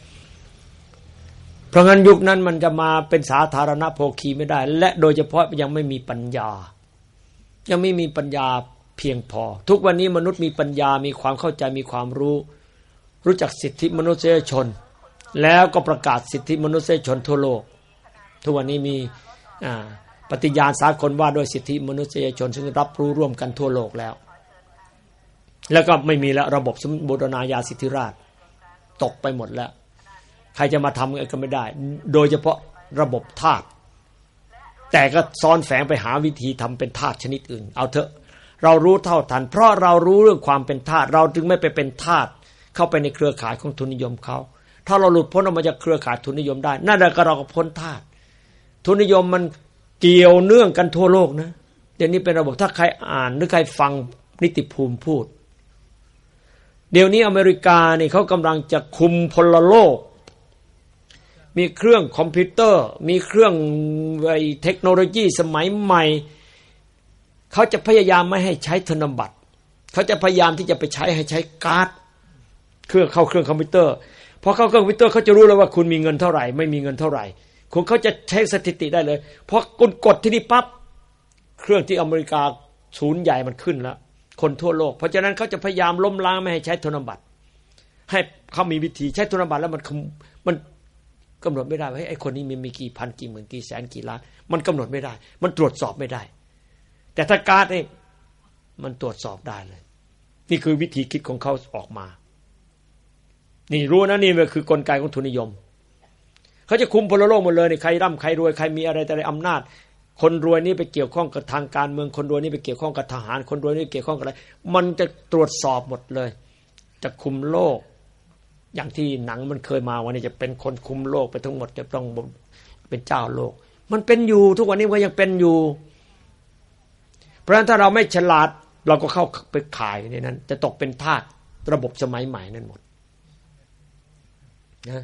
เพราะงั้นยุคนั้นมันจะมาเป็นสาธารณโภคีไม่ได้และโดยเฉพาะยังไม่มีปัญญายังไม่มีปัญญาเพียงพอทุกวันนี้มนุษย์มีปัญญามีความเข้าใจมีความรู้รู้จักสิทธิมนุษยชนแล้วก็ประกาศสิทธิมนุษยชนทั่วโลกทุกวันนี้มีปฏิญาณสากลว่าด้วยสิทธิมนุษยชนซึ่งรับรู้ร่วมกันทั่วโลกแล้วแล้วก็ไม่มีแล้วระบบสมบูรณาญาสิทธิราชตกไปหมดแล้วใครจะมาทำก็ไม่ได้โดยเฉพาะระบบทาสแต่ก็ซ้อนแฝงไปหาวิธีทำเป็นทาสชนิดอื่นเอาเถอะเรารู้เท่าทันเพราะเรารู้เรื่องความเป็นทาสเราจึงไม่ไปเป็นทาสเข้าไปในเครือข่ายของทุนนิยมเขาถ้าเราหลุดพ้นออกมาจากเครือข่ายทุนนิยมได้นั่นแหละก็เราก็พ้นทาสทุนนิยมมันเกี่ยวเนื่องกันทั่วโลกนะเดี๋ยวนี้เป็นระบบถ้าใครอ่านหรือใครฟังนิติภูมิพูดเดี๋ยวนี้อเมริกานี่เขากำลังจะคุมพลโลกมีเครื่องคอมพิวเตอร์มีเครื่องไอ้เทคโนโลยีสมัยใหม่เขาจะพยายามไม่ให้ใช้ธนบัตรเขาจะพยายามที่จะไปใช้ให้ใช้การ์ดเครื่องเข้าเครื่องคอมพิวเตอร์พอเข้าเครื่องคอมพิวเตอร์เขาจะรู้แล้วว่าคุณมีเงินเท่าไหร่ไม่มีเงินเท่าไหร่คุณเขาจะใช้สถิติได้เลยพอคุณกดที่นี่ปั๊บเครื่องที่อเมริกาศูนย์ใหญ่มันขึ้นแล้วคนทั่วโลกเพราะฉะนั้นเขาจะพยายามล้มล้างไม่ให้ใช้ธนบัตรให้เขามีวิธีใช้ธนบัตรแล้วมันมันกำหนดไม่ได้ว่าไอ้คนนี้มีมีกี่พันกี่หมื่นกี่แสนกี่ล้านมันกำหนดไม่ได้มันตรวจสอบไม่ได้แต่ถ้าการ์ดนี่มันตรวจสอบได้เลยนี่คือวิธีคิดของเขาออกมานี่รู้นะนี่มันคือกลไกของทุนนิยมเขาจะคุมพลโลกหมดเลยนี่ใครร่ำใครรวยใครมีอะไรแต่อะไรอำนาจคนรวยนี่ไปเกี่ยวข้องกับทางการเมืองคนรวยนี่ไปเกี่ยวข้องกับทหารคนรวยนี่เกี่ยวข้องกับอะไรมันจะตรวจสอบหมดเลยจะคุมโลกอย่างที่หนังมันเคยมาวันนี้จะเป็นคนคุมโลกไปทั้งหมดจะต้องเป็นเจ้าโลกมันเป็นอยู่ทุกวันนี้ก็ยังเป็นอยู่เพราะฉะนั้นถ้าเราไม่ฉลาดเราก็เข้าไปขายในนั้นจะตกเป็นทาสระบบสมัยใหม่นั่นหมดนะ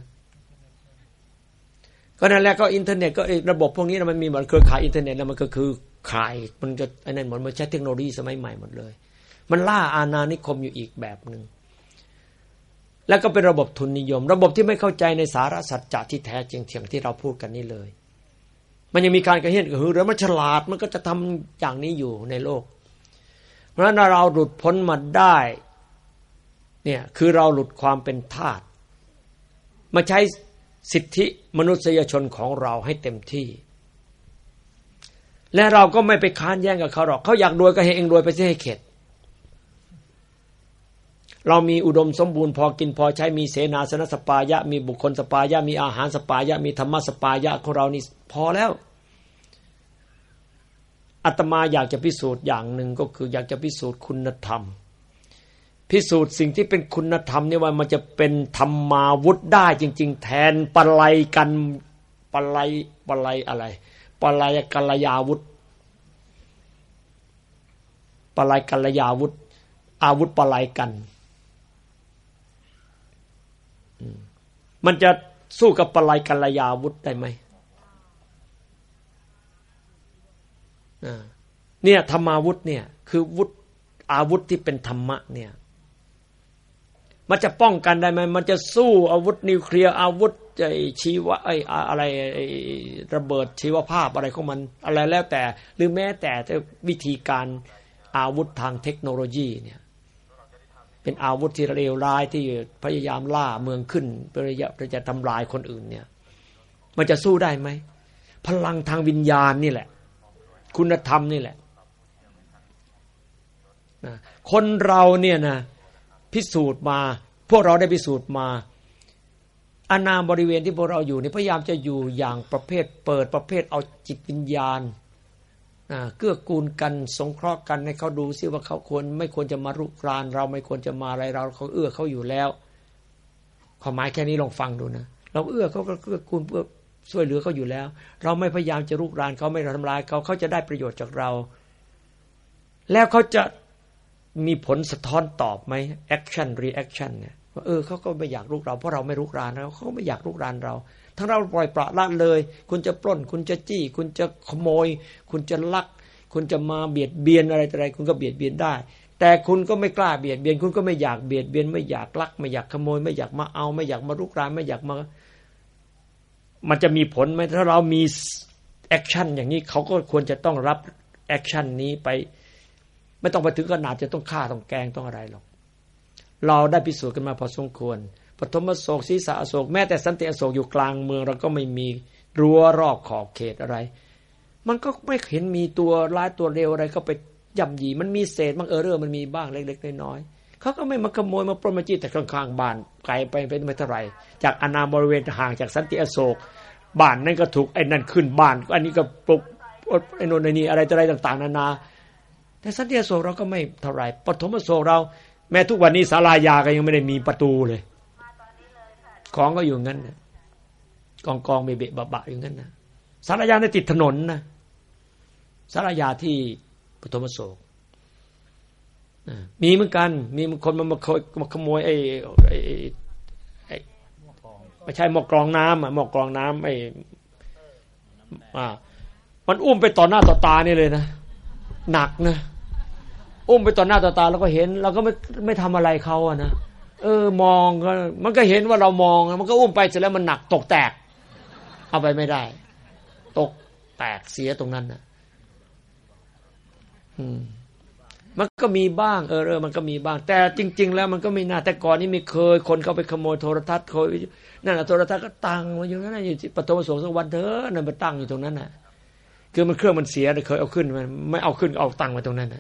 ก็นั่นแหละก็อินเทอร์เน็ตก็ระบบพวกนี้มันมีหมดเครือข่ายอินเทอร์เน็ตแล้วมันก็คือขายมันจะไอ้นั่นหมดมันใช้เทคโนโลยีสมัยใหม่หมดเลยมันล่าอาณานิคมอยู่อีกแบบนึงแล้วก็เป็นระบบทุนนิยมระบบที่ไม่เข้าใจในสาระสัจจะที่แท้จริงอย่างที่เราพูดกันนี่เลยมันยังมีการกระเฮี้ยนกระหือรือมันฉลาดมันก็จะทำอย่างนี้อยู่ในโลกเพราะฉะนั้นเราหลุดพ้นมาได้เนี่ยคือเราหลุดความเป็นทาสมาใช้สิทธิมนุษยชนของเราให้เต็มที่และเราก็ไม่ไปค้านแย้งกับเขาหรอกเขาอยากรวยก็ให้เองรวยไปสิให้เข็ดเรามีอุดมสมบูรณ์พอกินพอใช้มีเสนาสนะสปายะมีบุคคลสปายะมีอาหารสปายะมีธรรมะสปายะของเรานี่พอแล้วอาตมาอยากจะพิสูจน์อย่างหนึ่งก็คืออยากจะพิสูจน์คุณธรรมพิสูจน์สิ่งที่เป็นคุณธรรมนี่ว่ามันจะเป็นธรรมาวุธได้จริงๆแทนปลัยกันปลัยปลัยอะไรปลัยกัลยาวุธปลัยกัลยาวุธอาวุธปลัยกันมันจะสู้กับปลัยกัลยาวุธได้ไหมเนี่ยธรรมาวุธเนี่ยคือวุธอาวุธที่เป็นธรรมะเนี่ยมันจะป้องกันได้ไหมมันจะสู้อาวุธนิวเคลียร์อาวุธไอ้ชีวะไอ้อะไรไอ้ระเบิดชีวภาพอะไรของมันอะไรแล้วแต่หรือแม้แต่วิธีการอาวุธทางเทคโนโลยีเนี่ยเป็นอาวุธที่เลวร้ายที่พยายามล่าเมืองขึ้นเพื่อจะทำลายคนอื่นเนี่ยมันจะสู้ได้ไหมพลังทางวิญญาณนี่แหละคุณธรรมนี่แหละนะคนเราเนี่ยนะพิสูจน์มาพวกเราได้พิสูจน์มาอาณาบริเวณที่พวกเราอยู่นี่พยายามจะอยู่อย่างประเภทเปิดประเภทเอาจิตวิญญาณเกื้อกูลกันสงเคราะห์กันให้เขาดูซิว่าเขาควรไม่ควรจะมารุกรานเราไม่ควรจะมาอะไรเราเขาเอื้อเขาอยู่แล้วความหมายแค่นี้ลองฟังดูนะเราเอื้อเขาก็เกื้อกูลเพื่อช่วยเหลือเขาอยู่แล้วเราไม่พยายามจะรุกรานเขาไม่ทำลายเขาเขาจะได้ประโยชน์จากเราแล้วเขาจะมีผลสะท้อนตอบไหม action reaction เนี่ยว่าเออเขาก็ไม่อยากรุกเราเพราะเราไม่รุกรานเขาเขาไม่อยากรุกรานเราทั้งเราปล่อยปละละเลยคุณจะปล้นคุณจะจี้คุณจะขโมยคุณจะลักคุณจะมาเบียดเบียนอะไรต่ออะไรคุณก็เบียดเบียนได้แต่คุณก็ไม่กล้าเบียดเบียนคุณก็ไม่อยากเบียดเบียนไม่อยากลักไม่อยากขโมยไม่อยากมาเอาไม่อยากมารุกรานไม่อยากมามันจะมีผลไหมถ้าเรามีแอคชั่นอย่างนี้เขาก็ควรจะต้องรับแอคชั่นนี้ไปไม่ต้องไปถึงขนาดจะต้องฆ่าต้องแกล้งต้องอะไรหรอกเราได้พิสูจน์กันมาพอสมควรปฐมอโศกศีรษะอโศกแม้แต่สันติอโศกอยู่กลางเมืองเราก็ไม่มีรั้วรอบขอบเขตอะไรมันก็ไม่เห็นมีตัวร้ายตัวเร็วอะไรก็ไปย่ำยีมันมีเศษบางเออเรอมันมีบ้างเล็กๆน้อยๆเขาก็ไม่มาขโมยมาปล้นมาจี้แต่ข้างๆบ้านไกลไปเป็นไม่เท่าไหร่จากอาณาบริเวณห่างจากสันติอโศกบ้านนั่นก็ถูกไอ้นั่นขึ้นบ้านอันนี้ก็ปลุกไอ้โน่นไอ้นี่อะไรต่ออะไรต่างๆนานาแต่สันติอโศกเราก็ไม่เท่าไหร่ปฐมอโศกเราแม้ทุกวันนี้ศาลายาก็ยังไม่ได้มีประตูเลยของก็อยู่งั้นนะกองกองเบะเบะบะบะอยู่งั้นนะศาลายาในติดถนนนะศาลายาที่ปฐมอโศกมีเหมือนกันมีคนมามาขโมยไอ้ไอ้ไอ้ไม่ใช่หม้อกรองน้ำอ่ะหม้อกรองน้ำไอ้อ่ามันอุ้มไปต่อหน้าต่อตานี่เลยนะหนักนะอุ้มไปต่อหน้าต่อตาแล้วก็เห็นเราก็ไม่ไม่ทำอะไรเขาอะนะเออมองก็มันก็เห็นว่าเรามองมันก็อุ้มไปเสร็จแล้วมันหนักตกแตกเอาไปไม่ได้ตกแตกเสียตรงนั้นนะอืมมันก็มีบ้างเออเออมันก็มีบ้างแต่จริงๆแล้วมันก็ไม่น่าแต่ก่อนนี้ไม่เคยคนเข้าไปขโมยโทรทัศน์เคยนั่นน่ะโทรทัศน์ก็ตั้งมาอยู่นั่นน่ะอยู่ที่ปฐมอโศกสักวันเถอะนั่นมันตั้งอยู่ตรงนั้นน่ะคือมันเครื่องมันเสียเคยเอาขึ้นมันไม่เอาขึ้นเอาตั้งไว้ตรงนั้นน่ะ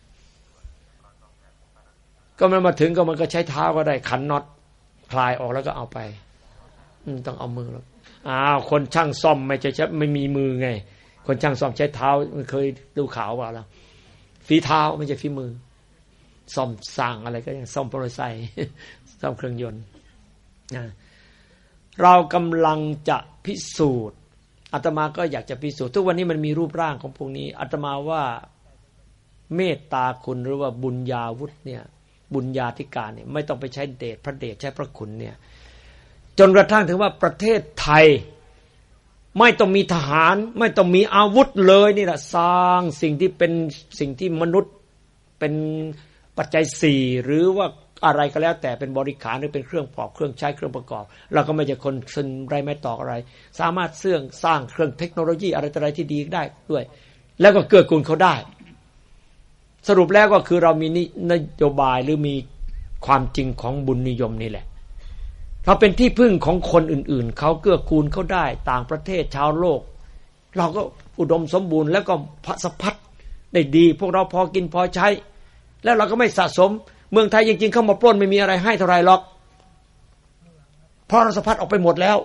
ก็มันมาถึงก็มันก็ใช้เท้าก็ได้ขันน็อตคลายออกแล้วก็เอาไปอืมต้องเอามือแล้วอ้าวคนช่างซ่อมไม่ใช่ไม่มีมือไงคนช่างซ่อมใช้เท้ามันเคยดูข่าวว่าแล้วฝีเท้าไม่ใช่ฝีมือซ่อมสร้างอะไรก็อย่างซ่อมมอเตอร์ไซค์ซ่อมเครื่องยนต์นะเรากำลังจะพิสูจน์อาตมาก็อยากจะพิสูจน์ทุกวันนี้มันมีรูปร่างของพวกนี้อาตมาว่าเมตตาคุณหรือว่าบุญญาวุฒิเนี่ยบุญญาธิการเนี่ยไม่ต้องไปใช้เดชพระเดชใช้พระคุณเนี่ยจนกระทั่งถึงว่าประเทศไทยไม่ต้องมีทหารไม่ต้องมีอาวุธเลยนี่แหละสร้างสิ่งที่เป็นสิ่งที่มนุษย์เป็นปัจจัยสี่หรือว่าอะไรก็แล้วแต่เป็นบริขารหรือเป็นเครื่องประกอบเครื่องใช้เครื่องประกอบเราก็ไม่ใช่คนชนไรไม่ตอกอะไรสามารถเสื่องสร้างเครื่องเทคโนโลยีอะไรต่ออะไรที่ดีได้ด้วยแล้วก็เกื้อกูลเขาได้สรุปแล้วก็คือเรามีนโยบายหรือมีความจริงของบุญนิยมนี่แหละเราเป็นที่พึ่งของคนอื่นๆเขาเกื้อกูลเขาได้ต่างประเทศชาวโลกเราก็อุดมสมบูรณ์แล้วก็พระสะพัดได้ดีพวกเราพอกินพอใช้แล้วเราก็ไม่สะสมเมืองไทยจริงๆเข้ามาปล้นไม่มีอะไรให้เท่าไรหรอกเพราะเราสะพัดออกไปหมดแล้ว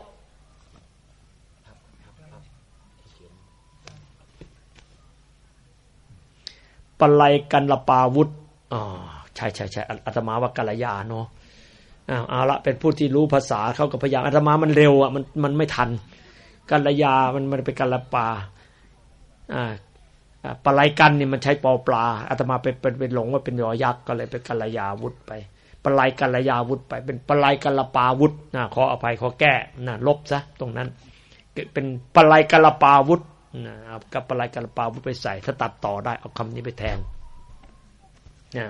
ปลัยกันละปาวุธอ๋อใช่ๆๆอาตมาว่ากัลยาเนาะอ้าวเอาละเป็นผู้ที่รู้ภาษาเขากับพยางอาตมามันเร็วอ่ะมันมันไม่ทันกัลยามันมันเป็นกัลปาอ่าปลัยกันนี่มันใช้ปอปลาอาตมาเป็นเป็นเป็นหลงว่าเป็นยอยักษ์ก็เลยเป็นกัลยาวุธไปปลัยกัลยาวุธไปเป็นปลัยกัลปาวุธนะขออภัยขอแก้นะลบซะตรงนั้นเป็นปลัยกัลปาวุธนะเอากับปลัยกัลปาวุธไปใส่ถ้าตัดต่อได้เอาคำนี้ไปแทนนะ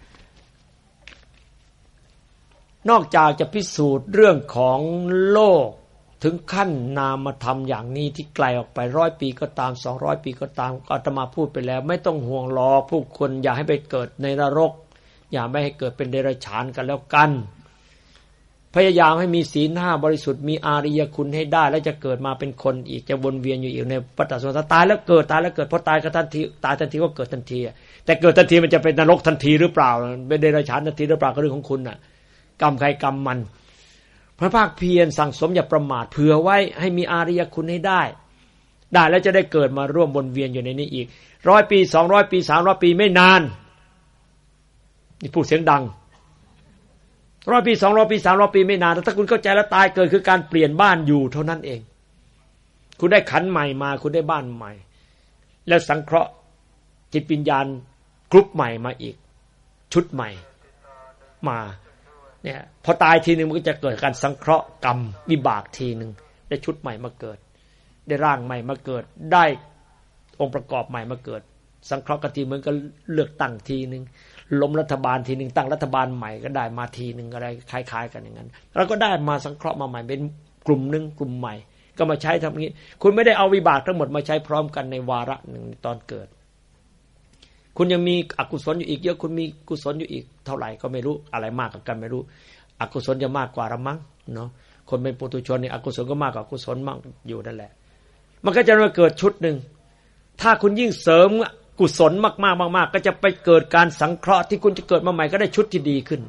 นอกจากจะพิสูจน์เรื่องของโลกถึงขั้นนามธรรมอย่างนี้ที่ไกลออกไปร้อยปีก็ตามสองร้อยปีก็ตามอาตมาพูดไปแล้วไม่ต้องห่วงรอผู้คนอย่าให้ไปเกิดในนรกอย่าไม่ให้เกิดเป็นเดรัจฉานกันแล้วกันพยายามให้มีศีลห้าบริสุทธิ์มีอาริยคุณให้ได้แล้วจะเกิดมาเป็นคนอีกจะวนเวียนอยู่อีกในวัฏสงสารตายแล้วเกิดตายแล้วเกิดพอตายก็ทันทีตายทันทีก็เกิดทันทีแต่เกิดทันทีมันจะเป็นนรกทันทีหรือเปล่าเป็นเดรัจฉานทันทีหรือเปล่าก็เรื่องของคุณน่ะกรรมใครกรรมมันพระภาคเพียรสั่งสมอย่าประมาทเผื่อไว้ให้มีอาริยคุณให้ได้ได้แล้วจะได้เกิดมาร่วมวนเวียนอยู่ในนี้อีกร้อยปีสองร้อยปีสามร้อยปีไม่นานนี่พูดเสียงดังร้อยปีสองร้อยปีสามร้อยปีไม่นานถ้าคุณเข้าใจแล้วตายเกิดคือการเปลี่ยนบ้านอยู่เท่านั้นเองคุณได้ขันใหม่มาคุณได้บ้านใหม่แล้วสังเคราะห์จิตวิญญาณกรุ๊ปใหม่มาอีกชุดใหม่มาเนี่ยพอตายทีนึงมันก็จะเกิดการสังเคราะห์กรรมวิบากทีนึงได้ชุดใหม่มาเกิดได้ร่างใหม่มาเกิดได้องค์ประกอบใหม่มาเกิดสังเคราะห์กันทีเหมือนกับเลือกตั้งทีนึงล้มรัฐบาลทีนึงตั้งรัฐบาลใหม่ก็ได้มาทีนึงอะไรคล้ายๆกันอย่างนั้นแล้วก็ได้มาสังเคราะห์มาใหม่เป็นกลุ่มนึงกลุ่มใหม่ก็มาใช้ทำอย่างนี้คุณไม่ได้เอาวิบากทั้งหมดมาใช้พร้อมกันในวาระหนึ่งตอนเกิดคุณยังมีอกุศลอยู่อีกเยอะคุณมีกุศลอยู่อีกเท่าไหร่ก็ไม่รู้อะไรมากกว่ากันไม่รู้อกุศลจะมากกว่าละมั้งเนาะคนเป็นปุถุชนนี่อกุศลก็มากกว่ากุศลมั่งอยู่นั่นแหละมันก็จะมาเกิดชุดหนึ่งถ้าคุณยิ่งเสริมกุศลมากๆมากๆก็จะไปเกิดการสังเคราะห์ที่คุณจะเกิดมาใหม่ก็ได้ชุดที่ดีขึ้น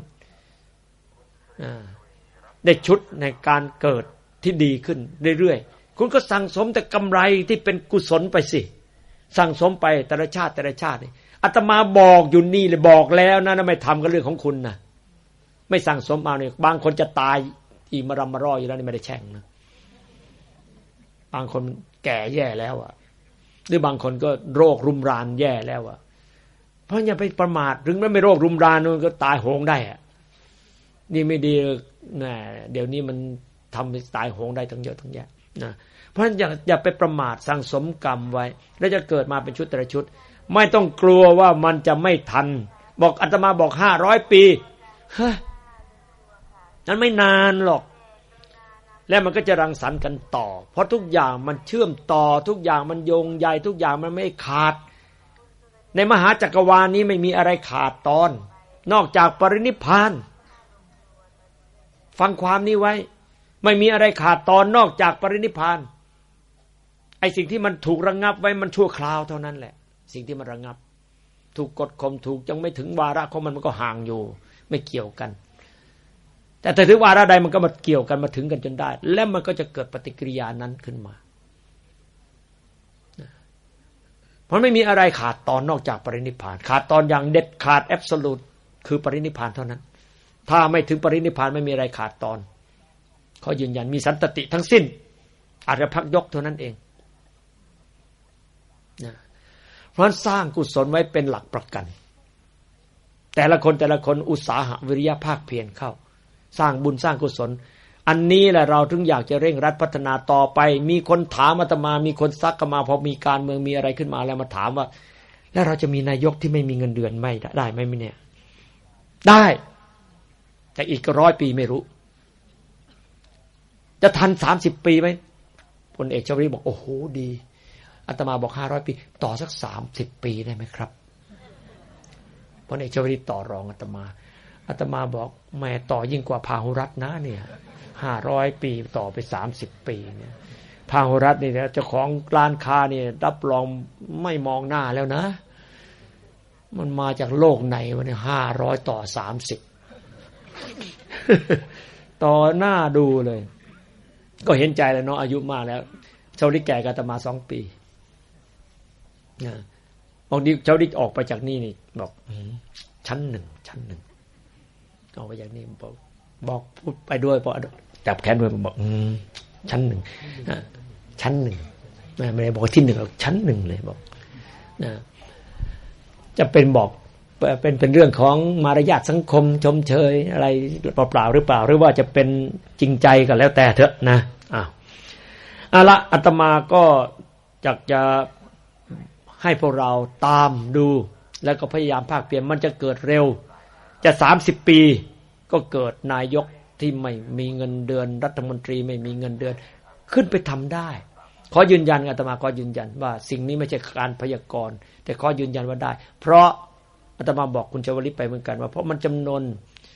ได้ชุดในการเกิดที่ดีขึ้นเรื่อยๆคุณก็สั่งสมแต่กำไรที่เป็นกุศลไปสิสั่งสมไปแต่ละชาติแต่ละชาติอาตมาบอกอยู่นี่เลยบอกแล้วนะไม่ทำก็เรื่องของคุณนะไม่สั่งสมเอาเนี่ยบางคนจะตายอีมารำมารออยู่แล้วนี่ไม่ได้แช่งนะบางคนแก่แย่แล้วอ่ะหรือบางคนก็โรครุมรานแย่แล้วอ่ะเพราะอย่าไปประมาทถึงแม้ไม่โรครุมรานมันก็ตายโหงได้อ่ะนี่ไม่ดีนะเดี๋ยวนี้มันทำให้ตายโหงได้ทั้งเยอะทั้งแยะนะเพราะฉะนั้นอย่าอย่าไปประมาทสั่งสมกรรมไว้แล้วจะเกิดมาเป็นชุดแต่ละชุดไม่ต้องกลัวว่ามันจะไม่ทันบอกอาตมาบอกห้าร้อยปีเฮ้ยนั้นไม่นานหรอกและมันก็จะรังสรรค์กันต่อเพราะทุกอย่างมันเชื่อมต่อทุกอย่างมันโยงใยทุกอย่างมันไม่ขาดในมหาจักรวาลนี้ไม่มีอะไรขาดตอนนอกจากปรินิพพานฟังความนี้ไว้ไม่มีอะไรขาดตอนนอกจากปรินิพพานไอ้สิ่งที่มันถูกระงับไว้มันชั่วคราวเท่านั้นแหละสิ่งที่มันระงับถูกกดข่มถูกยังไม่ถึงวาระของมันมันก็ห่างอยู่ไม่เกี่ยวกันแต่ถ้าถึงวาระใดมันก็มาเกี่ยวกันมาถึงกันจนได้แล้วมันก็จะเกิดปฏิกิริยานั้นขึ้นมาเพราะไม่มีอะไรขาดตอนนอกจากปรินิพพานขาดตอนอย่างเด็ดขาดแอบโซลูทคือปรินิพพานเท่านั้นถ้าไม่ถึงปรินิพพานไม่มีอะไรขาดตอนเขายืนยันมีสันตติทั้งสิ้นอาจจะพักยกเท่านั้นเองนะเพราะสร้างกุศลไว้เป็นหลักประกันแต่ละคนแต่ละคนอุตสาหะวิริยะภาคเพียรเข้าสร้างบุญสร้างกุศลอันนี้แหละเราถึงอยากจะเร่งรัดพัฒนาต่อไปมีคนถามอาตมามีคนซักกันมาพอมีการเมืองมีอะไรขึ้นมาแล้วมาถามว่าแล้วเราจะมีนายกที่ไม่มีเงินเดือนไม่ได้ไหมไม่เนี่ยได้แต่อีกร้อยปีไม่รู้จะทันสามสิบปีไหมพลเอกชวลิตบอกโอ้โหดีอาตมาบอกห้าร้อยปีต่อสักสามสิบปีได้ไหมครับพลเอกชวลิตต่อรองอาตมาอาตมาบอกแม่ต่อยิ่งกว่าพาหุรัตน์นะเนี่ยห้าร้อยปีต่อไปสามสิบปีเนี่ยพาหุรัตน์นี่นะเจ้าของร้านค้าเนี่ยรับรองไม่มองหน้าแล้วนะมันมาจากโลกไหนวะเนี่ยห้าร้อยต่อสามสิบต่อหน้าดูเลยก็เห็นใจแล้วเนาะอายุมากแล้วชาวลิตแก่กับอาตมาสองปีนะบอกดิชาวลิตออกไปจากนี่นี่บอกชั้นหนึ่งชั้นหนึ่งออกไปจากนี่บอกบอกพูดไปด้วยพอจับแขนด้วยบอกชั้นหนึ่งชั้นหนึ่งไม่ได้บอกที่หนึ่งหรอกชั้นหนึ่งเลยบอกนะจะเป็นบอกเป็นเป็นเรื่องของมารยาทสังคมชมเชยอะไรเปล่าๆหรือเปล่าหรือว่าจะเป็นจริงใจก็แล้วแต่เถอะนะอ้าวเอาละอาตมาก็อยากจะให้พวกเราตามดูแล้วก็พยายามภาคเพียรมันจะเกิดเร็วจะสามสิบปีก็เกิดนายกที่ไม่มีเงินเดือนรัฐมนตรีไม่มีเงินเดือนขึ้นไปทำได้ขอยืนยันอาตมาขอยืนยันว่าสิ่งนี้ไม่ใช่การพยากรณ์แต่ขอยืนยันว่าได้เพราะอาตมาบอกคุณชวลิตไปเหมือนกันว่าเพราะมันจำนวน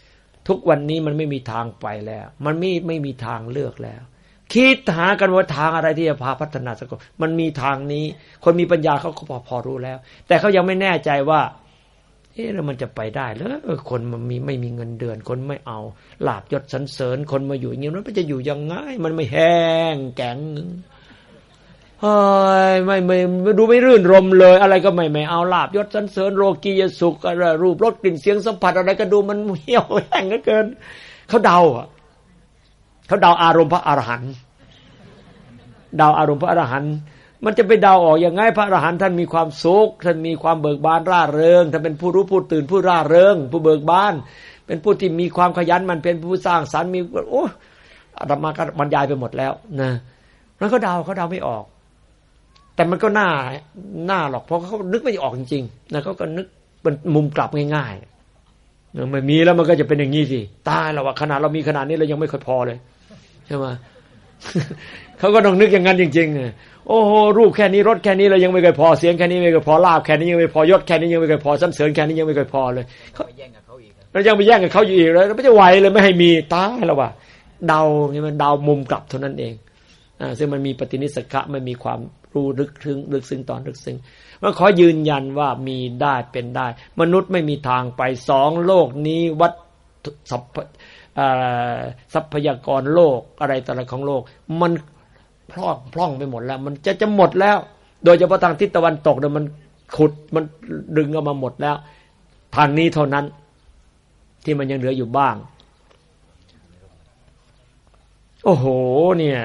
ทุกวันนี้มันไม่มีทางไปแล้วมันไม่ไม่มีทางเลือกแล้วคิดหากันว่าทางอะไรที่จะพาพัฒนาสังคมมันมีทางนี้คนมีปัญญาเขาก็พอพอรู้แล้วแต่เขายังไม่แน่ใจว่าเอ๊ะแล้วมันจะไปได้เหรอเออคนมันมีไม่มีเงินเดือนคนไม่เอาลาภยศสรรเสริญคนมาอยู่อย่างนี้มันจะอยู่ยังไงมันไม่แห้งแข็งเฮ้ยไม่ไม่ดูไม่รื่นรมเลยอะไรก็ไม่ไม่เอาลาภยศสรรเสริญโลกียสุขอะไรรูปรสกลิ่นเสียงสัมผัสอะไรก็ดูมันเหี่ยวแห้งเหลือเกินเขาเดาอ่ะเขาเดาอารมณ์พระอรหันต์เดาอารมณ์พระอรหันต์มันจะไปเดาออกอย่างไงพระอรหันต์ท่านมีความสุขท่านมีความเบิกบานร่าเริงท่านเป็นผู้รู้ผู้ตื่นผู้ร่าเริงผู้เบิกบานเป็นผู้ที่มีความขยันมันเป็นผู้สร้างสรรค์มีโอ้อาตมาก็บรรยายไปหมดแล้วนะแล้วก็เดาเขาเดาไม่ออกแต่มันก็น่าน่าหรอกเพราะเขานึกไม่ออกจริงๆนะเขาก็นึกเป็นมุมกลับง่ายๆไม่มีแล้วมันก็จะเป็นอย่างนี้สิตายแล้วว่าขนาดเรามีขนาดนี้เรายังไม่ค่อยพอเลยใช่ไหม เขาก็ต้องนึกอย่างนั้นจริงๆโอ้โหรูปแค่นี้รสแค่นี้เรายังไม่เคยพอเสียงแค่นี้ไม่เคยพอลาภแค่นี้ยังไม่พอยศแค่นี้ยังไม่เคยพอสรรเสริญแค่นี้ยังไม่เคยพอเลยเขาแย่งกับเขาอีกแล้วยังไปแย่งกับเขาอยู่อีกเลยไม่จะไหวเลยไม่ให้มีตายแล้วว่าเดาเนี่ยมันเดามุมกลับเท่านั้นเองอ่าซึ่งมันมีปฏินิสกะมันมีความรู้ลึกซึ้งลึกซึ้งตอนลึกซึ้งมันขอยืนยันว่ามีได้เป็นได้มนุษย์ไม่มีทางไปสองโลกนี้วัดสัพทรัพยากรโลกอะไรต่ออะไรของโลกมันพร่องพร่องไปหมดแล้วมันจะจะหมดแล้วโดยเฉพาะทางทิศตะวันตกเนี่ยมันขุดมันดึงเอามาหมดแล้วทางนี้เท่านั้นที่มันยังเหลืออยู่บ้างโอ้โหเนี่ย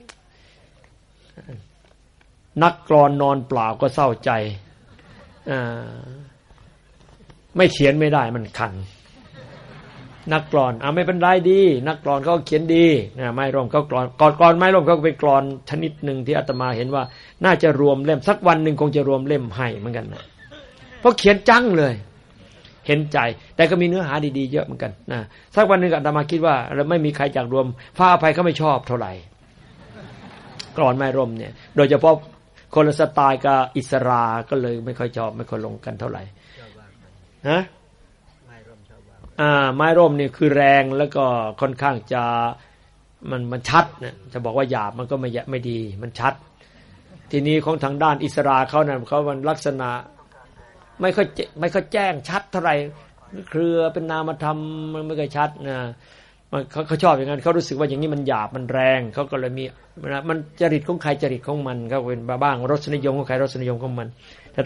นักกลอนนอนเปล่าก็เศร้าใจอ่าไม่เขียนไม่ได้มันคันนักกลอนอ่ะไม่เป็นไรดีนักกลอนเขาเขียนดีนะไม้ร่มเขากลอนก่อนกลอนไม้ร่มเขาเป็นกลอนชนิดหนึ่งที่อาตมาเห็นว่าน่าจะรวมเล่มสักวันหนึ่งคงจะรวมเล่มให้เหมือนกันนะเพราะเขียนจังเลยเห็นใจแต่ก็มีเนื้อหาดีๆเยอะเหมือนกันนะสักวันหนึ่งอาตมาคิดว่าเราไม่มีใครอยากรวมพระอภัยเขาไม่ชอบเท่าไหร่กลอนไม้ร่มเนี่ยโดยเฉพาะคนละสไตล์กับอิสราก็เลยไม่ค่อยชอบไม่ค่อยลงกันเท่าไหร่ฮะอ่าไม้ร่มนี่คือแรงแล้วก็ค่อนข้างจะมันมันชัดนะจะบอกว่าหยาบมันก็ไม่ไม่ดีมันชัดทีนี้ของทางด้านอิสราเขาเนี่ยเขามันลักษณะไม่ค่อยไม่ค่อยแจ้งชัดเท่าไหร่เครือเป็นนามธรรมมันไม่ค่อยชัดนะมันเขาเขาชอบอย่างนั้นเขารู้สึกว่าอย่างนี้มันหยาบมันแรงเขาก็เลยมีมันจริตของใครจริตของมันก็เป็นบ้างรสนิยมของใครรสนิยมของมันแต่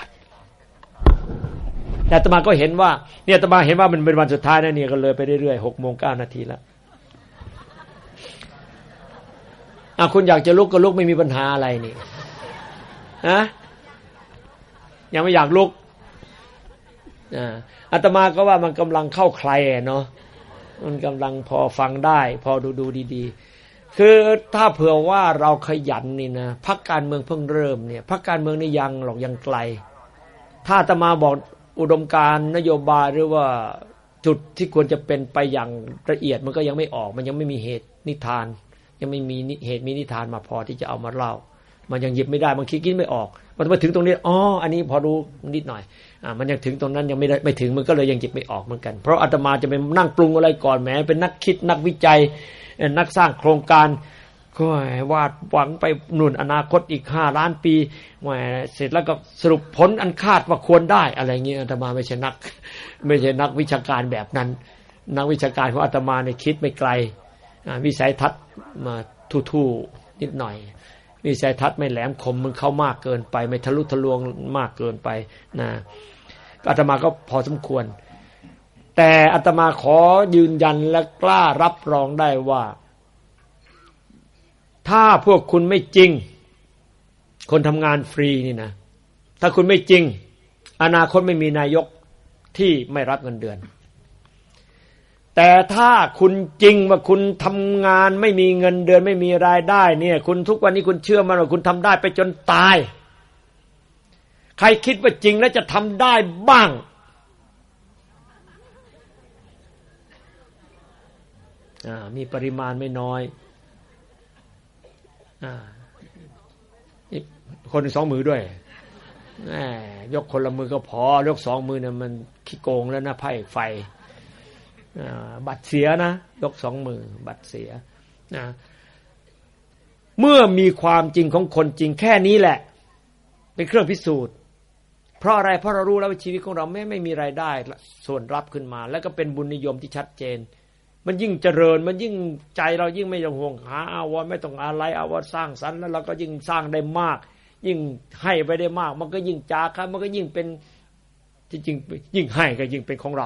แต่อาตมาก็เห็นว่าเนี่ยอาตมาเห็นว่ามันเป็นวันสุดท้ายนะเนี่ยก็เลยไปเรื่อยๆหกโมงเก้านาทีแล้วอ่ะคุณอยากจะลุกก็ลุกไม่มีปัญหาอะไรนี่ฮะยังไม่อยากลุกอ่าอาตมาก็ว่ามันกำลังเข้าใครเนาะมันกำลังพอฟังได้พอดูดูดีๆคือถ้าเผื่อว่าเราขยันนี่นะพรรคการเมืองเพิ่งเริ่มเนี่ยพรรคการเมืองนี่ยังหรอกยังไกลถ้าอาตมาบอกอุดมการณ์นโยบายหรือว่าจุดที่ควรจะเป็นไปอย่างละเอียดมันก็ยังไม่ออกมันยังไม่มีเหตุนิทานยังไม่มีเหตุมีนิทานมาพอที่จะเอามาเล่ามันยังหยิบไม่ได้บางทีคิดไม่ออกมันมาถึงตรงนี้อ๋ออันนี้พอรู้นิดหน่อยอ่ามันยังถึงตรงนั้นยังไม่ได้ไม่ถึงมันก็เลยยังหยิบไม่ออกเหมือนกันเพราะอาตมาจะไปนั่งปรุงอะไรก่อนแหมเป็นนักคิดนักวิจัยนักสร้างโครงการก็วาดหวังไปนู่นอนาคตอีกห้าล้านปีแหมเสร็จแล้วก็สรุปผลอันคาดว่าควรได้อะไรเงี้ยอาตมาไม่ใช่นักไม่ใช่นักวิชาการแบบนั้นนักวิชาการของอาตมาเนี่ยคิดไม่ไกลวิสัยทัศน์มาทู่ๆนิดหน่อยวิสัยทัศน์ไม่แหลมคมมันเข้ามากเกินไปไม่ทะลุทะลวงมากเกินไปนะอาตมาก็พอสมควรแต่อาตมาขอยืนยันและกล้ารับรองได้ว่าถ้าพวกคุณไม่จริงคนทำงานฟรีนี่นะถ้าคุณไม่จริงอนาคตไม่มีนายกที่ไม่รับเงินเดือนแต่ถ้าคุณจริงว่าคุณทำงานไม่มีเงินเดือนไม่มีรายได้เนี่ยคุณทุกวันนี้คุณเชื่อมั่นว่าคุณทำได้ไปจนตายใครคิดว่าจริงแล้วจะทำได้บ้างอ่ามีปริมาณไม่น้อยอ่าคนสองมือด้วยแหมยกคนละมือก็พอยกสองมือเนี่ยมันขี้โกงแล้วนะไพ่ไฟบัตรเสียนะยกสองมือบัตรเสียนะเมื่อมีความจริงของคนจริงแค่นี้แหละเป็นเครื่องพิสูจน์เพราะอะไรเพราะเรารู้แล้วว่าชีวิตของเราไม่ไม่มีรายได้ส่วนรับขึ้นมาแล้วก็เป็นบุญนิยมที่ชัดเจนมันยิ่งเจริญมันยิ่งใจเรายิ่งไม่ต้องห่วงหาอาวรณ์ไม่ต้องอะไรอาวรณ์สร้างสรรค์แล้วเราก็ยิ่งสร้างได้มากยิ่งให้ไปได้มากมันก็ยิ่งจาคะมันก็ยิ่งเป็นที่จริงยิ่งให้ก็ยิ่งเป็นของเรา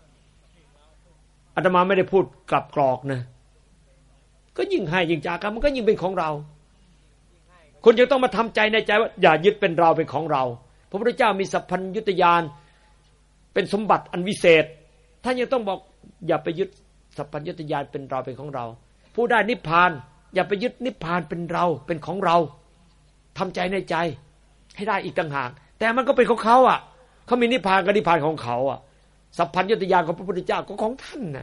อาตมาไม่ได้พูดกลับกรอกนะก็ยิ่งให้ยิ่งจาคะมันก็ยิ่งเป็นของเราคุณจะต้องมาทำใจในใจว่าอย่ายึดเป็นเราเป็นของเราพระพุทธเจ้ามีสัพพัญญุตญาณเป็นสมบัติอันวิเศษท่านยังต้องบอกอย่าไปยึดสัพพัญญุตญาณเป็นเราเป็นของเราผู้ได้นิพพานอย่าไปยึดนิพพานเป็นเราเป็นของเราทำใจในใจให้ได้อีกต่างหากแต่มันก็เป็นของเขาอ่ะเขามีนิพพานกับนิพพานของเขาอ่ะสัพพัญญุตญาณของพระพุทธเจ้าก็ของท่านน่ะ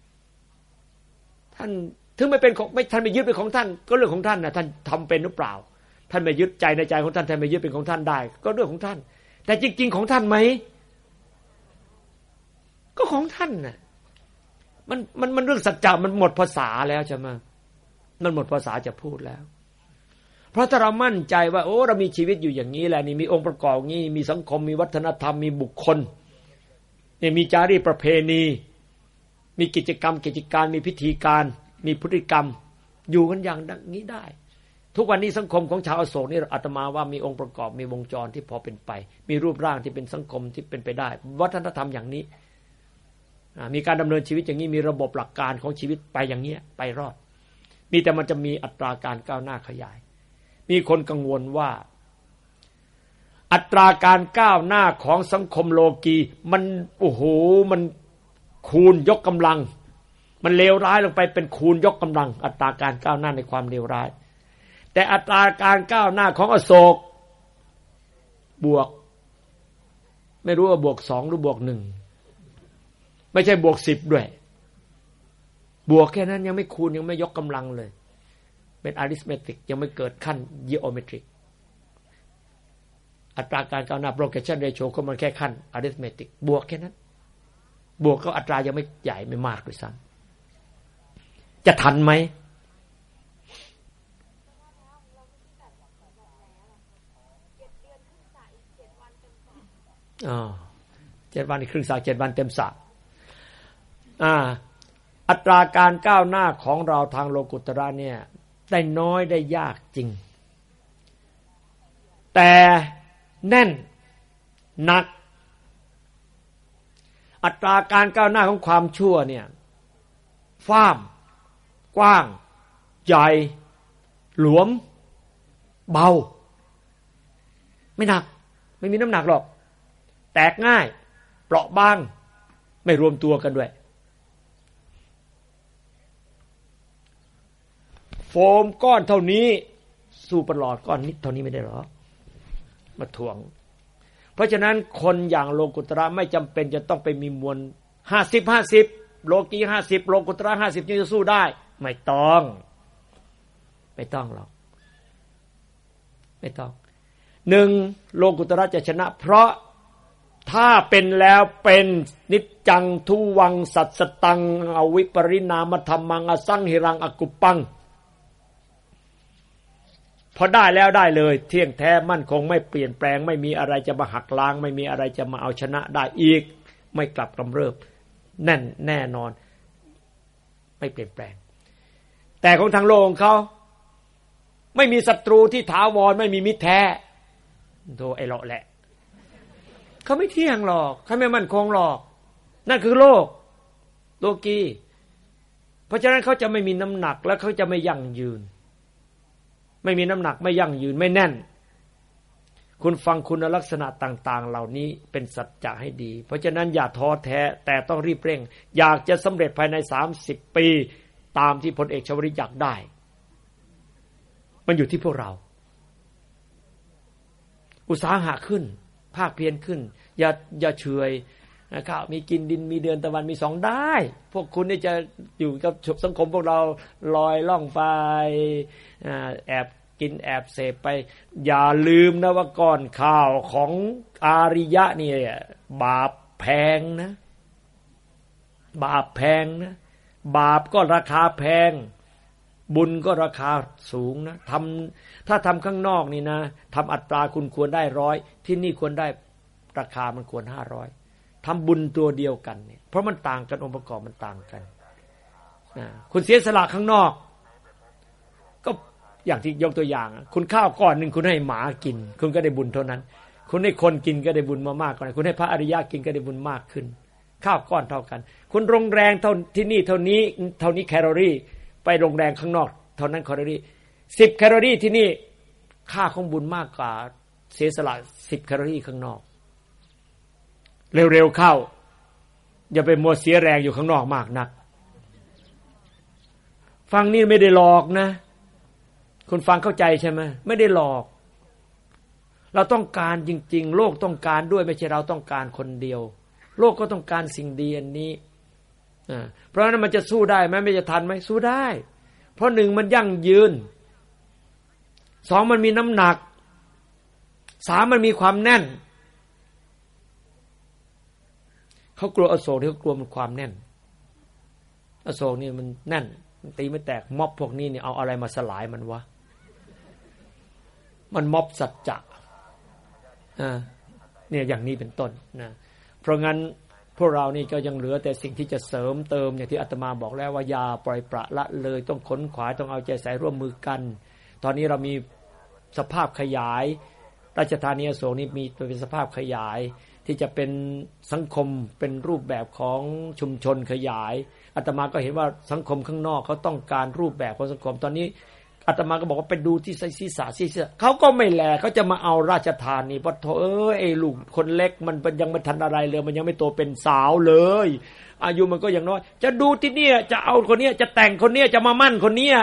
ท่านถึงไม่เป็นของไม่ท่านไม่ยึดเป็นของท่านก็เรื่องของท่านน่ะท่านทำเป็นหรือเปล่าท่านไม่ยึดใจในใจของท่านท่านไม่ยึดเป็นของท่านได้ก็เรื่องของท่านแต่จริงๆของท่านไหมก็ของท่านน่ะมันมันมันเรื่องสัจจะมันหมดภาษาแล้วใช่ไหมมันหมดภาษาจะพูดแล้วเพราะถ้าเรามั่นใจว่าโอ้เรามีชีวิตอยู่อย่างนี้แหละนี่มีองค์ประกอบงี้มีสังคมมีวัฒนธรรมมีบุคคลนี่มีจารีตประเพณีมีกิจกรรมกิจการมีพิธีการมีพฤติกรรมอยู่กันอย่างนี้ได้ทุกวันนี้สังคมของชาวอโศกนี่อาตมาว่ามีองค์ประกอบมีวงจรที่พอเป็นไปมีรูปร่างที่เป็นสังคมที่เป็นไปได้วัฒนธรรมอย่างนี้มีการดำเนินชีวิตอย่างนี้มีระบบหลักการของชีวิตไปอย่างนี้ไปรอดมีแต่มันจะมีอัตราการก้าวหน้าขยายมีคนกังวลว่าอัตราการก้าวหน้าของสังคมโลกีมันโอ้โหมันคูณยกกำลังมันเลวร้ายลงไปเป็นคูณยกกำลังอัตราการก้าวหน้าในความเลวร้ายแต่อัตราการก้าวหน้าของอโศกบวกไม่รู้ว่าบวกสองหรือบวกหนึ่งไม่ใช่บวกสิบด้วยบวกแค่นั้นยังไม่คูณยังไม่ยกกำลังเลยเป็นอาริสเมติกยังไม่เกิดขั้นจีโอเมตริกอัตราการก้าวหน้า progression ratio ก็มันแค่ขั้นอาริสเมติกบวกแค่นั้นบวกก็อัตรายังไม่ใหญ่ไม่มากด้วยซ้ำจะทันไหมอ๋อเจ็ดวันอีกครึ่งสายเจ็ดวันเต็มสระอ่าอัตราการก้าวหน้าของเราทางโลกุตระเนี่ยได้น้อยได้ยากจริงแต่แน่นหนักอัตราการก้าวหน้าของความชั่วเนี่ยฟ้ามกว้างใหญ่หลวมเบาไม่หนักไม่มีน้ำหนักหรอกแตกง่ายเปราะบางไม่รวมตัวกันด้วยโฟมก้อนเท่านี้สู้ประหลอดก้อนนิดเท่านี้ไม่ได้หรอมาถ่วงเพราะฉะนั้นคนอย่างโลกุตระไม่จำเป็นจะต้องไปมีมวลห้าสิบ ห้าสิบโลกีห้าสิบโลกุตระห้าสิบจึงจะสู้ได้ไม่ต้องไม่ต้องหรอกไม่ต้องหนึ่งโลกุตระจะชนะเพราะถ้าเป็นแล้วเป็นนิจจังทุวังสัตสตังอวิปริณามธรรมังอสังหิรังอกุปปังพอได้แล้วได้เลยเที่ยงแท้มั่นคงไม่เปลี่ยนแปลงไม่มีอะไรจะมาหักล้างไม่มีอะไรจะมาเอาชนะได้อีกไม่กลับกำเริบแน่นแน่นอนไม่เปลี่ยนแปลงแต่ของทางโลกของเขาไม่มีศัตรูที่ถาวรไม่มีมิตรแท้โธ่ไอ้เลาะแหละเขาไม่เที่ยงหรอกเขาไม่มั่นคงหรอกนั่นคือโลกโลกีเพราะฉะนั้นเขาจะไม่มีน้ำหนักและเขาจะไม่ยั่งยืนไม่มีน้ำหนักไม่ยั่งยืนไม่แน่นคุณฟังคุณลักษณะต่างๆเหล่านี้เป็นสัจจะให้ดีเพราะฉะนั้นอย่าท้อแท้แต่ต้องรีบเร่งอยากจะสำเร็จภายในสามสิบปีตามที่พลเอกชวลิตอยากได้มันอยู่ที่พวกเราอุตสาหะขึ้นภาคเพียรขึ้นอย่าอย่าเฉยนะครับมีกินดินมีเดือนตะวันมีสองได้พวกคุณนี่จะอยู่กับสังคมพวกเราลอยล่องไปแอบกินแอบเสพไปอย่าลืมนะว่าก้อนข้าวของอาริยะนี่บาปแพงนะบาปแพงนะบาปก็ราคาแพงบุญก็ราคาสูงนะทำถ้าทำข้างนอกนี่นะทำอัตราคุณควรได้ร้อยที่นี่ควรได้ราคามันควรห้าร้อยทำบุญตัวเดียวกันเนี่ยเพราะมันต่างกันองค์ประกอบมันต่างกันนะคุณเสียสละข้างนอกก็อย่างที่ยกตัวอย่างคุณข้าวก้อนหนึ่งคุณให้หมากินคุณก็ได้บุญเท่านั้นคุณให้คนกินก็ได้บุญมามากกว่าคุณให้พระอริยะกินก็ได้บุญมากขึ้นข้าวก้อนเท่ากันคุณลงแรงเท่าที่นี่เท่านี้เท่านี้แคลอรี่ไปลงแรงข้างนอกเท่านั้นแคลอรี่สิบแคลอรี่ที่นี่ค่าของบุญมากกว่าเสียสละสิบแคลอรี่ข้างนอกเร็วๆเข้าอย่าไปมัวเสียแรงอยู่ข้างนอกมากนักฟังนี่ไม่ได้หลอกนะคุณฟังเข้าใจใช่ไหมไม่ได้หลอกเราต้องการจริงๆโลกต้องการด้วยไม่ใช่เราต้องการคนเดียวโลกก็ต้องการสิ่งดีอันนี้เพราะฉะนั้นมันจะสู้ได้ไหมไม่จะทันไหมสู้ได้เพราะหนึ่งมันยั่งยืนสองมันมีน้ำหนักสามมันมีความแน่นเขากลัวอโศกที่เขากลัวมันความแน่นอโศกนี่มันแน่นมันตีไม่แตกม็อบพวกนี้เนี่ยเอาอะไรมาสลายมันวะมันม็อบสัจจะอ่าเนี่ยอย่างนี้เป็นต้นนะเพราะงั้นพวกเรานี่ก็ยังเหลือแต่สิ่งที่จะเสริมเติมอย่างที่อาตมาบอกแล้วว่าอย่าปล่อยปละละเลยต้องขนขวายต้องเอาใจใส่ร่วมมือกันตอนนี้เรามีสภาพขยายราชธานีอโศกนี่มีเป็นสภาพขยายที่จะเป็นสังคมเป็นรูปแบบของชุมชนขยายอาตมาก็เห็นว่าสังคมข้างนอกเขาต้องการรูปแบบของสังคมตอนนี้อาตมาก็บอกว่าไปดูที่ศีรษะศีรษะเขาก็ไม่แลเขาจะมาเอาราชธานีเพราะเออไอ้ลูกคนเล็กมันยังไม่ทันอะไรเลยมันยังไม่โตเป็นสาวเลยอายุมันก็ยังน้อยจะดูที่เนี่ยจะเอาคนเนี้ยจะแต่งคนเนี้ยจะมามั่นคนเนี้ย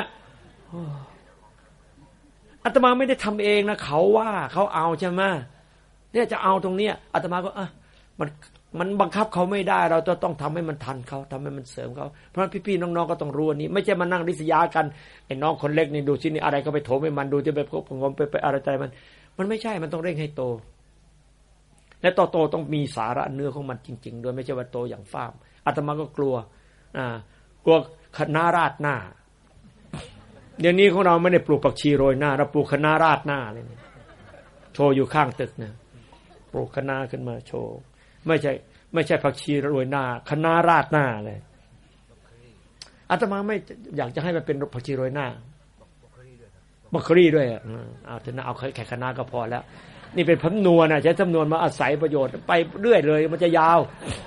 อาตมาไม่ได้ทำเองนะเขาว่าเขาเอาใช่ไหมเนี่ยจะเอาตรงเนี้ยอาตมาก็อ่ะมันมันบังคับเขาไม่ได้เราจะต้องทำให้มันทันเขาทำให้มันเสริมเขาเพราะพี่ๆน้องๆก็ต้องรู้อันนี้ไม่ใช่มานั่งริษยากันไอ้น้องคนเล็กนี่ดูสินี่อะไรก็ไปโถมให้มันดูจะไปพบงมไปไปอะไรใจมันมันไม่ใช่มันต้องเร่งให้โตและโตๆต้องมีสาระเนื้อของมันจริงๆโดยไม่ใช่ว่าโตอย่างฟ้ามอาตมาก็กลัวอ่ากลัวคณะราษฎรหน้าเดี๋ยวนี้ของเราไม่ได้ปลูกผักชีโรยหน้าเราปลูกคณะราษฎรหน้าเลยโชว์อยู่ข้างตึกนะปลูกคณะขึ้นมาโชว์ไม่ใช่ไม่ใช่ผักชีโรยหน้าคณะราษฎรหน้าเลยอาตมาไม่อยากจะให้มันเป็นผักชีโรยหน้าบัคครีด้วยอ่ะเอาเถอะนะเอาแค่คณะก็พอแล้วนี่เป็นสำนวนนะใช้สำนวนมาอาศัยประโยชน์ไปเรื่อยเลยมันจะยาว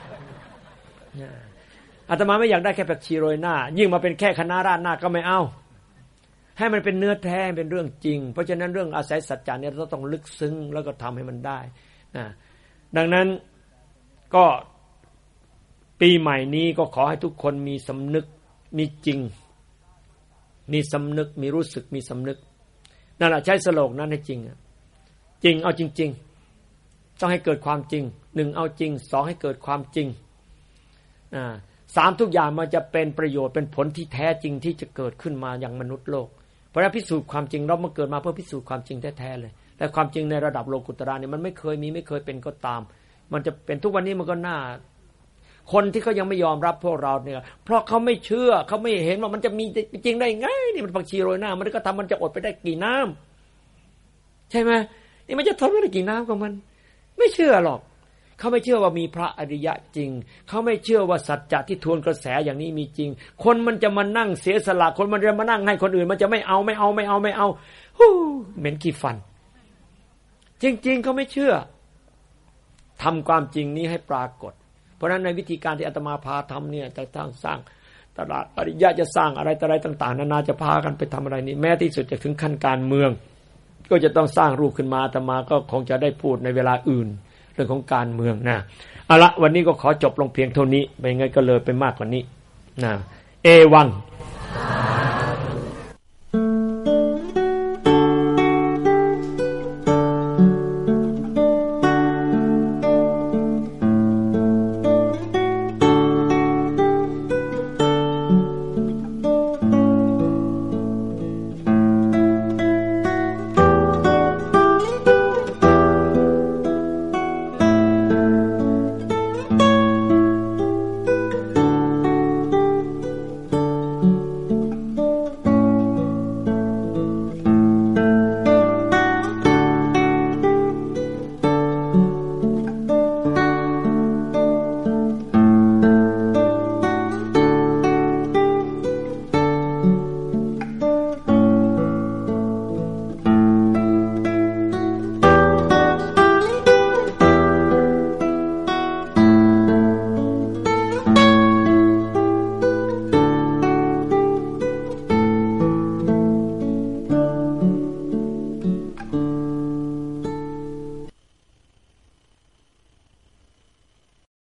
อาตมาไม่อยากได้แค่ผักชีโรยหน้ายิ่งมาเป็นแค่คณะราษฎรหน้าก็ไม่เอาให้มันเป็นเนื้อแท้เป็นเรื่องจริงเพราะฉะนั้นเรื่องอาศัยสัจจะเนี่ยเราต้องลึกซึ้งแล้วก็ทำให้มันได้นะดังนั้นก็ปีใหม่นี้ก็ขอให้ทุกคนมีสำนึกมีจริงมีสำนึกมีรู้สึกมีสำนึกนั่นแหละใช้สโลกนั้นให้จริงจริงเอาจริงๆต้องให้เกิดความจริงหนึ่งเอาจริงสองให้เกิดความจริงอ่าสามทุกอย่างมันจะเป็นประโยชน์เป็นผลที่แท้จริงที่จะเกิดขึ้นมาอย่างมนุษย์โลกเพราะฉะนั้นพิสูจน์ความจริงเรามาเกิดมาเพื่อพิสูจน์ความจริงแท้ๆเลยแต่ความจริงในระดับโลกุตระเนี่ยมันไม่เคยมีไม่เคยเป็นก็ตามมันจะเป็นทุกวันนี้มันก็น่าคนที่เขายังไม่ยอมรับพวกเราเนี่ยเพราะเขาไม่เชื่อเขาไม่เห็นว่ามันจะมีจริงได้ไงนี่มันผักชีโรยหน้ามันก็ทำมันจะอดไปได้กี่น้ำใช่ไหมนี่มันจะทนได้กี่น้ำของมันไม่เชื่อหรอกเขาไม่เชื่อว่ามีพระอริยะจริงเขาไม่เชื่อว่าสัจจะที่ทวนกระแสอย่างนี้มีจริงคนมันจะมานั่งเสียสละคนมันจะมานั่งให้คนอื่นมันจะไม่เอาไม่เอาไม่เอาไม่เอาฮู้เหม็นขี้ฟันจริงๆเขาไม่เชื่อทำความจริงนี้ให้ปรากฏเพราะฉะนั้นในวิธีการที่อาตมาพาทำเนี่ยจะต้องสร้างตลาดอริยะจะสร้างอะไรต่ออะไรต่างๆนานาจะพากันไปทำอะไรนี่แม้ที่สุดจะถึงขั้นการเมืองก็จะต้องสร้างรูปขึ้นมาอาตมาก็คงจะได้พูดในเวลาอื่นเรื่องของการเมืองนะเอาละวันนี้ก็ขอจบลงเพียงเท่านี้ไม่งั้นก็เลยไปมากกว่านี้นะเอวัง